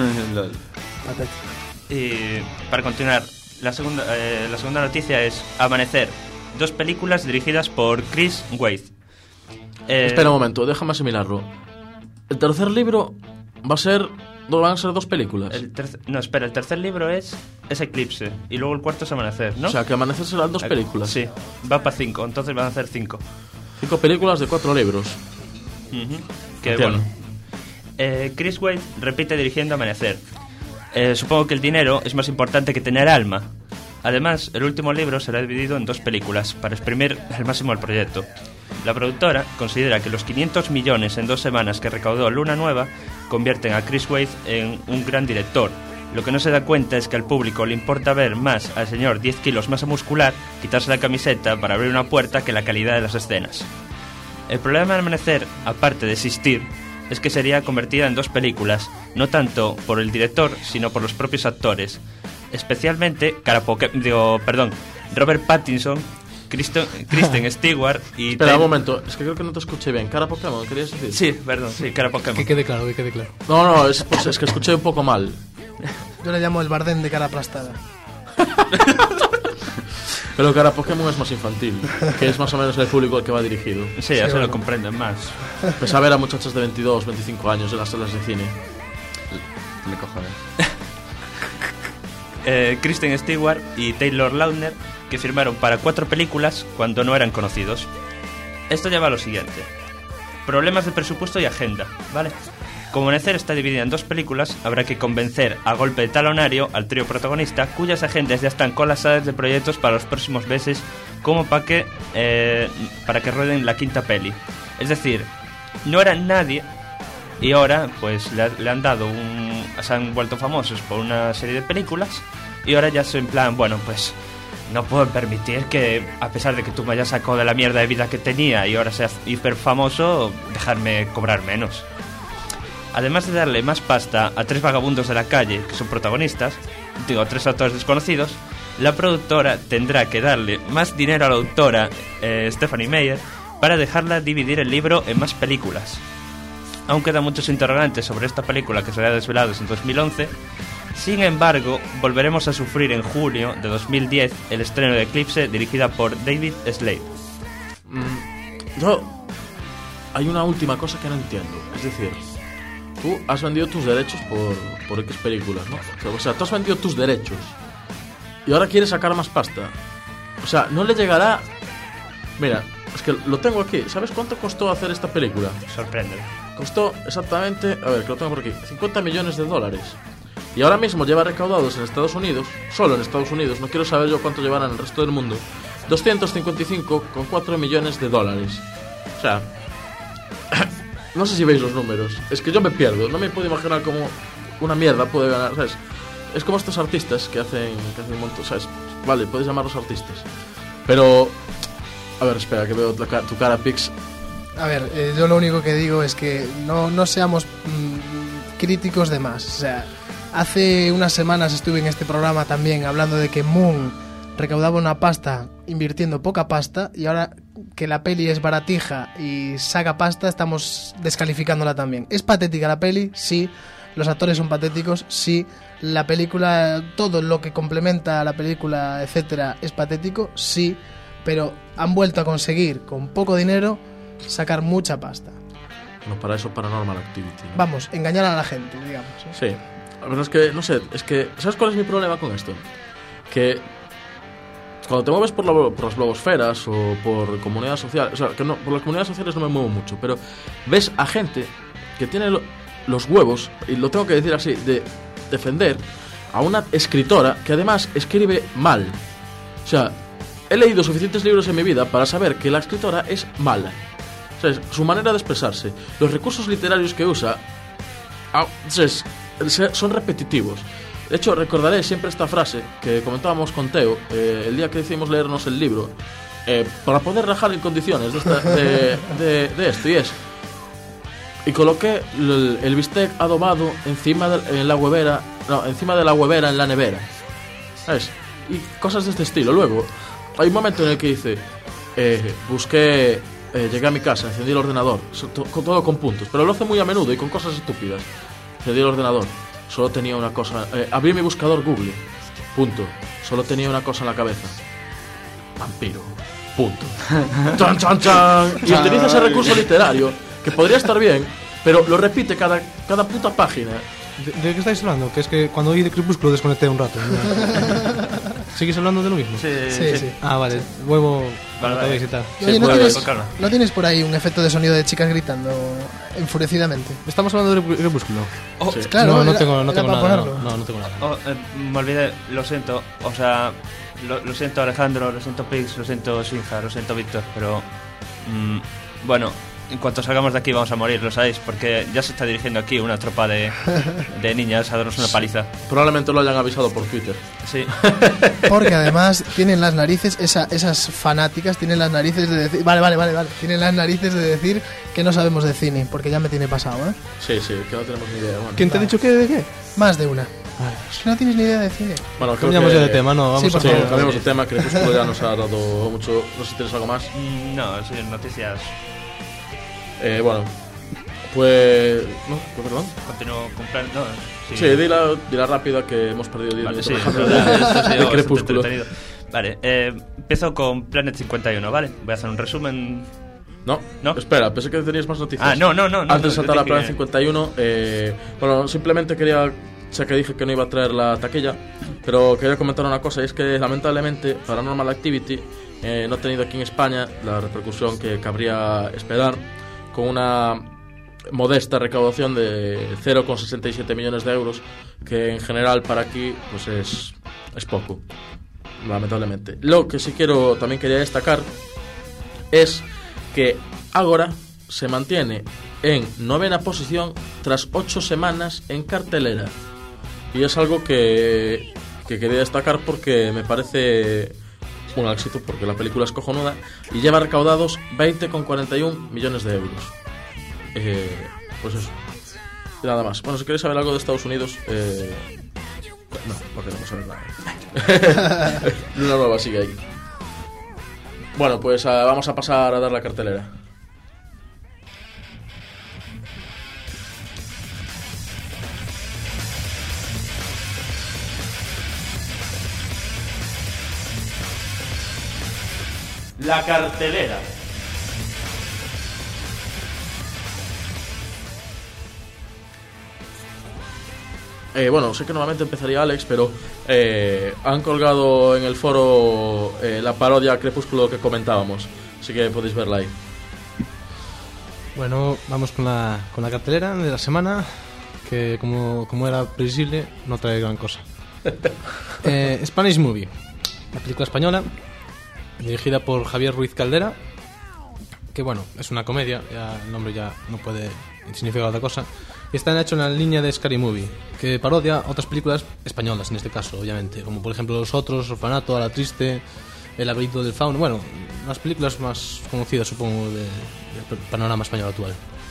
Y para continuar, la segunda, eh, la segunda noticia es Amanecer. Dos películas dirigidas por Chris Weitz. Eh, Espera un momento, déjame asimilarlo. El tercer libro va a ser... van a ser dos películas. el tercer, no, espera, el tercer libro es, es Eclipse y luego el cuarto es Amanecer, ¿no? O sea, que Amanecer serán dos películas. Sí, va para cinco, entonces van a hacer cinco. Cinco películas de cuatro libros. Uh-huh. Que Entiendo. bueno. Eh, Chris Weitz repite dirigiendo Amanecer. Eh, supongo que el dinero es más importante que tener alma. Además, el último libro será dividido en dos películas para exprimir al máximo el proyecto. La productora considera que los quinientos millones en dos semanas que recaudó Luna Nueva convierten a Chris Weitz en un gran director. Lo que no se da cuenta es que al público le importa ver más al señor diez kilos masa muscular quitarse la camiseta para abrir una puerta que la calidad de las escenas. El problema de Amanecer, aparte de existir, es que sería convertida en dos películas, no tanto por el director, sino por los propios actores. Especialmente, Carapoque, digo, perdón, Robert Pattinson, Kristen, Kristen Stewart y... Espera un Taylor- momento, es que creo que no te escuché bien. ¿Cara Pokémon querías decir? Sí, perdón, sí, Carapokémon. Que quede claro, que quede claro. No, no, es, pues, es que escuché un poco mal. Yo le llamo el Bardem de cara aplastada. Pero Cara Pokémon es más infantil, que es más o menos el público al que va dirigido. Sí, ya se lo comprenden más. Pues a ver a muchachas de veintidós, veinticinco años en las salas de cine. Me cojones. Eh, Kristen Stewart y Taylor Lautner, que firmaron para cuatro películas cuando no eran conocidos. Esto lleva a lo siguiente: problemas de presupuesto y agenda, ¿vale? Como Amanecer está dividida en dos películas, habrá que convencer a golpe de talonario al trío protagonista, cuyas agendas ya están colapsadas de proyectos para los próximos meses, como para que, eh, para que rueden la quinta peli. Es decir, no era nadie y ahora pues le, le han dado un... se han vuelto famosos por una serie de películas y ahora ya se en plan, bueno, pues no puedo permitir que, a pesar de que tú me hayas sacado de la mierda de vida que tenía y ahora seas hiper famoso, dejarme cobrar menos. Además de darle más pasta a tres vagabundos de la calle, que son protagonistas, digo, tres autores desconocidos, la productora tendrá que darle más dinero a la autora, eh, Stephanie Meyer, para dejarla dividir el libro en más películas. Aún quedan muchos interrogantes sobre esta película que será desvelada en dos mil once. Sin embargo, volveremos a sufrir en julio de dos mil diez el estreno de Eclipse, dirigida por David Slade. Mm, yo... Hay una última cosa que no entiendo. Es decir, tú has vendido tus derechos por, por X películas, ¿no? O sea, tú has vendido tus derechos y ahora quieres sacar más pasta. O sea, no le llegará... Mira, es que lo tengo aquí. ¿Sabes cuánto costó hacer esta película? Sorprende. Costó exactamente... A ver, que lo tengo por aquí. cincuenta millones de dólares. Y ahora mismo lleva recaudados en Estados Unidos, solo en Estados Unidos, no quiero saber yo cuánto llevarán en el resto del mundo, doscientos cincuenta y cinco coma cuatro millones de dólares. O sea... No sé si veis los números. Es que yo me pierdo. No me puedo imaginar cómo una mierda puede ganar, ¿sabes? Es como estos artistas que hacen, que hacen un montón, ¿sabes? Vale, puedes llamarlos artistas. Pero... A ver, espera, que veo tu cara, tu cara Pix. A ver, eh, yo lo único que digo es que no, no seamos mmm, críticos de más. O sea, hace unas semanas estuve en este programa también hablando de que Moon recaudaba una pasta invirtiendo poca pasta, y ahora que la peli es baratija y saca pasta, estamos descalificándola también. ¿Es patética la peli? Sí. ¿Los actores son patéticos? Sí. ¿La película, todo lo que complementa a la película, etcétera, es patético? Sí. Pero han vuelto a conseguir, con poco dinero, sacar mucha pasta. No, para eso Paranormal Activity, ¿no? Vamos, engañar a la gente, digamos, ¿eh? Sí. La verdad es que, no sé, es que... ¿Sabes cuál es mi problema con esto? Que... Cuando te mueves por, la, por las blogosferas o por comunidades sociales, o sea, que no, por las comunidades sociales no me muevo mucho, pero ves a gente que tiene lo, los huevos, y lo tengo que decir así, de defender a una escritora que además escribe mal. O sea, he leído suficientes libros en mi vida para saber que la escritora es mala. O sea, su manera de expresarse, los recursos literarios que usa, es, son repetitivos. De hecho, recordaré siempre esta frase que comentábamos con Teo eh, el día que decidimos leernos el libro, eh, para poder rajar en condiciones de, esta, de, de, de esto, y es: y coloqué el, el bistec adobado encima de, en la huevera, no, encima de la huevera en la nevera, ¿sabes? Y cosas de este estilo. Luego hay un momento en el que dice, eh, busqué, eh, llegué a mi casa, encendí el ordenador, todo con puntos, pero lo hace muy a menudo y con cosas estúpidas. Encendí el ordenador, solo tenía una cosa, eh, abrí mi buscador Google, punto, solo tenía una cosa en la cabeza: vampiro, punto. Chan, chan, chan. Y utiliza ese recurso literario que podría estar bien, pero lo repite cada, cada puta página. ¿De, ¿De qué estáis hablando? Que es que cuando oí de Crepúsculo desconecté un rato, ¿no? ¿Sigues hablando de lo mismo? Sí, Sí, sí. sí. Ah, vale, vuelvo Vale, para vale. y tal. Oye, Se ¿no puede tienes, tocarlo. ¿no tienes por ahí un efecto de sonido de chicas gritando enfurecidamente? Estamos hablando de Crepúsculo. Oh, Sí. Claro, no, no era- tengo, no era tengo para nada. ponerlo. No, no, no tengo nada. oh, eh, me olvidé, lo siento. O sea, lo, lo siento Alejandro, lo siento Pix, lo siento Sinja, lo siento Víctor, pero... mm, bueno, en cuanto salgamos de aquí vamos a morir, lo sabéis, porque ya se está dirigiendo aquí una tropa de, de niñas a darnos una paliza. Probablemente lo hayan avisado por Twitter. Sí. Porque además tienen las narices, esa, esas fanáticas tienen las narices de decir... Vale, vale, vale, vale. Tienen las narices de decir que no sabemos de cine, porque ya me tiene pasado, ¿eh? Sí, sí, que no tenemos ni idea. Bueno, ¿Quién te ha dicho qué de qué? Más de una. Es que no tienes ni idea de cine. bueno creo Cambiamos que... ya de tema, ¿no? Vamos Sí, a por Sí, favor. cambiamos de tema. Crepúsculo ya nos ha dado mucho. No sé si tienes algo más. Mm, no, sí, noticias. Eh, bueno, pues... No, pues perdón. Continúo con plan... No, sí. Sí, dila, dila rápida que hemos perdido diez Vale, minutos sí, hablando verdad, de, esto ha sido de bastante Crepúsculo. entretenido. Vale, eh, empiezo con Planet cincuenta y uno, ¿vale? Voy a hacer un resumen. No, ¿No? espera, pensé que tenías más noticias. Ah, no, no, no, no, Antes de no, saltar a dije- Plan cincuenta y uno, eh, bueno, simplemente quería... Sé que dije que no iba a traer la taquilla, pero quería comentar una cosa, y es que lamentablemente Paranormal Activity eh, no ha tenido aquí en España la repercusión que cabría esperar, con una modesta recaudación de cero coma sesenta y siete millones de euros, que en general para aquí pues es, es poco, lamentablemente. Lo que sí quiero, también quería destacar es que Ágora se mantiene en novena posición tras ocho semanas en cartelera, y es algo que, que quería destacar porque me parece un éxito, porque la película es cojonuda y lleva recaudados veinte coma cuarenta y uno millones de euros. Eh, pues eso, nada más. Bueno, si queréis saber algo de Estados Unidos, eh, no, no queremos saber nada. Luna Nueva sigue ahí. Bueno, pues uh, vamos a pasar a dar la cartelera. La cartelera. Eh, bueno, sé que normalmente empezaría Alex, pero eh, han colgado en el foro eh, la parodia Crepúsculo que comentábamos, así que podéis verla ahí. Bueno, vamos con la, con la cartelera de la semana, que como, como era previsible, no trae gran cosa. eh, Spanish Movie, la película española, dirigida por Javier Ruiz Caldera, que bueno, es una comedia, ya el nombre ya no puede significar otra cosa, y está hecho en la línea de Scary Movie, que parodia otras películas españolas en este caso, obviamente, como por ejemplo Los Otros, Orfanato, A la Triste, El laberinto del fauno, bueno, las películas más conocidas supongo de, del panorama español actual.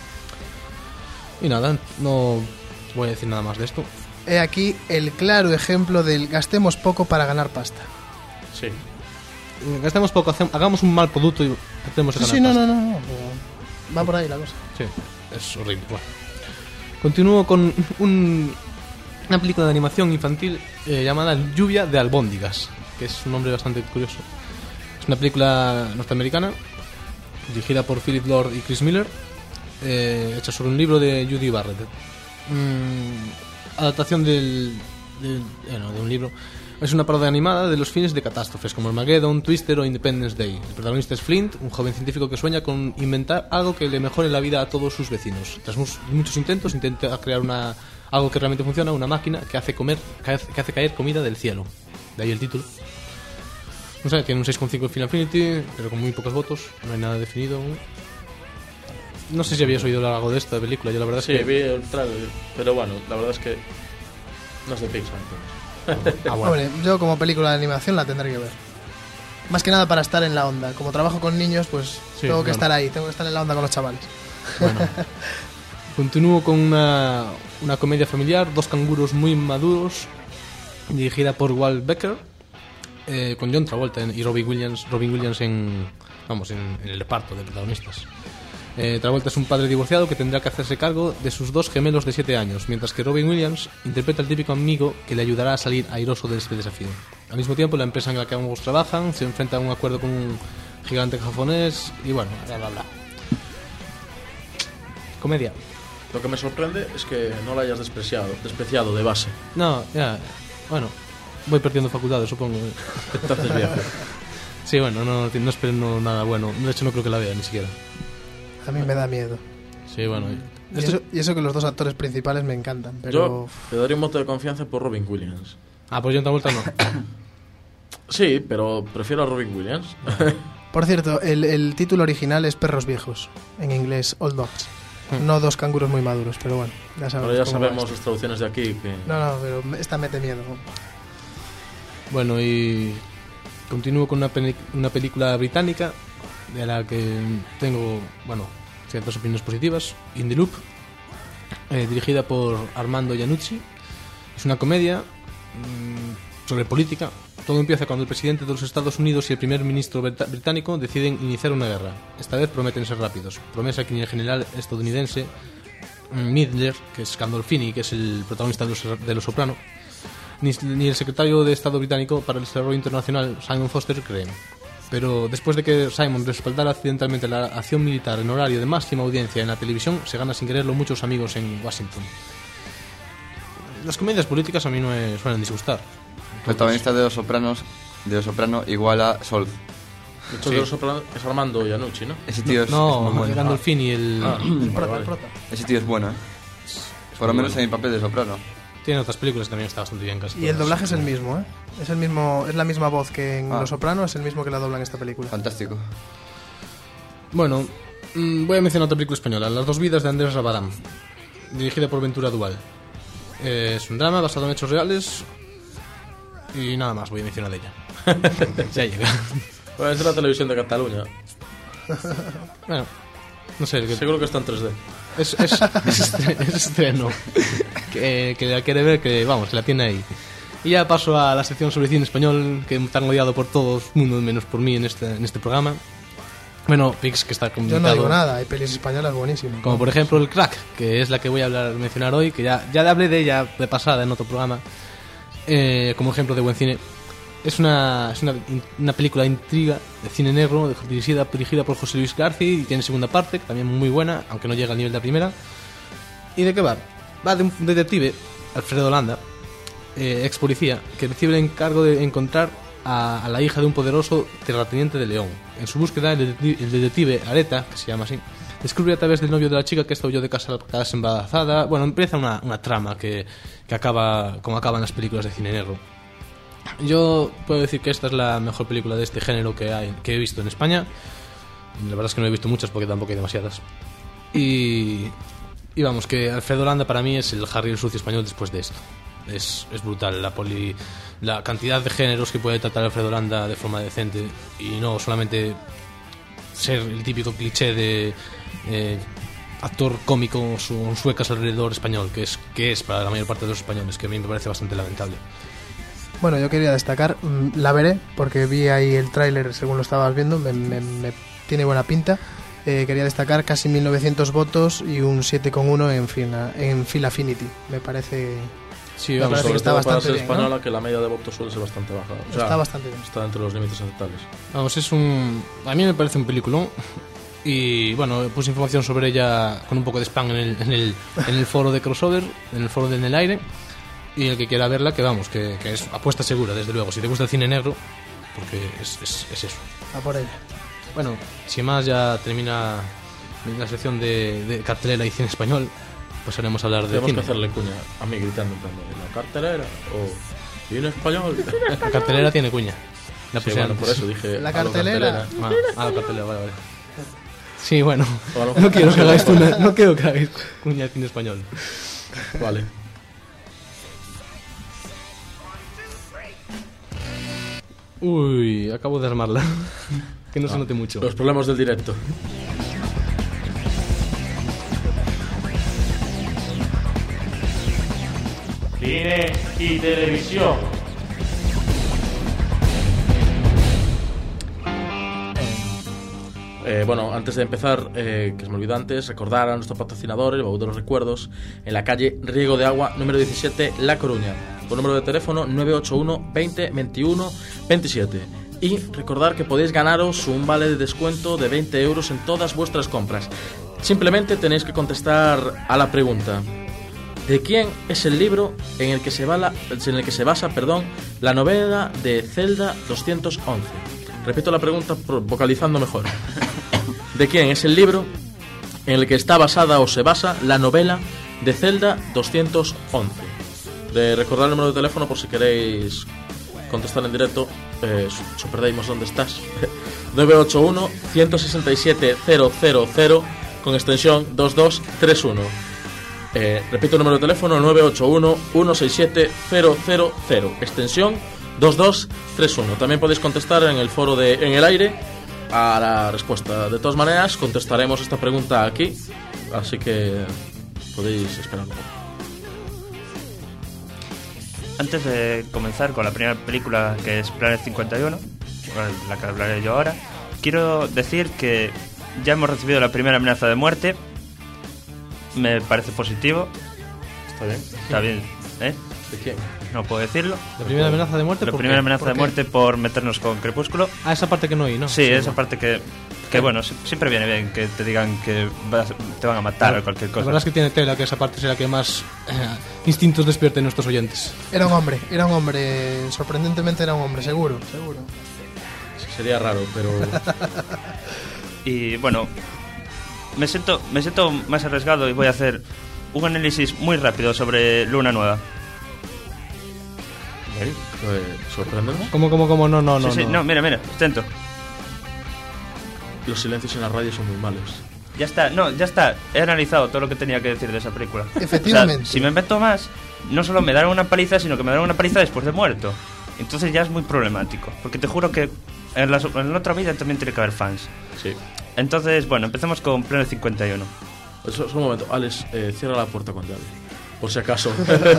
Y nada, no voy a decir nada más de esto. He aquí el claro ejemplo del gastemos poco para ganar pasta. Sí. Gastemos poco, hagamos un mal producto y tenemos que Sí, ganar sí, no, pasta. no, no, no, pero va por ahí la cosa. Sí, es horrible. Bueno. Continúo con un, una película de animación infantil eh, llamada Lluvia de albóndigas, que es un nombre bastante curioso. Es una película norteamericana dirigida por Philip Lord y Chris Miller, eh, hecha sobre un libro de Judy Barrett. Mm, adaptación del, del, bueno, de un libro. Es una parodia animada de los fines de catástrofes como Armageddon, Twister o Independence Day. El protagonista es Flint, un joven científico que sueña con inventar algo que le mejore la vida a todos sus vecinos. Tras muchos intentos, intenta crear una, algo que realmente funciona, una máquina que hace, comer, que hace, que hace caer comida del cielo. De ahí el título. No sé, tiene un seis coma cinco en Film Affinity, pero con muy pocos votos, no hay nada definido. No sé si habías oído algo de esta película, yo la verdad Sí, es que... vi el trailer, pero bueno, la verdad es que no es de Pixar, entonces. Ah, bueno. Hombre, yo como película de animación la tendré que ver. Más que nada para estar en la onda. Como trabajo con niños, pues Sí, tengo que claro. estar ahí, tengo que estar en la onda con los chavales. Bueno. Continúo con una, una comedia familiar, Dos canguros muy maduros, dirigida por Walt Becker, eh, con John Travolta y Robin Williams, Robin Williams en, vamos, en, en el reparto de protagonistas. Eh, Travolta es un padre divorciado que tendrá que hacerse cargo de sus dos gemelos de siete años, mientras que Robin Williams interpreta al típico amigo que le ayudará a salir airoso de este desafío. Al mismo tiempo, la empresa en la que ambos trabajan se enfrenta a un acuerdo con un gigante japonés y bueno, bla bla bla. Comedia. Lo que me sorprende es que no la hayas despreciado, despreciado de base. No, ya, bueno, voy perdiendo facultades, supongo. Entonces viejo. Sí, bueno, no, no espero no, nada bueno. De hecho, no creo que la vea ni siquiera. A mí me da miedo. Sí, bueno. Y Esto- eso, y eso que los dos actores principales me encantan, pero... Yo te daría un voto de confianza por Robin Williams. Ah, pues John Travolta no. Sí, pero prefiero a Robin Williams. Por cierto, el, el título original es Perros Viejos, en inglés Old Dogs. No Dos canguros muy maduros, pero bueno, ya sabemos. Pero ya cómo va sabemos esto. las traducciones de aquí que... No, no, pero esta mete miedo. Bueno, y continúo con una, peli- una película británica de la que tengo, bueno, ciertas opiniones positivas. In the Loop, eh, dirigida por Armando Iannucci. Es una comedia mmm, sobre política. Todo empieza cuando el presidente de los Estados Unidos y el primer ministro brita- británico deciden iniciar una guerra. Esta vez prometen ser rápidos. Promesa que ni el general estadounidense mm, Midler, que es Gandolfini, que es el protagonista de Los, de Los Soprano, ni, ni el secretario de Estado británico para el desarrollo internacional, Simon Foster, creen. Pero después de que Simon respaldara accidentalmente la acción militar en horario de máxima audiencia en la televisión, se gana sin quererlo muchos amigos en Washington. Las comedias políticas a mí no me suelen disgustar. Protagonista de Los Sopranos, de Los Soprano igual a Sol. De hecho, Sí. de Los Soprano es Armando Iannucci, ¿no? Ese tío es, es No, muy bueno. Gandolfini, el... Ah, El vale, prota, vale. el prota. Ese tío es bueno, ¿eh? Por lo menos en el papel de soprano. Tiene otras películas que también está bastante bien casi Y el todas. doblaje es el mismo, ¿eh? Es el mismo, es la misma voz que en Ah. Los Soprano, es el mismo que la dobla en esta película. Fantástico. Bueno, mm, voy a mencionar otra película española, Las dos vidas de Andrés Rabadán, dirigida por Ventura Dual. Eh, es un drama basado en hechos reales y nada más voy a mencionar de ella. Ya llega. Bueno, es de la televisión de Cataluña. Bueno, no sé, que Seguro que está en tres D. es, es, es, estre- es estreno. Que, que la quiere ver, que vamos, que la tiene ahí. Y ya paso a la sección sobre cine español, que tan odiado por todo el mundo, menos por mí en este, en este programa. Bueno, Pix, que está Yo comentado. no digo nada, hay pelis españolas buenísimas. Como por ejemplo El Crack, que es la que voy a hablar, mencionar hoy, que ya, ya hablé de ella de pasada en otro programa, eh, como ejemplo de buen cine. Es una, es una, una película de intriga, de cine negro, dirigida, dirigida por José Luis García, y tiene segunda parte, que también muy buena, aunque no llega al nivel de la primera. ¿Y de qué va? Va de un detective, Alfredo Landa, eh, ex policía, que recibe el encargo de encontrar a, a la hija de un poderoso terrateniente de León. En su búsqueda, el detective, el detective Areta, que se llama así, descubre a través del novio de la chica que esta huyó de casa, casa embarazada. Bueno, empieza una, una trama que, que acaba como acaban las películas de cine negro. Yo puedo decir que esta es la mejor película de este género que, hay, que he visto en España. La verdad es que no he visto muchas porque tampoco hay demasiadas. Y, y vamos, que Alfredo Landa para mí es el Harry el sucio español después de esto. Es, es brutal la, poli, la cantidad de géneros que puede tratar Alfredo Landa de forma decente. Y no solamente ser el típico cliché de eh, actor cómico su, suecas alrededor español, que es, que es para la mayor parte de los españoles, que a mí me parece bastante lamentable. Bueno, yo quería destacar, mm, la veré, porque vi ahí el tráiler según lo estabas viendo, me, me- me tiene buena pinta. Eh, quería destacar casi mil novecientos votos y un siete coma uno en, Fina- en Phil Affinity. Me parece, Sí, Me vamos, parece Sobre que está todo para bastante ser bien, ¿no? española, que la media de votos suele ser bastante baja. O sea, está bastante bien. está entre los límites aceptables. vamos, es un... A mí me parece un peliculón. Y bueno, puse información sobre ella con un poco de spam en el, en el, en el foro de Crossover, en el foro de En el Aire. Y el que quiera verla, que vamos, que, que es apuesta segura, desde luego. Si te gusta el cine negro, porque es, es, es eso. A por ella. Bueno, sin más, ya termina la sección de, de cartelera y cine español. Pasaremos a hablar de Tenemos cine. que hacerle cuña a mí gritando en plan de la cartelera o cine español. La cartelera tiene cuña. La Sí, puse bueno, antes. por eso dije. La a lo cartelera. Ah, ah, la cartelera, vale, vale. Sí, bueno, O a lo mejor- no quiero que hagáis una, no quiero que hagáis cuña de cine español. Vale. Uy, acabo de armarla. Que no se note mucho. Los problemas del directo. Cine y televisión. Eh, bueno, antes de empezar, eh, que se me olvidó antes, recordar a nuestro patrocinador, el Baúl de los Recuerdos, en la calle Riego de Agua, número diecisiete, La Coruña, con número de teléfono nueve ocho uno veinte veintiuno veintisiete. Y recordar que podéis ganaros un vale de descuento de veinte euros en todas vuestras compras. Simplemente tenéis que contestar a la pregunta: ¿de quién es el libro en el que se, bala, en el que se basa perdón, la novela de Zelda doscientos once? Repito la pregunta pro- vocalizando mejor. ¿De quién es el libro en el que está basada o se basa la novela de Zelda doscientos once? De recordar el número de teléfono por si queréis contestar en directo. eh, so perdéis dónde estás. nueve ocho uno uno seis siete cero cero cero con extensión dos dos tres uno. Eh, repito el número de teléfono: nueve ocho uno uno seis siete cero cero cero, extensión dos dos tres uno. También podéis contestar en el foro de En el Aire a la respuesta. De todas maneras, contestaremos esta pregunta aquí, así que podéis esperar un poco. Antes de comenzar con la primera película, que es Planet cincuenta y uno, con la que hablaré yo ahora, quiero decir que ya hemos recibido la primera amenaza de muerte. Me parece positivo. ¿Está bien? Está bien, ¿eh? ¿De quién? No puedo decirlo. La primera amenaza de muerte. La ¿por primera qué? amenaza ¿Por de qué? muerte por meternos con Crepúsculo. Ah, esa parte que no oí, ¿no? Sí, esa bueno. parte que, que bueno, si- siempre viene bien que te digan que vas- te van a matar La- o cualquier La cosa. verdad es que tiene tela que esa parte será que más eh, instintos despierte en nuestros oyentes. Era un hombre, era un hombre, sorprendentemente era un hombre, seguro, seguro. sería raro, pero... Y bueno, me siento, me siento más arriesgado y voy a hacer un análisis muy rápido sobre Luna Nueva. ¿Eh? ¿Sorprendemos? ¿Cómo, cómo, cómo? No, no, no. Sí, sí, no. no, mira, mira, atento. Los silencios en la radio son muy malos. Ya está, no, ya está. He analizado todo lo que tenía que decir de esa película. Efectivamente. O sea, si me meto más, no solo me darán una paliza, sino que me darán una paliza después de muerto. Entonces ya es muy problemático. Porque te juro que en la, en la otra vida también tiene que haber fans. Sí. Entonces, bueno, empecemos con Pleno cincuenta y uno. Solo un momento, Alex, eh, cierra la puerta con llave. Por si acaso.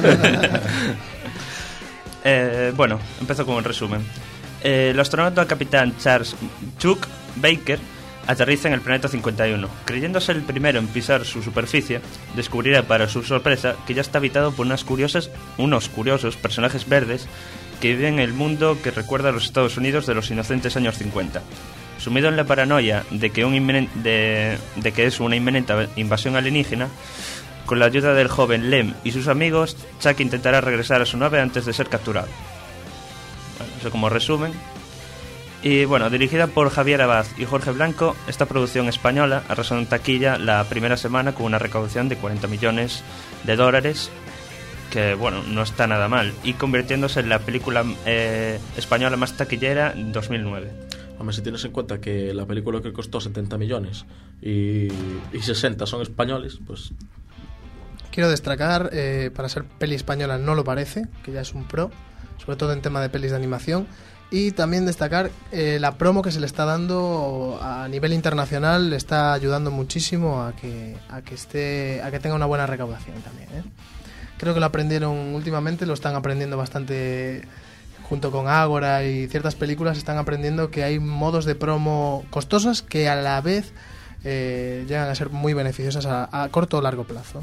eh, bueno, empiezo con un resumen. Eh, el astronauta capitán Charles Chuck Baker aterriza en el planeta cincuenta y uno. Creyéndose el primero en pisar su superficie, descubrirá para su sorpresa que ya está habitado por unas curiosas, unos curiosos personajes verdes que viven en el mundo que recuerda a los Estados Unidos de los inocentes años cincuenta. Sumido en la paranoia de que, un inminen- de, de que es una inminente invasión alienígena, con la ayuda del joven Lem y sus amigos, Chuck intentará regresar a su nave antes de ser capturado. Bueno, eso como resumen. Y bueno, dirigida por Javier Abad y Jorge Blanco, esta producción española arrasó en taquilla la primera semana con una recaudación de cuarenta millones de dólares, que bueno, no está nada mal, y convirtiéndose en la película eh, española más taquillera en dos mil nueve. Hombre, si tienes en cuenta que la película que costó setenta millones y, y sesenta son españoles, pues... Quiero destacar, eh, para ser peli española no lo parece, que ya es un pro, sobre todo en tema de pelis de animación. Y también destacar eh, la promo que se le está dando a nivel internacional, le está ayudando muchísimo a que a que esté a que tenga una buena recaudación también, ¿eh? Creo que lo aprendieron últimamente, lo están aprendiendo bastante junto con Ágora y ciertas películas, están aprendiendo que hay modos de promo costosas que a la vez eh, llegan a ser muy beneficiosas a, a corto o largo plazo.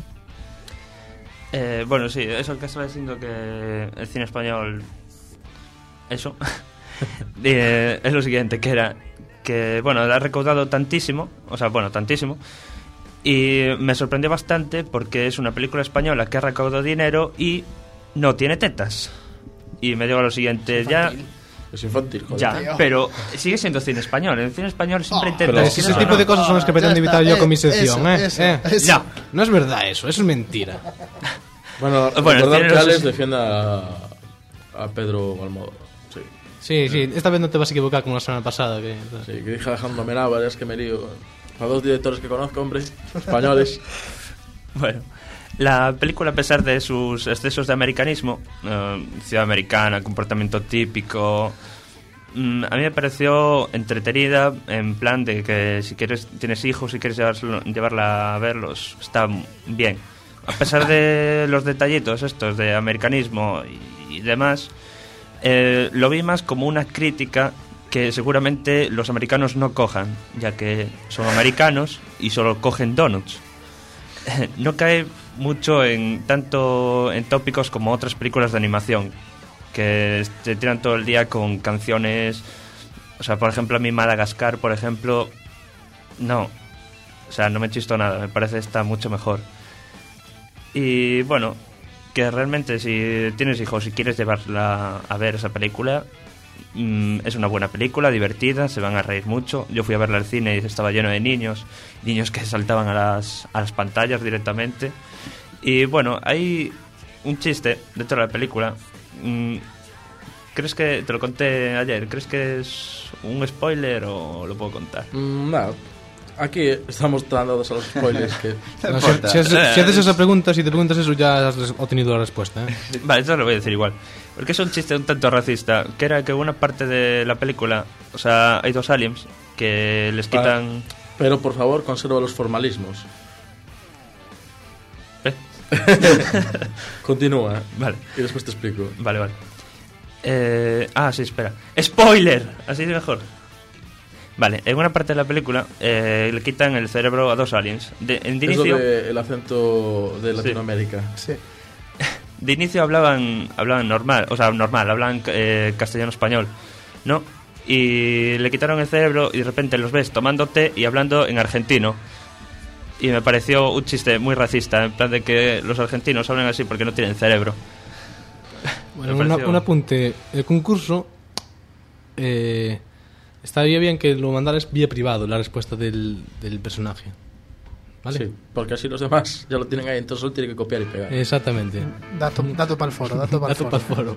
Eh, bueno, sí, eso que estaba diciendo, que el cine español... Eso... eh, es lo siguiente, que era que, bueno, ha recaudado tantísimo, o sea, bueno, tantísimo, y me sorprendió bastante porque es una película española que ha recaudado dinero y no tiene tetas. Y me digo lo siguiente, ya... Es infantil, joder. Ya, tío. pero sigue siendo cine español. El cine español siempre Oh, intenta... pero Ese sí, tipo no, de cosas son las que ya pretendo está, evitar yo eh, con mi sección, eso, ¿eh? eso, ¿Eh? eso. Ya. No es verdad eso, eso es mentira. Bueno, Bueno, recordar tiene que los- Alex defiende a, a Pedro Almodóvar. Sí. Sí, sí, esta vez no te vas a equivocar como la semana pasada. Que... Sí, que dije Alejandro Menaba, es que me lío. A dos directores que conozco, hombre, españoles. Bueno, la película, a pesar de sus excesos de americanismo, eh, ciudad americana, comportamiento típico, mm, a mí me pareció entretenida, en plan de que si quieres tienes hijos y quieres llevarselo- llevarla a verlos, está bien. A pesar de los detallitos estos de americanismo y, y demás, eh, lo vi más como una crítica que seguramente los americanos no cojan, ya que son americanos y solo cogen donuts. No cae mucho en tanto en tópicos como otras películas de animación, que se tiran todo el día con canciones. O sea, por ejemplo, a mí Madagascar, por ejemplo, no, o sea, no me chisto nada, me parece está mucho mejor. Y bueno, que realmente si tienes hijos y quieres llevarla a ver esa película, mm, es una buena película, divertida, se van a reír mucho. Yo fui a verla al cine y estaba lleno de niños, niños que saltaban a las, a las pantallas directamente. Y bueno, hay un chiste dentro de la película. Mm, ¿Crees que, te lo conté ayer, crees que es un spoiler o lo puedo contar? Mm, nada, aquí estamos dándonos a los spoilers que... No, si, si haces, si haces esa pregunta, si te preguntas eso, ya has res- obtenido la respuesta, ¿eh? Vale, esto lo voy a decir igual. Porque es un chiste un tanto racista, que era que una parte de la película, o sea, hay dos aliens que les quitan... Pero por favor, conserva los formalismos. ¿Eh? Continúa. Vale, Y después te explico. vale, vale. Eh, ah, sí, espera. ¡Spoiler! Así es mejor. Vale, en una parte de la película eh, le quitan el cerebro a dos aliens. De, en de Es lo inicio, del acento de Latinoamérica. Sí. de inicio hablaban hablaban normal, o sea, normal, hablaban eh, castellano-español, ¿no? Y le quitaron el cerebro y de repente los ves tomando té y hablando en argentino. Y me pareció un chiste muy racista, en plan de que los argentinos hablan así porque no tienen cerebro. Bueno, Me una- pareció- un apunte. El concurso, eh, estaría bien que lo mandaras vía privado, la respuesta del, del personaje. ¿Vale? Sí, porque así los demás ya lo tienen ahí, entonces solo tienen que copiar y pegar. Exactamente. Dato, dato para el foro, dato para el Dato foro. pa'l foro.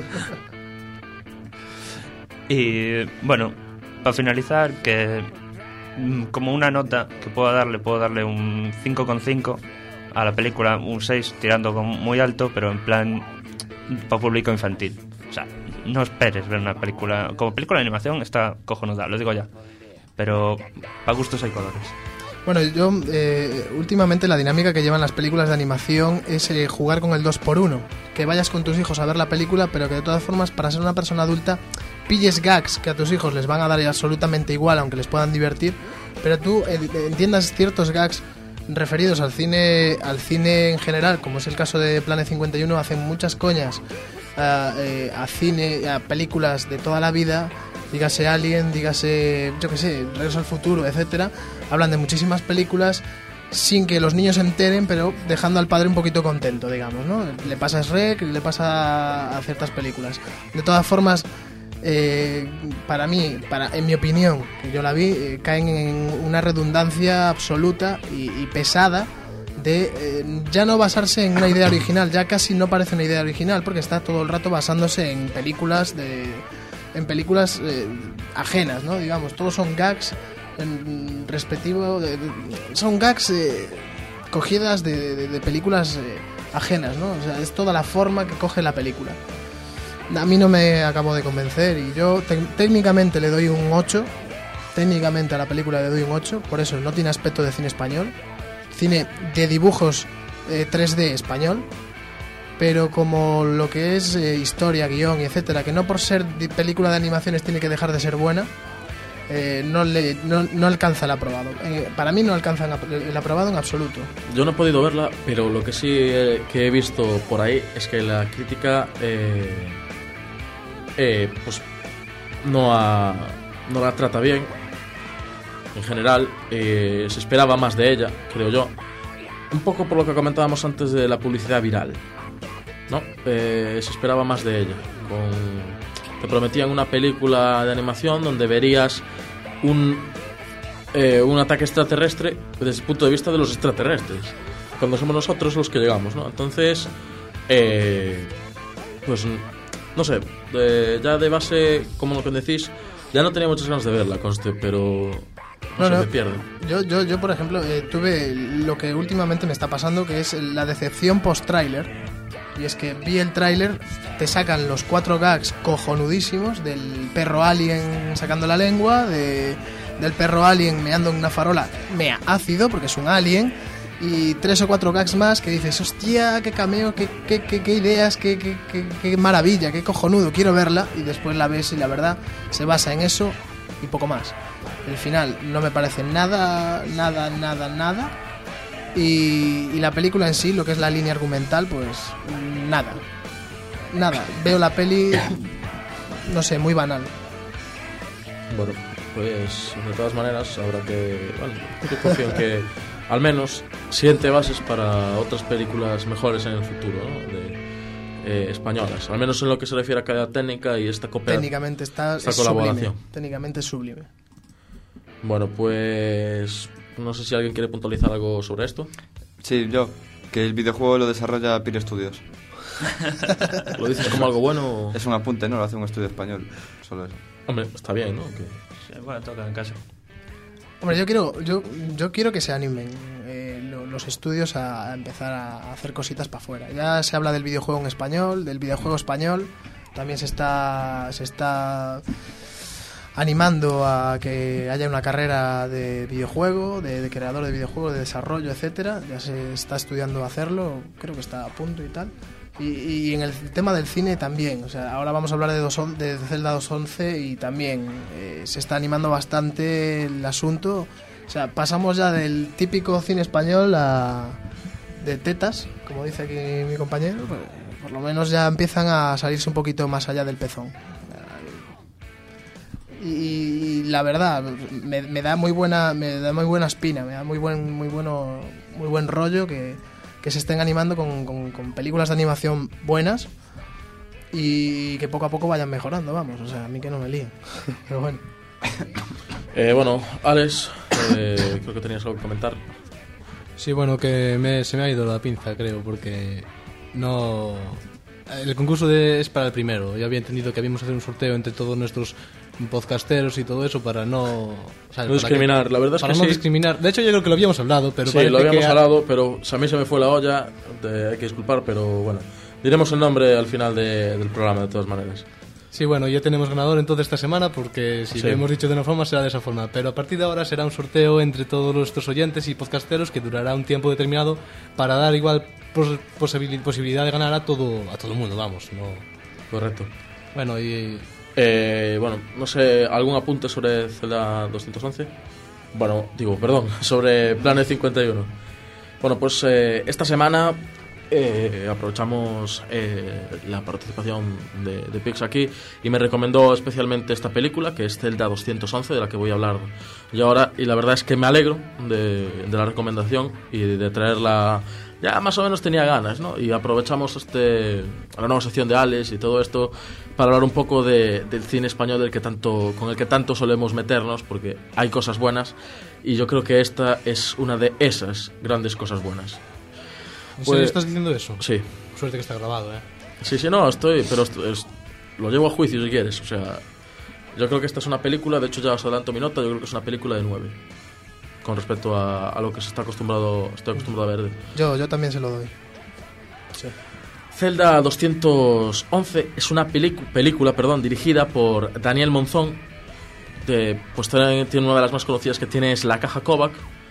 Y bueno, para finalizar, que mm, como una nota que puedo darle, puedo darle un cinco coma cinco a la película, un seis tirando con muy alto, pero en plan para público infantil. O sea, no esperes ver una película. Como película de animación está cojonuda, lo digo ya. Pero para gustos hay colores. Bueno, yo eh, últimamente la dinámica que llevan las películas de animación es eh, jugar con el dos por uno. Que vayas con tus hijos a ver la película, pero que de todas formas, para ser una persona adulta, pilles gags que a tus hijos les van a dar absolutamente igual, aunque les puedan divertir, pero tú eh, entiendas ciertos gags referidos al cine al cine en general, como es el caso de Planet cincuenta y uno. Hacen muchas coñas a, eh, a cine, a películas de toda la vida, dígase Alien, dígase, yo que sé, Regreso al Futuro, etcétera. Hablan de muchísimas películas sin que los niños se enteren, pero dejando al padre un poquito contento, digamos, ¿no? Le pasa a Shrek, le pasa a ciertas películas. De todas formas, eh, para mí, para, en mi opinión, que yo la vi, eh, caen en una redundancia absoluta y, y pesada de eh, ya no basarse en una idea original. Ya casi no parece una idea original, porque está todo el rato basándose en películas de en películas eh, ajenas, ¿no? Digamos, todos son gags en respectivo de, de, son gags eh, cogidas de, de, de películas eh, ajenas, ¿no? O sea, es toda la forma que coge la película. A mí no me acabo de convencer y yo te- técnicamente le doy un ocho. Técnicamente a la película le doy un ocho, por eso no tiene aspecto de cine español. Cine de dibujos eh, tres D español, pero como lo que es eh, historia, guión y etcétera, que no por ser de película de animaciones tiene que dejar de ser buena, eh, no, le, no, no alcanza el aprobado. Eh, para mí no alcanza el aprobado en absoluto. Yo no he podido verla, pero lo que sí eh, que he visto por ahí es que la crítica eh, eh, pues no, ha, no la trata bien. En general, eh, se esperaba más de ella, creo yo. Un poco por lo que comentábamos antes de la publicidad viral, ¿no? Eh, se esperaba más de ella. Con... Te prometían una película de animación donde verías un, eh, un ataque extraterrestre desde el punto de vista de los extraterrestres, cuando somos nosotros los que llegamos, ¿no? Entonces, eh, pues no sé, de, ya de base, como lo que decís, ya no tenía muchas ganas de verla, conste, pero no, No, se no. me pierde. Yo, yo, yo por ejemplo, eh, tuve lo que últimamente me está pasando, que es la decepción post-tráiler. Y es que vi el tráiler, te sacan los cuatro gags cojonudísimos del perro alien sacando la lengua, de, del perro alien meando en una farola, mea ácido, porque es un alien, y tres o cuatro gags más que dices, hostia, qué cameo, qué, qué, qué, qué ideas, qué, qué, qué, qué maravilla, qué cojonudo, quiero verla, y después la ves y la verdad se basa en eso y poco más. El final no me parece nada, nada, nada, nada. Y, y la película en sí, lo que es la línea argumental, pues nada. Nada. Veo la peli, no sé, muy banal. Bueno, pues de todas maneras habrá que... Bueno, yo confío en que al menos siente bases para otras películas mejores en el futuro, ¿no? De, eh, españolas. Al menos en lo que se refiere a calidad técnica y esta cooperación. Técnicamente está esta es colaboración. sublime. Técnicamente es sublime. Bueno, pues... No sé si alguien quiere puntualizar algo sobre esto. Sí, yo. Que el videojuego lo desarrolla Pir Studios. ¿Lo dices como algo bueno o...? Es un apunte, ¿no? Lo hace un estudio español. Solo eso. Hombre, está bien, ¿no? Que... Sí, bueno, toca en casa. Hombre, yo quiero, yo, yo quiero que se animen eh, lo- los estudios a, a empezar a hacer cositas para afuera. Ya se habla del videojuego en español, del videojuego español. También se está, se está animando a que haya una carrera de videojuego, de, de creador de videojuego, de desarrollo, etcétera. Ya se está estudiando hacerlo, creo que está a punto y tal. Y, y en el tema del cine también, o sea, ahora vamos a hablar de, dos, de Zelda dos once y también eh, se está animando bastante el asunto. O sea, pasamos ya del típico cine español a de tetas, como dice aquí mi compañero, pues, por lo menos ya empiezan a salirse un poquito más allá del pezón. Y, y la verdad me, me da muy buena me da muy buena espina, me da muy buen muy bueno muy buen rollo que, que se estén animando con, con, con películas de animación buenas y que poco a poco vayan mejorando, vamos, o sea, a mí que no me líen. Pero bueno. Eh, bueno, Alex, eh, creo que tenías algo que comentar. Sí, bueno, que me, se me ha ido la pinza, creo, porque no... El concurso de, es para el primero. Yo había entendido que habíamos hacer un sorteo entre todos nuestros podcasteros y todo eso para no... ¿sabes? No discriminar, que, la verdad es para que no sí. discriminar. De hecho, yo creo que lo habíamos hablado, pero Sí, lo habíamos que... hablado, pero a mí se me fue la olla, te, hay que disculpar, pero bueno, diremos el nombre al final de, del programa, de todas maneras. Sí, bueno, ya tenemos ganador entonces esta semana, porque si sí. lo hemos dicho de una forma será de esa forma, pero a partir de ahora será un sorteo entre todos nuestros oyentes y podcasteros que durará un tiempo determinado para dar igual pos posibil posibilidad de ganar a todo a todo el mundo, vamos, no. Correcto. Bueno, y eh, bueno, no sé, ¿algún apunte sobre Zelda doscientos once? Bueno, digo, perdón, sobre Planet cincuenta y uno. Bueno, pues eh, esta semana Eh, aprovechamos eh, la participación de, de Pix aquí y me recomendó especialmente esta película que es Zelda doscientos once, de la que voy a hablar yo ahora, y la verdad es que me alegro de, de la recomendación y de traerla. Ya más o menos tenía ganas, ¿no? Y aprovechamos este la nueva sección de Alex y todo esto para hablar un poco de, del cine español del que tanto, con el que tanto solemos meternos, porque hay cosas buenas y yo creo que esta es una de esas grandes cosas buenas. ¿En pues, serio estás diciendo eso? Sí. Suerte que está grabado, ¿eh? Sí, sí, no, estoy... Pero esto es, lo llevo a juicio si quieres. O sea, yo creo que esta es una película... De hecho, ya os adelanto mi nota. Yo creo que es una película de nueve. Con respecto a, a lo que se está acostumbrado, estoy acostumbrado a ver. Yo, yo también se lo doy. Sí. Zelda doscientos once es una película perdón, dirigida por Daniel Monzón. De, pues tiene una de las más conocidas que tiene es La Caja Kovac,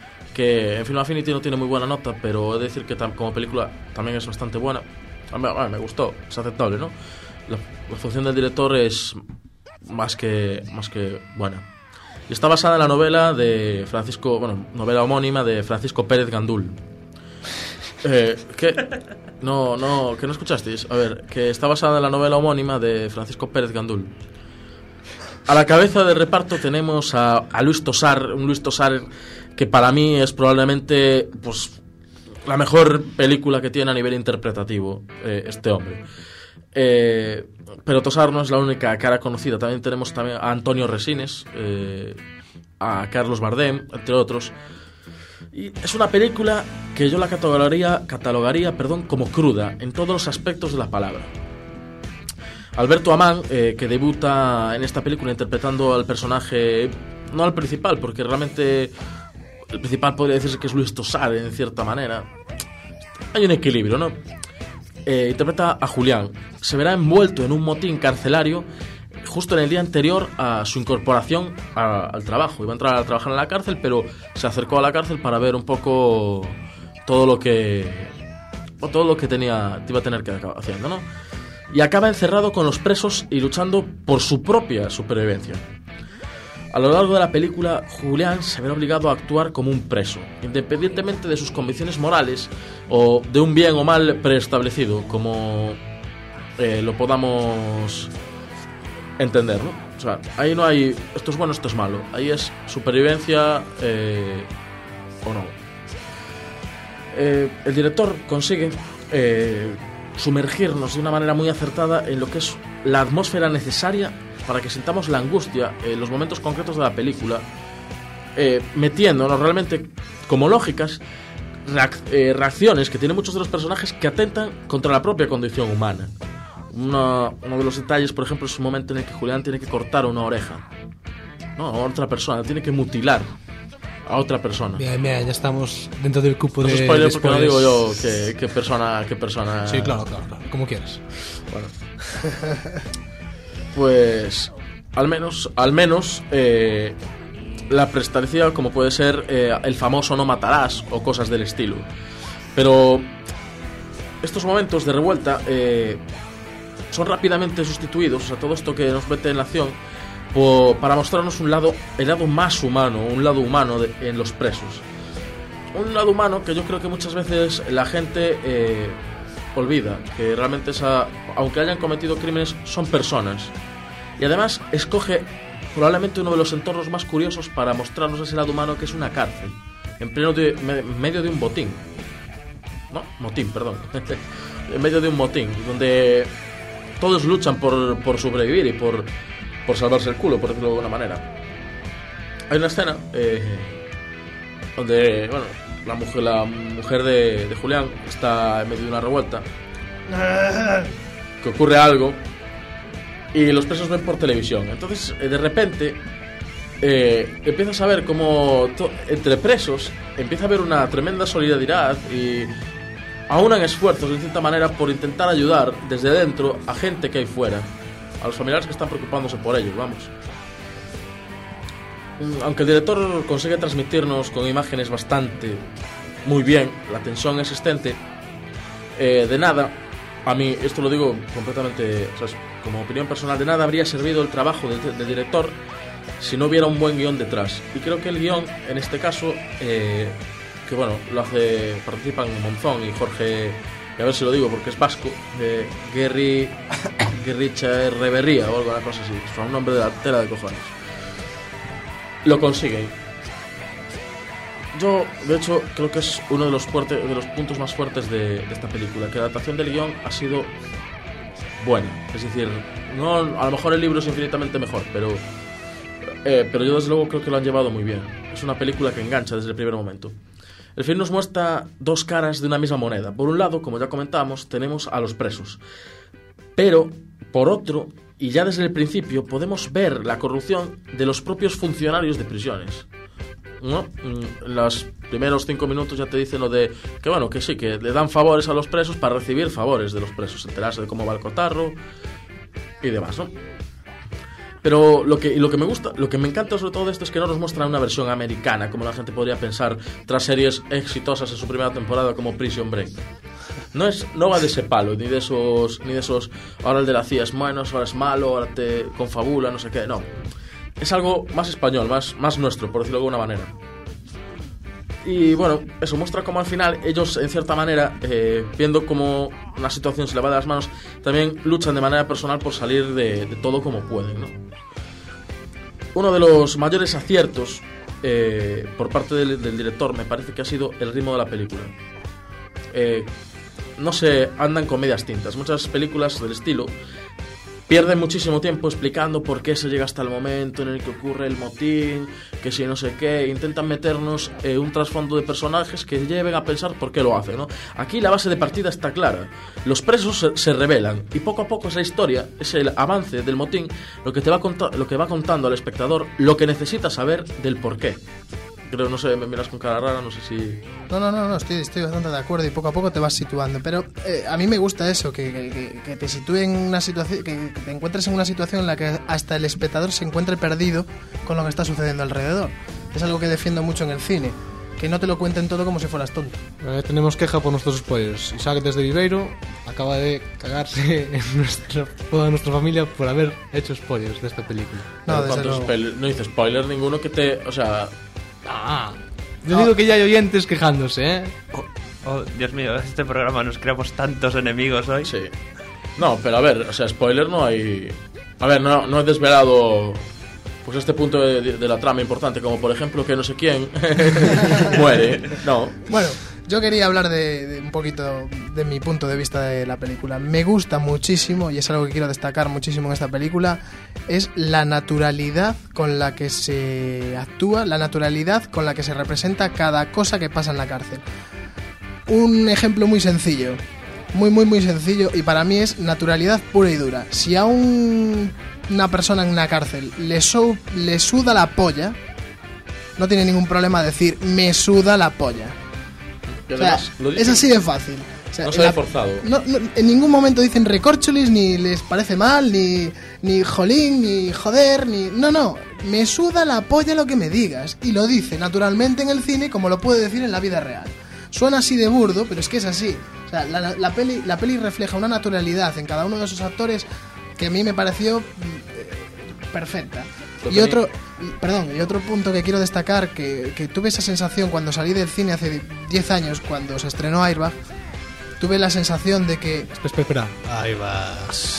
que en Film Affinity no tiene muy buena nota, pero he de decir que tam, como película también es bastante buena. A mí, a mí me gustó, es aceptable, ¿no? La, la función del director es más que, más que buena. Y está basada en la novela de Francisco, bueno, novela homónima de Francisco Pérez Gandul. Eh, ¿Qué? No, no, que no escuchasteis. A ver, que está basada en la novela homónima de Francisco Pérez Gandul. A la cabeza del reparto tenemos a, a Luis Tosar, un Luis Tosar que para mí es probablemente pues la mejor película que tiene a nivel interpretativo eh, este hombre. Eh, pero Tosar no es la única cara conocida. También tenemos también a Antonio Resines, eh, a Carlos Bardem, entre otros. Y es una película que yo la catalogaría, catalogaría perdón, como cruda en todos los aspectos de la palabra. Alberto Amán, eh, que debuta en esta película interpretando al personaje, no al principal, porque realmente el principal podría decirse que es Luis Tosar en cierta manera. Hay un equilibrio, ¿no? Eh, interpreta a Julián. Se verá envuelto en un motín carcelario justo en el día anterior a su incorporación a, al trabajo. Iba a entrar a trabajar en la cárcel, pero se acercó a la cárcel para ver un poco todo lo que o todo lo que tenía iba a tener que acabar haciendo, ¿no? Y acaba encerrado con los presos y luchando por su propia supervivencia. A lo largo de la película, Julián se verá obligado a actuar como un preso, independientemente de sus convicciones morales o de un bien o mal preestablecido, como eh, lo podamos entender, ¿no? O sea, ahí no hay esto es bueno, esto es malo. Ahí es supervivencia eh, o no. Eh, el director consigue eh, sumergirnos de una manera muy acertada en lo que es la atmósfera necesaria para que sintamos la angustia en los momentos concretos de la película, eh, metiéndonos realmente como lógicas reac eh, reacciones que tienen muchos de los personajes que atentan contra la propia condición humana. Una, uno de los detalles, por ejemplo, es un momento en el que Julián tiene que cortar una oreja, no, a otra persona, tiene que mutilar a otra persona. Bien, bien, ya estamos dentro del cupo no de... spoiler después... porque no digo yo qué, qué persona, qué persona... Sí, claro, claro, claro, como quieras. Bueno. Pues al menos, al menos eh, la preestablecida como puede ser eh, el famoso no matarás o cosas del estilo. Pero estos momentos de revuelta eh, son rápidamente sustituidos, o sea, todo esto que nos mete en la acción, por, para mostrarnos un lado, el lado más humano, un lado humano de, en los presos. Un lado humano que yo creo que muchas veces la gente eh, olvida, que realmente esa, aunque hayan cometido crímenes, son personas. Y además escoge probablemente uno de los entornos más curiosos para mostrarnos ese lado humano, que es una cárcel, en pleno de, me, medio de un botín. No, motín, perdón. En medio de un motín, donde todos luchan por, por sobrevivir y por, por salvarse el culo, por decirlo de alguna manera. hay una escena eh, donde, bueno, la mujer, la mujer de, de Julián está en medio de una revuelta, que ocurre algo y los presos ven por televisión. Entonces, eh, de repente, eh, empiezas a ver cómo to- entre presos empieza a haber una tremenda solidaridad y aunan esfuerzos de cierta manera por intentar ayudar desde dentro a gente que hay fuera, a los familiares que están preocupándose por ellos, vamos. Aunque el director consigue transmitirnos con imágenes bastante muy bien la tensión existente, eh, de nada, a mí, esto lo digo completamente, o sea, como opinión personal, de nada habría servido el trabajo del, del director si no hubiera un buen guión detrás. Y creo que el guión, en este caso, eh, que bueno, lo hace, participan Monzón y Jorge, y a ver si lo digo porque es vasco, de Guerri, Guerricha Reverría o algo, una cosa así, es un nombre de la tela de cojones. Lo consiguen. Yo, de hecho, creo que es uno de los, fuerte, de los puntos más fuertes de, de esta película, que la adaptación del guión ha sido buena. Es decir, no, a lo mejor el libro es infinitamente mejor, pero, eh, pero yo desde luego creo que lo han llevado muy bien. Es una película que engancha desde el primer momento. El film nos muestra dos caras de una misma moneda. Por un lado, como ya comentamos, tenemos a los presos. Pero, por otro, y ya desde el principio, podemos ver la corrupción de los propios funcionarios de prisiones, ¿no? En los primeros cinco minutos ya te dicen lo de que bueno, que sí, que le dan favores a los presos para recibir favores de los presos, enterarse de cómo va el cotarro y demás, ¿no? Pero lo que, y lo que me gusta, lo que me encanta sobre todo de esto es que no nos muestra una versión americana, como la gente podría pensar tras series exitosas en su primera temporada como Prison Break. No es, no va de ese palo, ni de esos, ni de esos, ahora el de la C I A es bueno, ahora es malo, ahora te confabula, no sé qué, no. Es algo más español, más, más nuestro, por decirlo de alguna manera. Y bueno, eso muestra cómo al final ellos, en cierta manera, eh, viendo cómo una situación se le va de las manos, también luchan de manera personal por salir de, de todo como pueden, ¿no? Uno de los mayores aciertos eh, por parte del, del director me parece que ha sido el ritmo de la película. Eh, no se andan con medias tintas. Muchas películas del estilo pierden muchísimo tiempo explicando por qué se llega hasta el momento en el que ocurre el motín, que si no sé qué, intentan meternos eh, un trasfondo de personajes que lleven a pensar por qué lo hacen, ¿no? Aquí la base de partida está clara. Los presos se, se rebelan y poco a poco esa historia, ese avance del motín, lo que te va conta- lo que va contando al espectador lo que necesita saber del por qué. Creo, no sé, me miras con cara rara, no sé si... No, no, no, no estoy, estoy bastante de acuerdo y poco a poco te vas situando. Pero eh, a mí me gusta eso, que, que, que te sitúe en una situación, que te encuentres en una situación en la que hasta el espectador se encuentre perdido con lo que está sucediendo alrededor. Es algo que defiendo mucho en el cine, que no te lo cuenten todo como si fueras tonto. Eh, tenemos queja por nuestros spoilers. Isaac desde Viveiro acaba de cagarse en nuestra, toda nuestra familia por haber hecho spoilers de esta película. No, desde ¿Cuántos luego. spoilers? No hice spoiler ninguno que te... O sea... Ah, yo digo que ya hay oyentes quejándose, ¿eh? Oh, oh, Dios mío, este programa nos creamos tantos enemigos hoy. Sí. No, pero a ver, o sea, spoiler no hay... A ver, no, no he desvelado pues este punto de, de, de la trama importante, como por ejemplo que no sé quién muere. No. Bueno, yo quería hablar de, de un poquito de mi punto de vista de la película. Me gusta muchísimo, y es algo que quiero destacar muchísimo en esta película, es la naturalidad con la que se actúa, la naturalidad con la que se representa cada cosa que pasa en la cárcel. Un ejemplo muy sencillo, muy muy muy sencillo, y para mí es naturalidad pura y dura. Si a un, una persona en una cárcel le, su, le suda la polla, no tiene ningún problema decir me suda la polla. Y O sea, además, lo es dicen- así de fácil. O sea, No se en ve la- forzado. no- no- en ningún momento dicen recorcholis, ni les parece mal, ni, ni jolín, ni joder, ni... No, no, me suda la polla lo que me digas. Y lo dice naturalmente en el cine como lo puede decir en la vida real. Suena así de burdo, pero es que es así. O sea, la, la, peli, la peli refleja una naturalidad en cada uno de esos actores que a mí me pareció mm, perfecta. Lo Y tenía- otro, y- perdón, y otro punto que quiero destacar, que, que tuve esa sensación cuando salí del cine hace diez años, cuando se estrenó Airbag, tuve la sensación de que... Espera, espera, espera. Ahí va.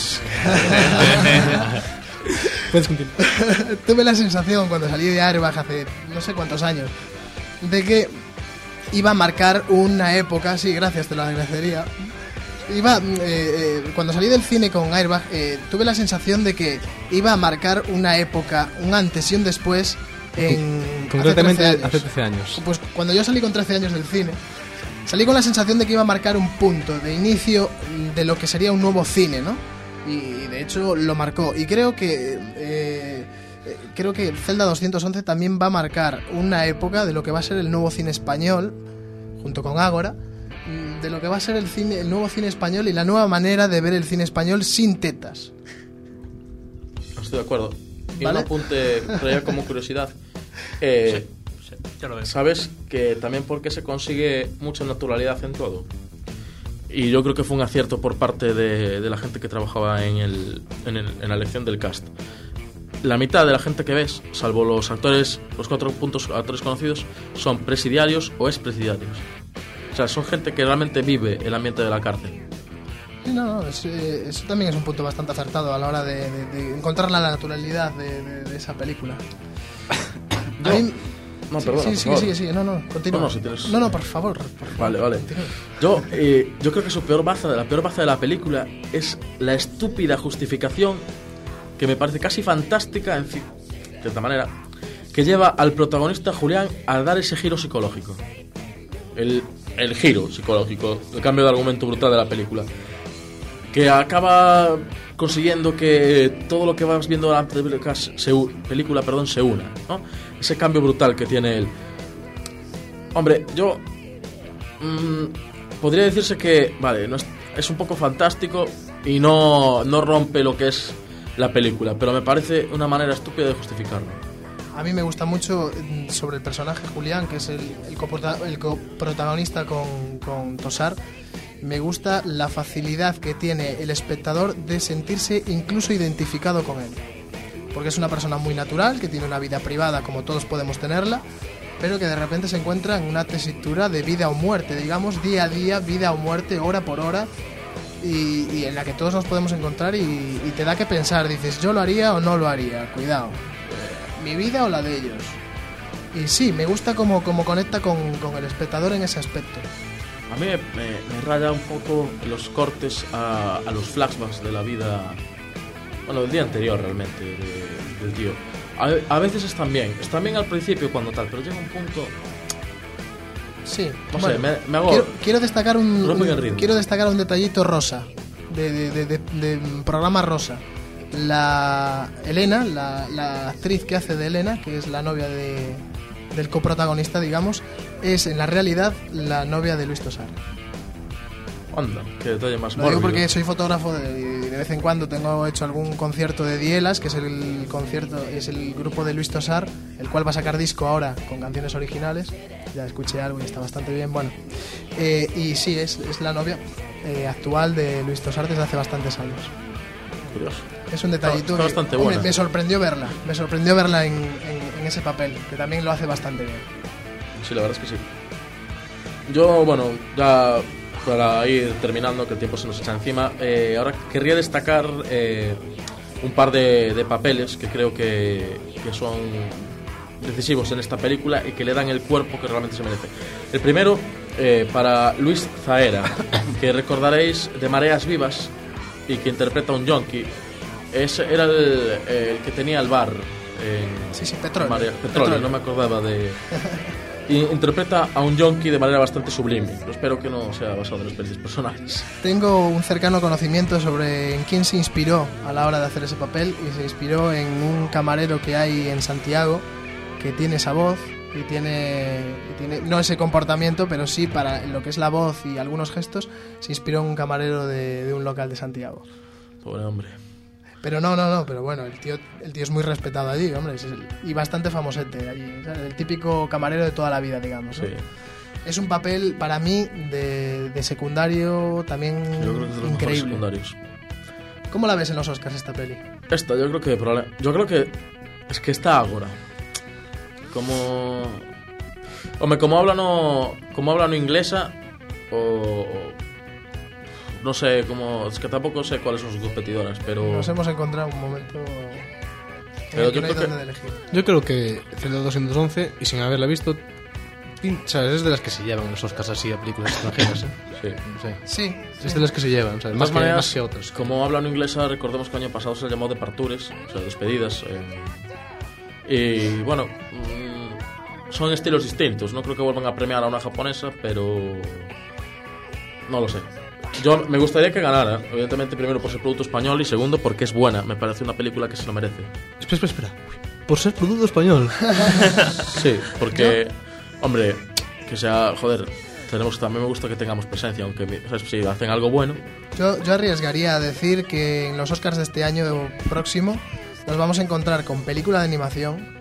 Puedes continuar. tuve la sensación cuando salí de Airbag hace no sé cuántos años, de que iba a marcar una época, sí, gracias, te lo agradecería. Iba, eh, eh, cuando salí del cine con Airbag, eh, tuve la sensación de que iba a marcar una época, un antes y un después en Concretamente hace trece años. hace trece años. Pues cuando yo salí con trece años del cine, salí con la sensación de que iba a marcar un punto de inicio de lo que sería un nuevo cine, ¿no? Y de hecho lo marcó. Y creo que eh, creo que Zelda doscientos once también va a marcar una época de lo que va a ser el nuevo cine español, junto con Ágora, de lo que va a ser el cine, el nuevo cine español y la nueva manera de ver el cine español sin tetas. Estoy de acuerdo. Y ¿Vale? un apunte, traía como curiosidad. Eh, Sí, ya lo ves. ¿Sabes que también porque se consigue mucha naturalidad en todo? Y yo creo que fue un acierto por parte de, de la gente que trabajaba en, el, en, el, en la elección del cast. La mitad de la gente que ves, salvo los actores, los cuatro puntos actores conocidos, son presidiarios o expresidiarios. O sea, son gente que realmente vive el ambiente de la cárcel. Sí, no, no, es, eh, eso también es un punto bastante acertado a la hora de, de, de encontrar la naturalidad de, de, de esa película. A mí- No, sí, perdona, sí, por sigue, favor. sigue, sigue, no, no, continúa. No, no, si tienes- no, no, por favor, por favor, Vale, vale. continúa. Yo, eh, yo creo que su peor baza, la peor baza de la película es la estúpida justificación que me parece casi fantástica, en fin, de cierta manera, que lleva al protagonista Julián a dar ese giro psicológico. El, el giro psicológico, el cambio de argumento brutal de la película. Que acaba consiguiendo que todo lo que vas viendo durante la película se, u- película, perdón, se una, ¿no? Ese cambio brutal que tiene él. Hombre, yo mmm, podría decirse que, vale, no es, es un poco fantástico y no, no rompe lo que es la película, pero me parece una manera estúpida de justificarlo. A mí me gusta mucho mm, sobre el personaje Julián, que es el, el, coprota- el coprotagonista con, con Tosar. Me gusta la facilidad que tiene el espectador de sentirse incluso identificado con él. Porque es una persona muy natural, que tiene una vida privada como todos podemos tenerla, pero que de repente se encuentra en una tesitura de vida o muerte, digamos, día a día, vida o muerte, hora por hora, y, y en la que todos nos podemos encontrar y, y te da que pensar, dices, ¿yo lo haría o no lo haría? Cuidado, eh, ¿mi vida o la de ellos? Y sí, me gusta cómo, cómo conecta con, con el espectador en ese aspecto. A mí me, me- me raya un poco los cortes a, a los flashbacks de la vida, bueno, del día anterior realmente, de- del tío. A, a veces están bien, están bien al principio cuando tal, pero llega un punto... Sí, No bueno, sé, me, me hago... quiero, quiero destacar un, Rompen el un- ritmo. quiero destacar un detallito rosa de, de, de, de- de programa rosa. La Elena, la, la actriz que hace de Elena, que es la novia de, del coprotagonista, digamos, es en la realidad la novia de Luis Tosar. Anda, qué detalle más Lo digo mórbido. porque soy fotógrafo de- y de vez en cuando tengo hecho algún concierto de Dielas, que es el concierto, es el grupo de Luis Tosar, el cual va a sacar disco ahora con canciones originales. Ya escuché algo y está bastante bien, bueno. Eh, y sí, es, es la novia eh, actual de Luis Tosar desde hace bastantes años. Curioso. Es un detallito Está- está bastante que, hombre, buena. me sorprendió verla, me sorprendió verla en, en- en ese papel, que también lo hace bastante bien. Sí, la verdad es que sí. Yo, bueno, ya para ir terminando, que el tiempo se nos echa encima, eh, ahora querría destacar eh, un par de, de papeles que creo que, que son decisivos en esta película y que le dan el cuerpo que realmente se merece. El primero, eh, para Luis Zaera, que recordaréis de Mareas Vivas y que interpreta a un yonki. Ese era el, el que tenía el bar en Sí, sí, Petróleo. Marea- Petróleo, Petróleo. no me acordaba de... Y interpreta a un yonki de manera bastante sublime. Yo espero que no sea basado en los pelis personales. Tengo un cercano conocimiento sobre en quién se inspiró a la hora de hacer ese papel, y se inspiró en un camarero que hay en Santiago que tiene esa voz y tiene, y tiene no ese comportamiento, pero sí para lo que es la voz y algunos gestos, se inspiró en un camarero de, de un local de Santiago. Pobre hombre. Pero no, no, no, pero bueno, el tío, el tío es muy respetado allí, hombre, es el- y bastante famosete allí, ¿sabes? El típico camarero de toda la vida, digamos, ¿no? Sí. Es un papel para mí de, de secundario también Yo creo que es de los mejores increíble. secundarios. ¿Cómo la ves en los Oscars esta peli? Esta, yo creo que probable- yo creo que es que está ahora. Como hombre, como hablan no como hablan inglesa o, o- no sé, como es que tampoco sé cuáles son sus competidoras, pero Nos hemos encontrado un momento en Pero el que yo no hay creo que- dónde elegir. Yo creo que Zelda doscientos once, y sin haberla visto, pin- ¿sabes? Es de las que se llevan los Oscars así a películas extranjeras, ¿eh? sí. Sí. Sí, Es de las que se llevan, ¿sabes? De Más todas que, maneras, más que otras. como hablan inglesa, recordemos que el año pasado se le llamó Departures, o sea, despedidas en, Y bueno, mmm, son estilos distintos. No creo que vuelvan a premiar a una japonesa, pero no lo sé. Yo me gustaría que ganara, evidentemente, primero por ser producto español y segundo porque es buena. Me parece una película que se lo merece. Espera, espera, espera. Por ser producto español. Sí, porque, hombre, que sea, joder, tenemos, también me gusta que tengamos presencia, aunque ¿sabes? Si hacen algo bueno. Yo, yo arriesgaría a decir que en los Oscars de este año próximo nos vamos a encontrar con película de animación.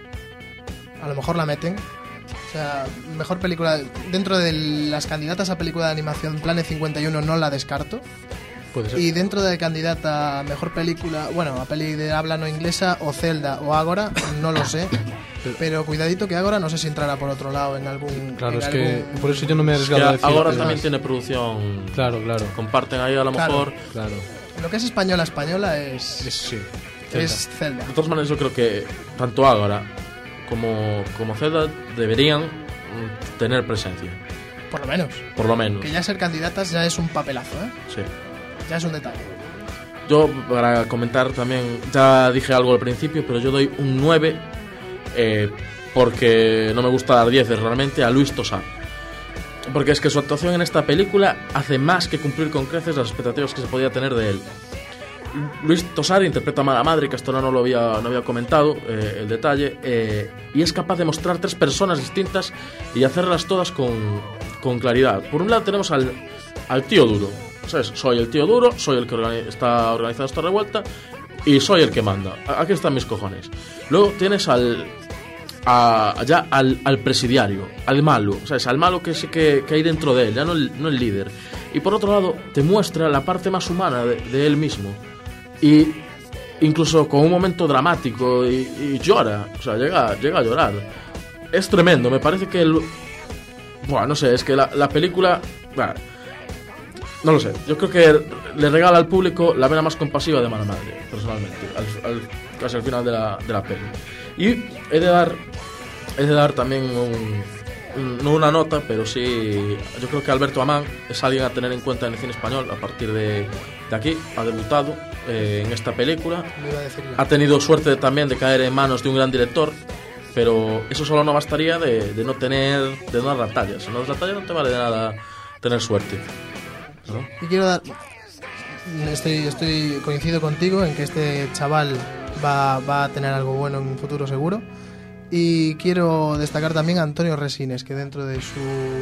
A lo mejor la meten. O sea, mejor película. Dentro de las candidatas a película de animación, Planet cincuenta y uno no la descarto. Puede ser. Y dentro de candidata a mejor película, bueno, a peli de habla no inglesa, o Zelda o Ágora, no lo sé. Pero cuidadito que Ágora no sé si entrará por otro lado en algún. Claro, en es algún... que por eso yo no me he arriesgado Es a que decir. ahora que- también tiene producción. Claro, claro. Comparten ahí a lo Claro. mejor. Claro. Lo que es española española es. Es, sí. es Zelda. De todas maneras, yo creo que tanto Ágora como, como Zelda deberían mm, tener presencia, Por lo menos. por lo menos. Que ya ser candidatas ya es un papelazo, ¿eh? Sí. Ya es un detalle. Yo, para comentar también, ya dije algo al principio, pero yo doy un nueve eh, porque no me gusta dar diez realmente a Luis Tosar. Porque es que su actuación en esta película hace más que cumplir con creces las expectativas que se podía tener de él. Luis Tosar interpreta a mala madre, que hasta ahora no lo había, no había comentado eh, el detalle, eh, y es capaz de mostrar tres personas distintas y hacerlas todas con, con claridad. Por un lado tenemos al, al tío duro, ¿sabes? Soy el tío duro, soy el que organi- está organizando esta revuelta y soy el que manda. A- Aquí están mis cojones. Luego tienes al a, ya al, al presidiario, al malo, ¿sabes? Al malo que, sí que, que hay dentro de él, ya no el, no el líder. Y por otro lado te muestra la parte más humana de, de él mismo. Y incluso con un momento dramático y, y llora, o sea, llega, llega a llorar. Es tremendo, me parece que el... Buah, no sé, es que la, la película... Buah, no lo sé, yo creo que le regala al público la vena más compasiva de Mala Madre, personalmente, al, al, casi al final de la, de la peli. Y he de dar, he de dar también un, un- no una nota, pero sí, yo creo que Alberto Amán es alguien a tener en cuenta en el cine español a partir de, de aquí, ha debutado eh, en esta película, Lo iba a decir yo. ha tenido suerte también de caer en manos de un gran director, pero eso solo no bastaría de, de no tener, de no dar la talla. Si no das la talla no te vale de nada tener suerte, ¿no? Y quiero dar. Estoy, estoy coincido contigo en que este chaval va, va a tener algo bueno en un futuro seguro. Y quiero destacar también a Antonio Resines, que dentro de su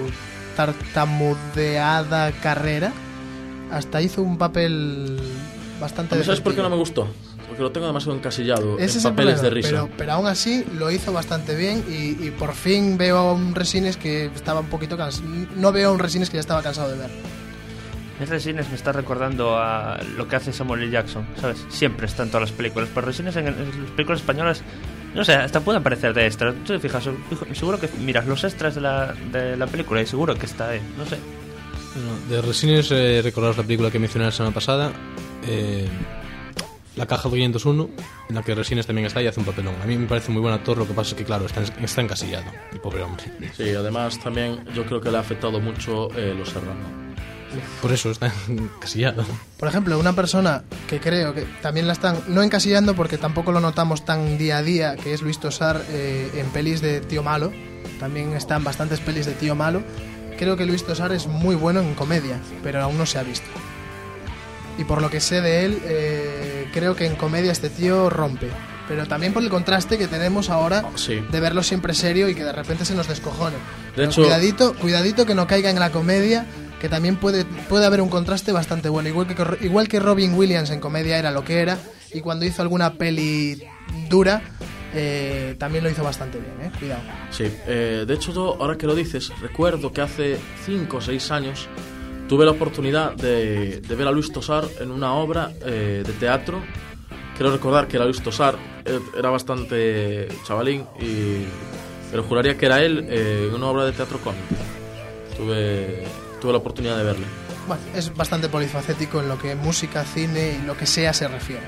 tartamudeada carrera hasta hizo un papel bastante. ¿A mí ¿Sabes por qué efectivo. no me gustó? Porque lo tengo demasiado encasillado Ese en es el papeles de problema, risa. Pero, pero aún así lo hizo bastante bien y, y por fin veo a un Resines que estaba un poquito cansado. No veo a un Resines que ya estaba cansado de ver. Es Resines me está recordando a lo que hace Samuel L. Jackson, ¿sabes? Siempre está en todas las películas, pero Resines en, en las películas españolas, no sé, hasta pueden aparecer de extras. Tú te fijas, seguro que miras los extras de la, de la película y seguro que está ahí, no sé. Bueno, de Resines, eh, recordaros la película que mencioné la semana pasada, eh, La caja doscientos uno, en la que Resines también está y hace un papelón. A mí me parece muy buen actor, lo que pasa es que, claro, está, está encasillado, el pobre hombre. Sí, además también yo creo que le ha afectado mucho eh, Los Serrano. Por eso está encasillado. Por ejemplo, una persona que creo que también la están no encasillando porque tampoco lo notamos tan día a día, que es Luis Tosar eh, en pelis de Tío Malo. También están bastantes pelis de Tío Malo. Creo que Luis Tosar es muy bueno en comedia, pero aún no se ha visto. Y por lo que sé de él, eh, creo que en comedia este tío rompe. Pero también por el contraste que tenemos ahora Sí. de verlo siempre serio y que de repente se nos descojone. Pero hecho- cuidadito, cuidadito que no caiga en la comedia, que también puede, puede haber un contraste bastante bueno. Igual que, igual que Robin Williams en comedia era lo que era, y cuando hizo alguna peli dura, eh, también lo hizo bastante bien, ¿eh? Cuidado. Sí, eh, de hecho yo, ahora que lo dices, recuerdo que hace cinco o seis años tuve la oportunidad de, de ver a Luis Tosar en una obra eh, de teatro. Quiero recordar que era Luis Tosar, eh, era bastante chavalín, y, pero juraría que era él eh, en una obra de teatro cómico. Tuve, tuve la oportunidad de verle. Bueno, es bastante polifacético en lo que música, cine y lo que sea se refiere.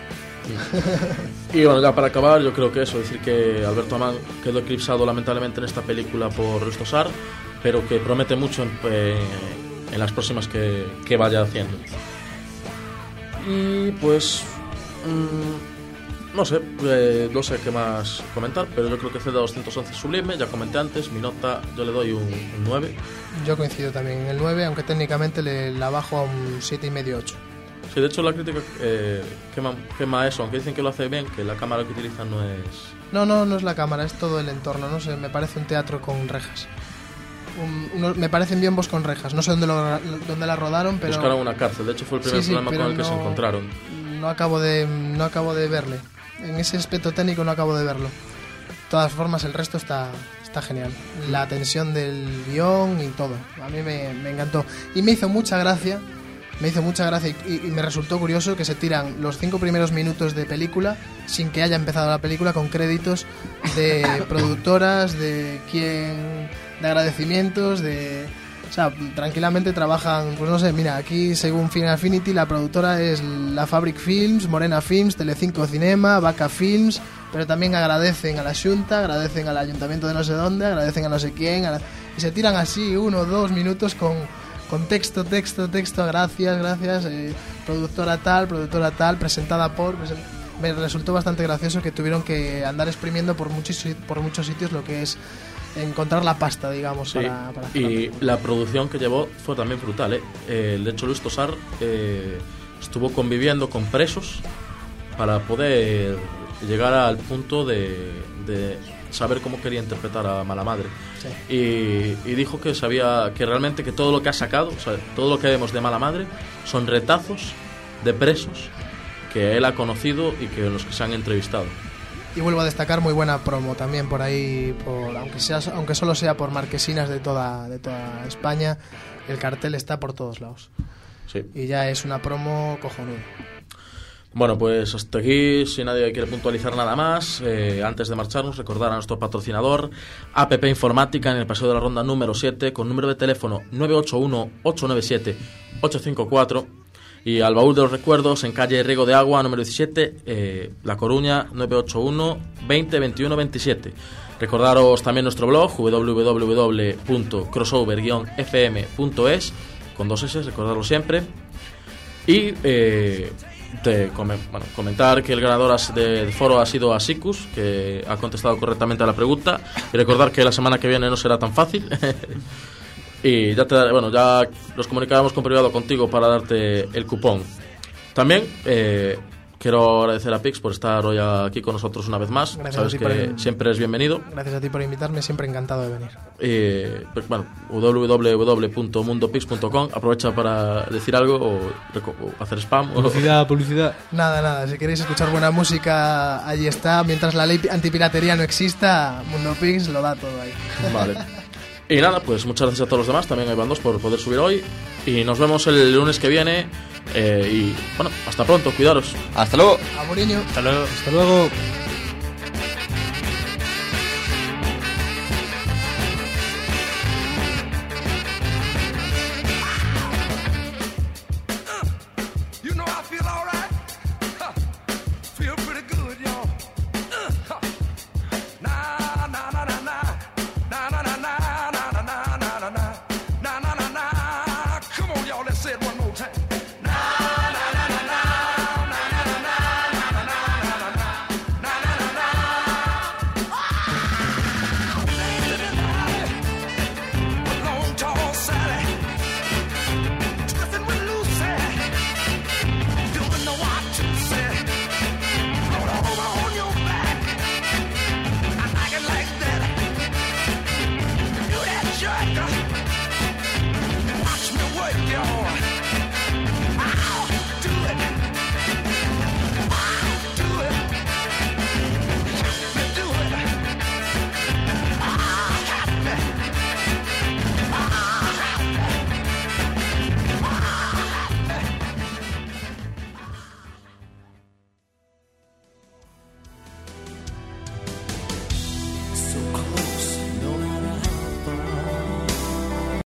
Y bueno, ya para acabar, yo creo que eso, decir que Alberto Amán quedó eclipsado lamentablemente en esta película por Luis Tosar, pero que promete mucho en, eh, en las próximas que, que vaya haciendo. Y pues... Mmm, no sé, eh, no sé qué más comentar, pero yo creo que Zelda doscientos once es sublime, ya comenté antes, mi nota yo le doy un, un nueve. Yo coincido también en el nueve, aunque técnicamente le la bajo a un siete y medio ocho. Sí, de hecho la crítica eh, quema, quema eso, aunque dicen que lo hace bien, que la cámara que utilizan no es... No, no, no es la cámara, es todo el entorno, no sé, me parece un teatro con rejas. Un, uno, me parecen bienbos con rejas, no sé dónde, lo, dónde la rodaron, pero... Buscaron una cárcel, de hecho fue el primer sí, sí, problema con el que no, se encontraron. No acabo de, no acabo de verle, en ese aspecto técnico no acabo de verlo. De todas formas, el resto está, está genial. La tensión del guión y todo, a mí me, me encantó. Y me hizo mucha gracia, me hizo mucha gracia y, y me resultó curioso que se tiran los cinco primeros minutos de película sin que haya empezado la película, con créditos de productoras, de quién, de agradecimientos, de... O sea, tranquilamente trabajan, pues no sé, mira, aquí según Final Affinity la productora es la Fabric Films, Morena Films, Telecinco Cinema, Vaca Films, pero también agradecen a la Xunta, agradecen al ayuntamiento de no sé dónde, agradecen a no sé quién, a la... y se tiran así uno o dos minutos con, con texto, texto, texto, gracias, gracias, eh, productora tal, productora tal, presentada por... Present... Me resultó bastante gracioso que tuvieron que andar exprimiendo por muchos, por muchos sitios lo que es encontrar la pasta, digamos, sí, para, para y la producción que llevó fue también brutal, ¿eh? Eh, de hecho Luis Tosar eh, estuvo conviviendo con presos para poder llegar al punto de, de saber cómo quería interpretar a Mala Madre. Sí. y, y dijo que sabía que realmente que todo lo que ha sacado, o sea, todo lo que vemos de Mala Madre son retazos de presos que él ha conocido y que los que se han entrevistado. Y vuelvo a destacar, muy buena promo también por ahí, por, aunque sea, aunque solo sea por marquesinas de toda, de toda España, el cartel está por todos lados. Sí. Y ya es una promo cojonuda. Bueno, pues hasta aquí, si nadie quiere puntualizar nada más, eh, antes de marcharnos, recordar a nuestro patrocinador, A P P Informática, en el Paseo de la Ronda número siete, con número de teléfono nueve ocho uno, ocho nueve siete, ocho cinco cuatro. Y al Baúl de los Recuerdos, en calle Riego de Agua, número diecisiete, eh, La Coruña, nueve ocho uno, veinte, veintiuno, veintisiete. Recordaros también nuestro blog, w w w punto crossover guion f m punto es, con dos S, recordarlo siempre. Y eh, te come, bueno, comentar que el ganador del foro ha sido Asicus, que ha contestado correctamente a la pregunta. Y recordar que la semana que viene no será tan fácil. Y ya te bueno ya nos comunicaremos con privado contigo para darte el cupón. También eh, quiero agradecer a Pix por estar hoy aquí con nosotros una vez más. Gracias. Sabes que el... siempre es bienvenido. Gracias a ti por invitarme, siempre encantado de venir. Eh, bueno, w w w punto mundo pix punto com. Aprovecha para decir algo o, o hacer spam. Publicidad, o... publicidad. Nada, nada. Si queréis escuchar buena música, allí está. Mientras la ley antipiratería no exista, Mundo Pix lo da todo ahí. Vale. Y nada, pues muchas gracias a todos los demás, también a Iván dos por poder subir hoy. Y nos vemos el lunes que viene. Eh, y bueno, hasta pronto, cuidaros. Hasta luego. Amoriño. Hasta luego. Hasta luego.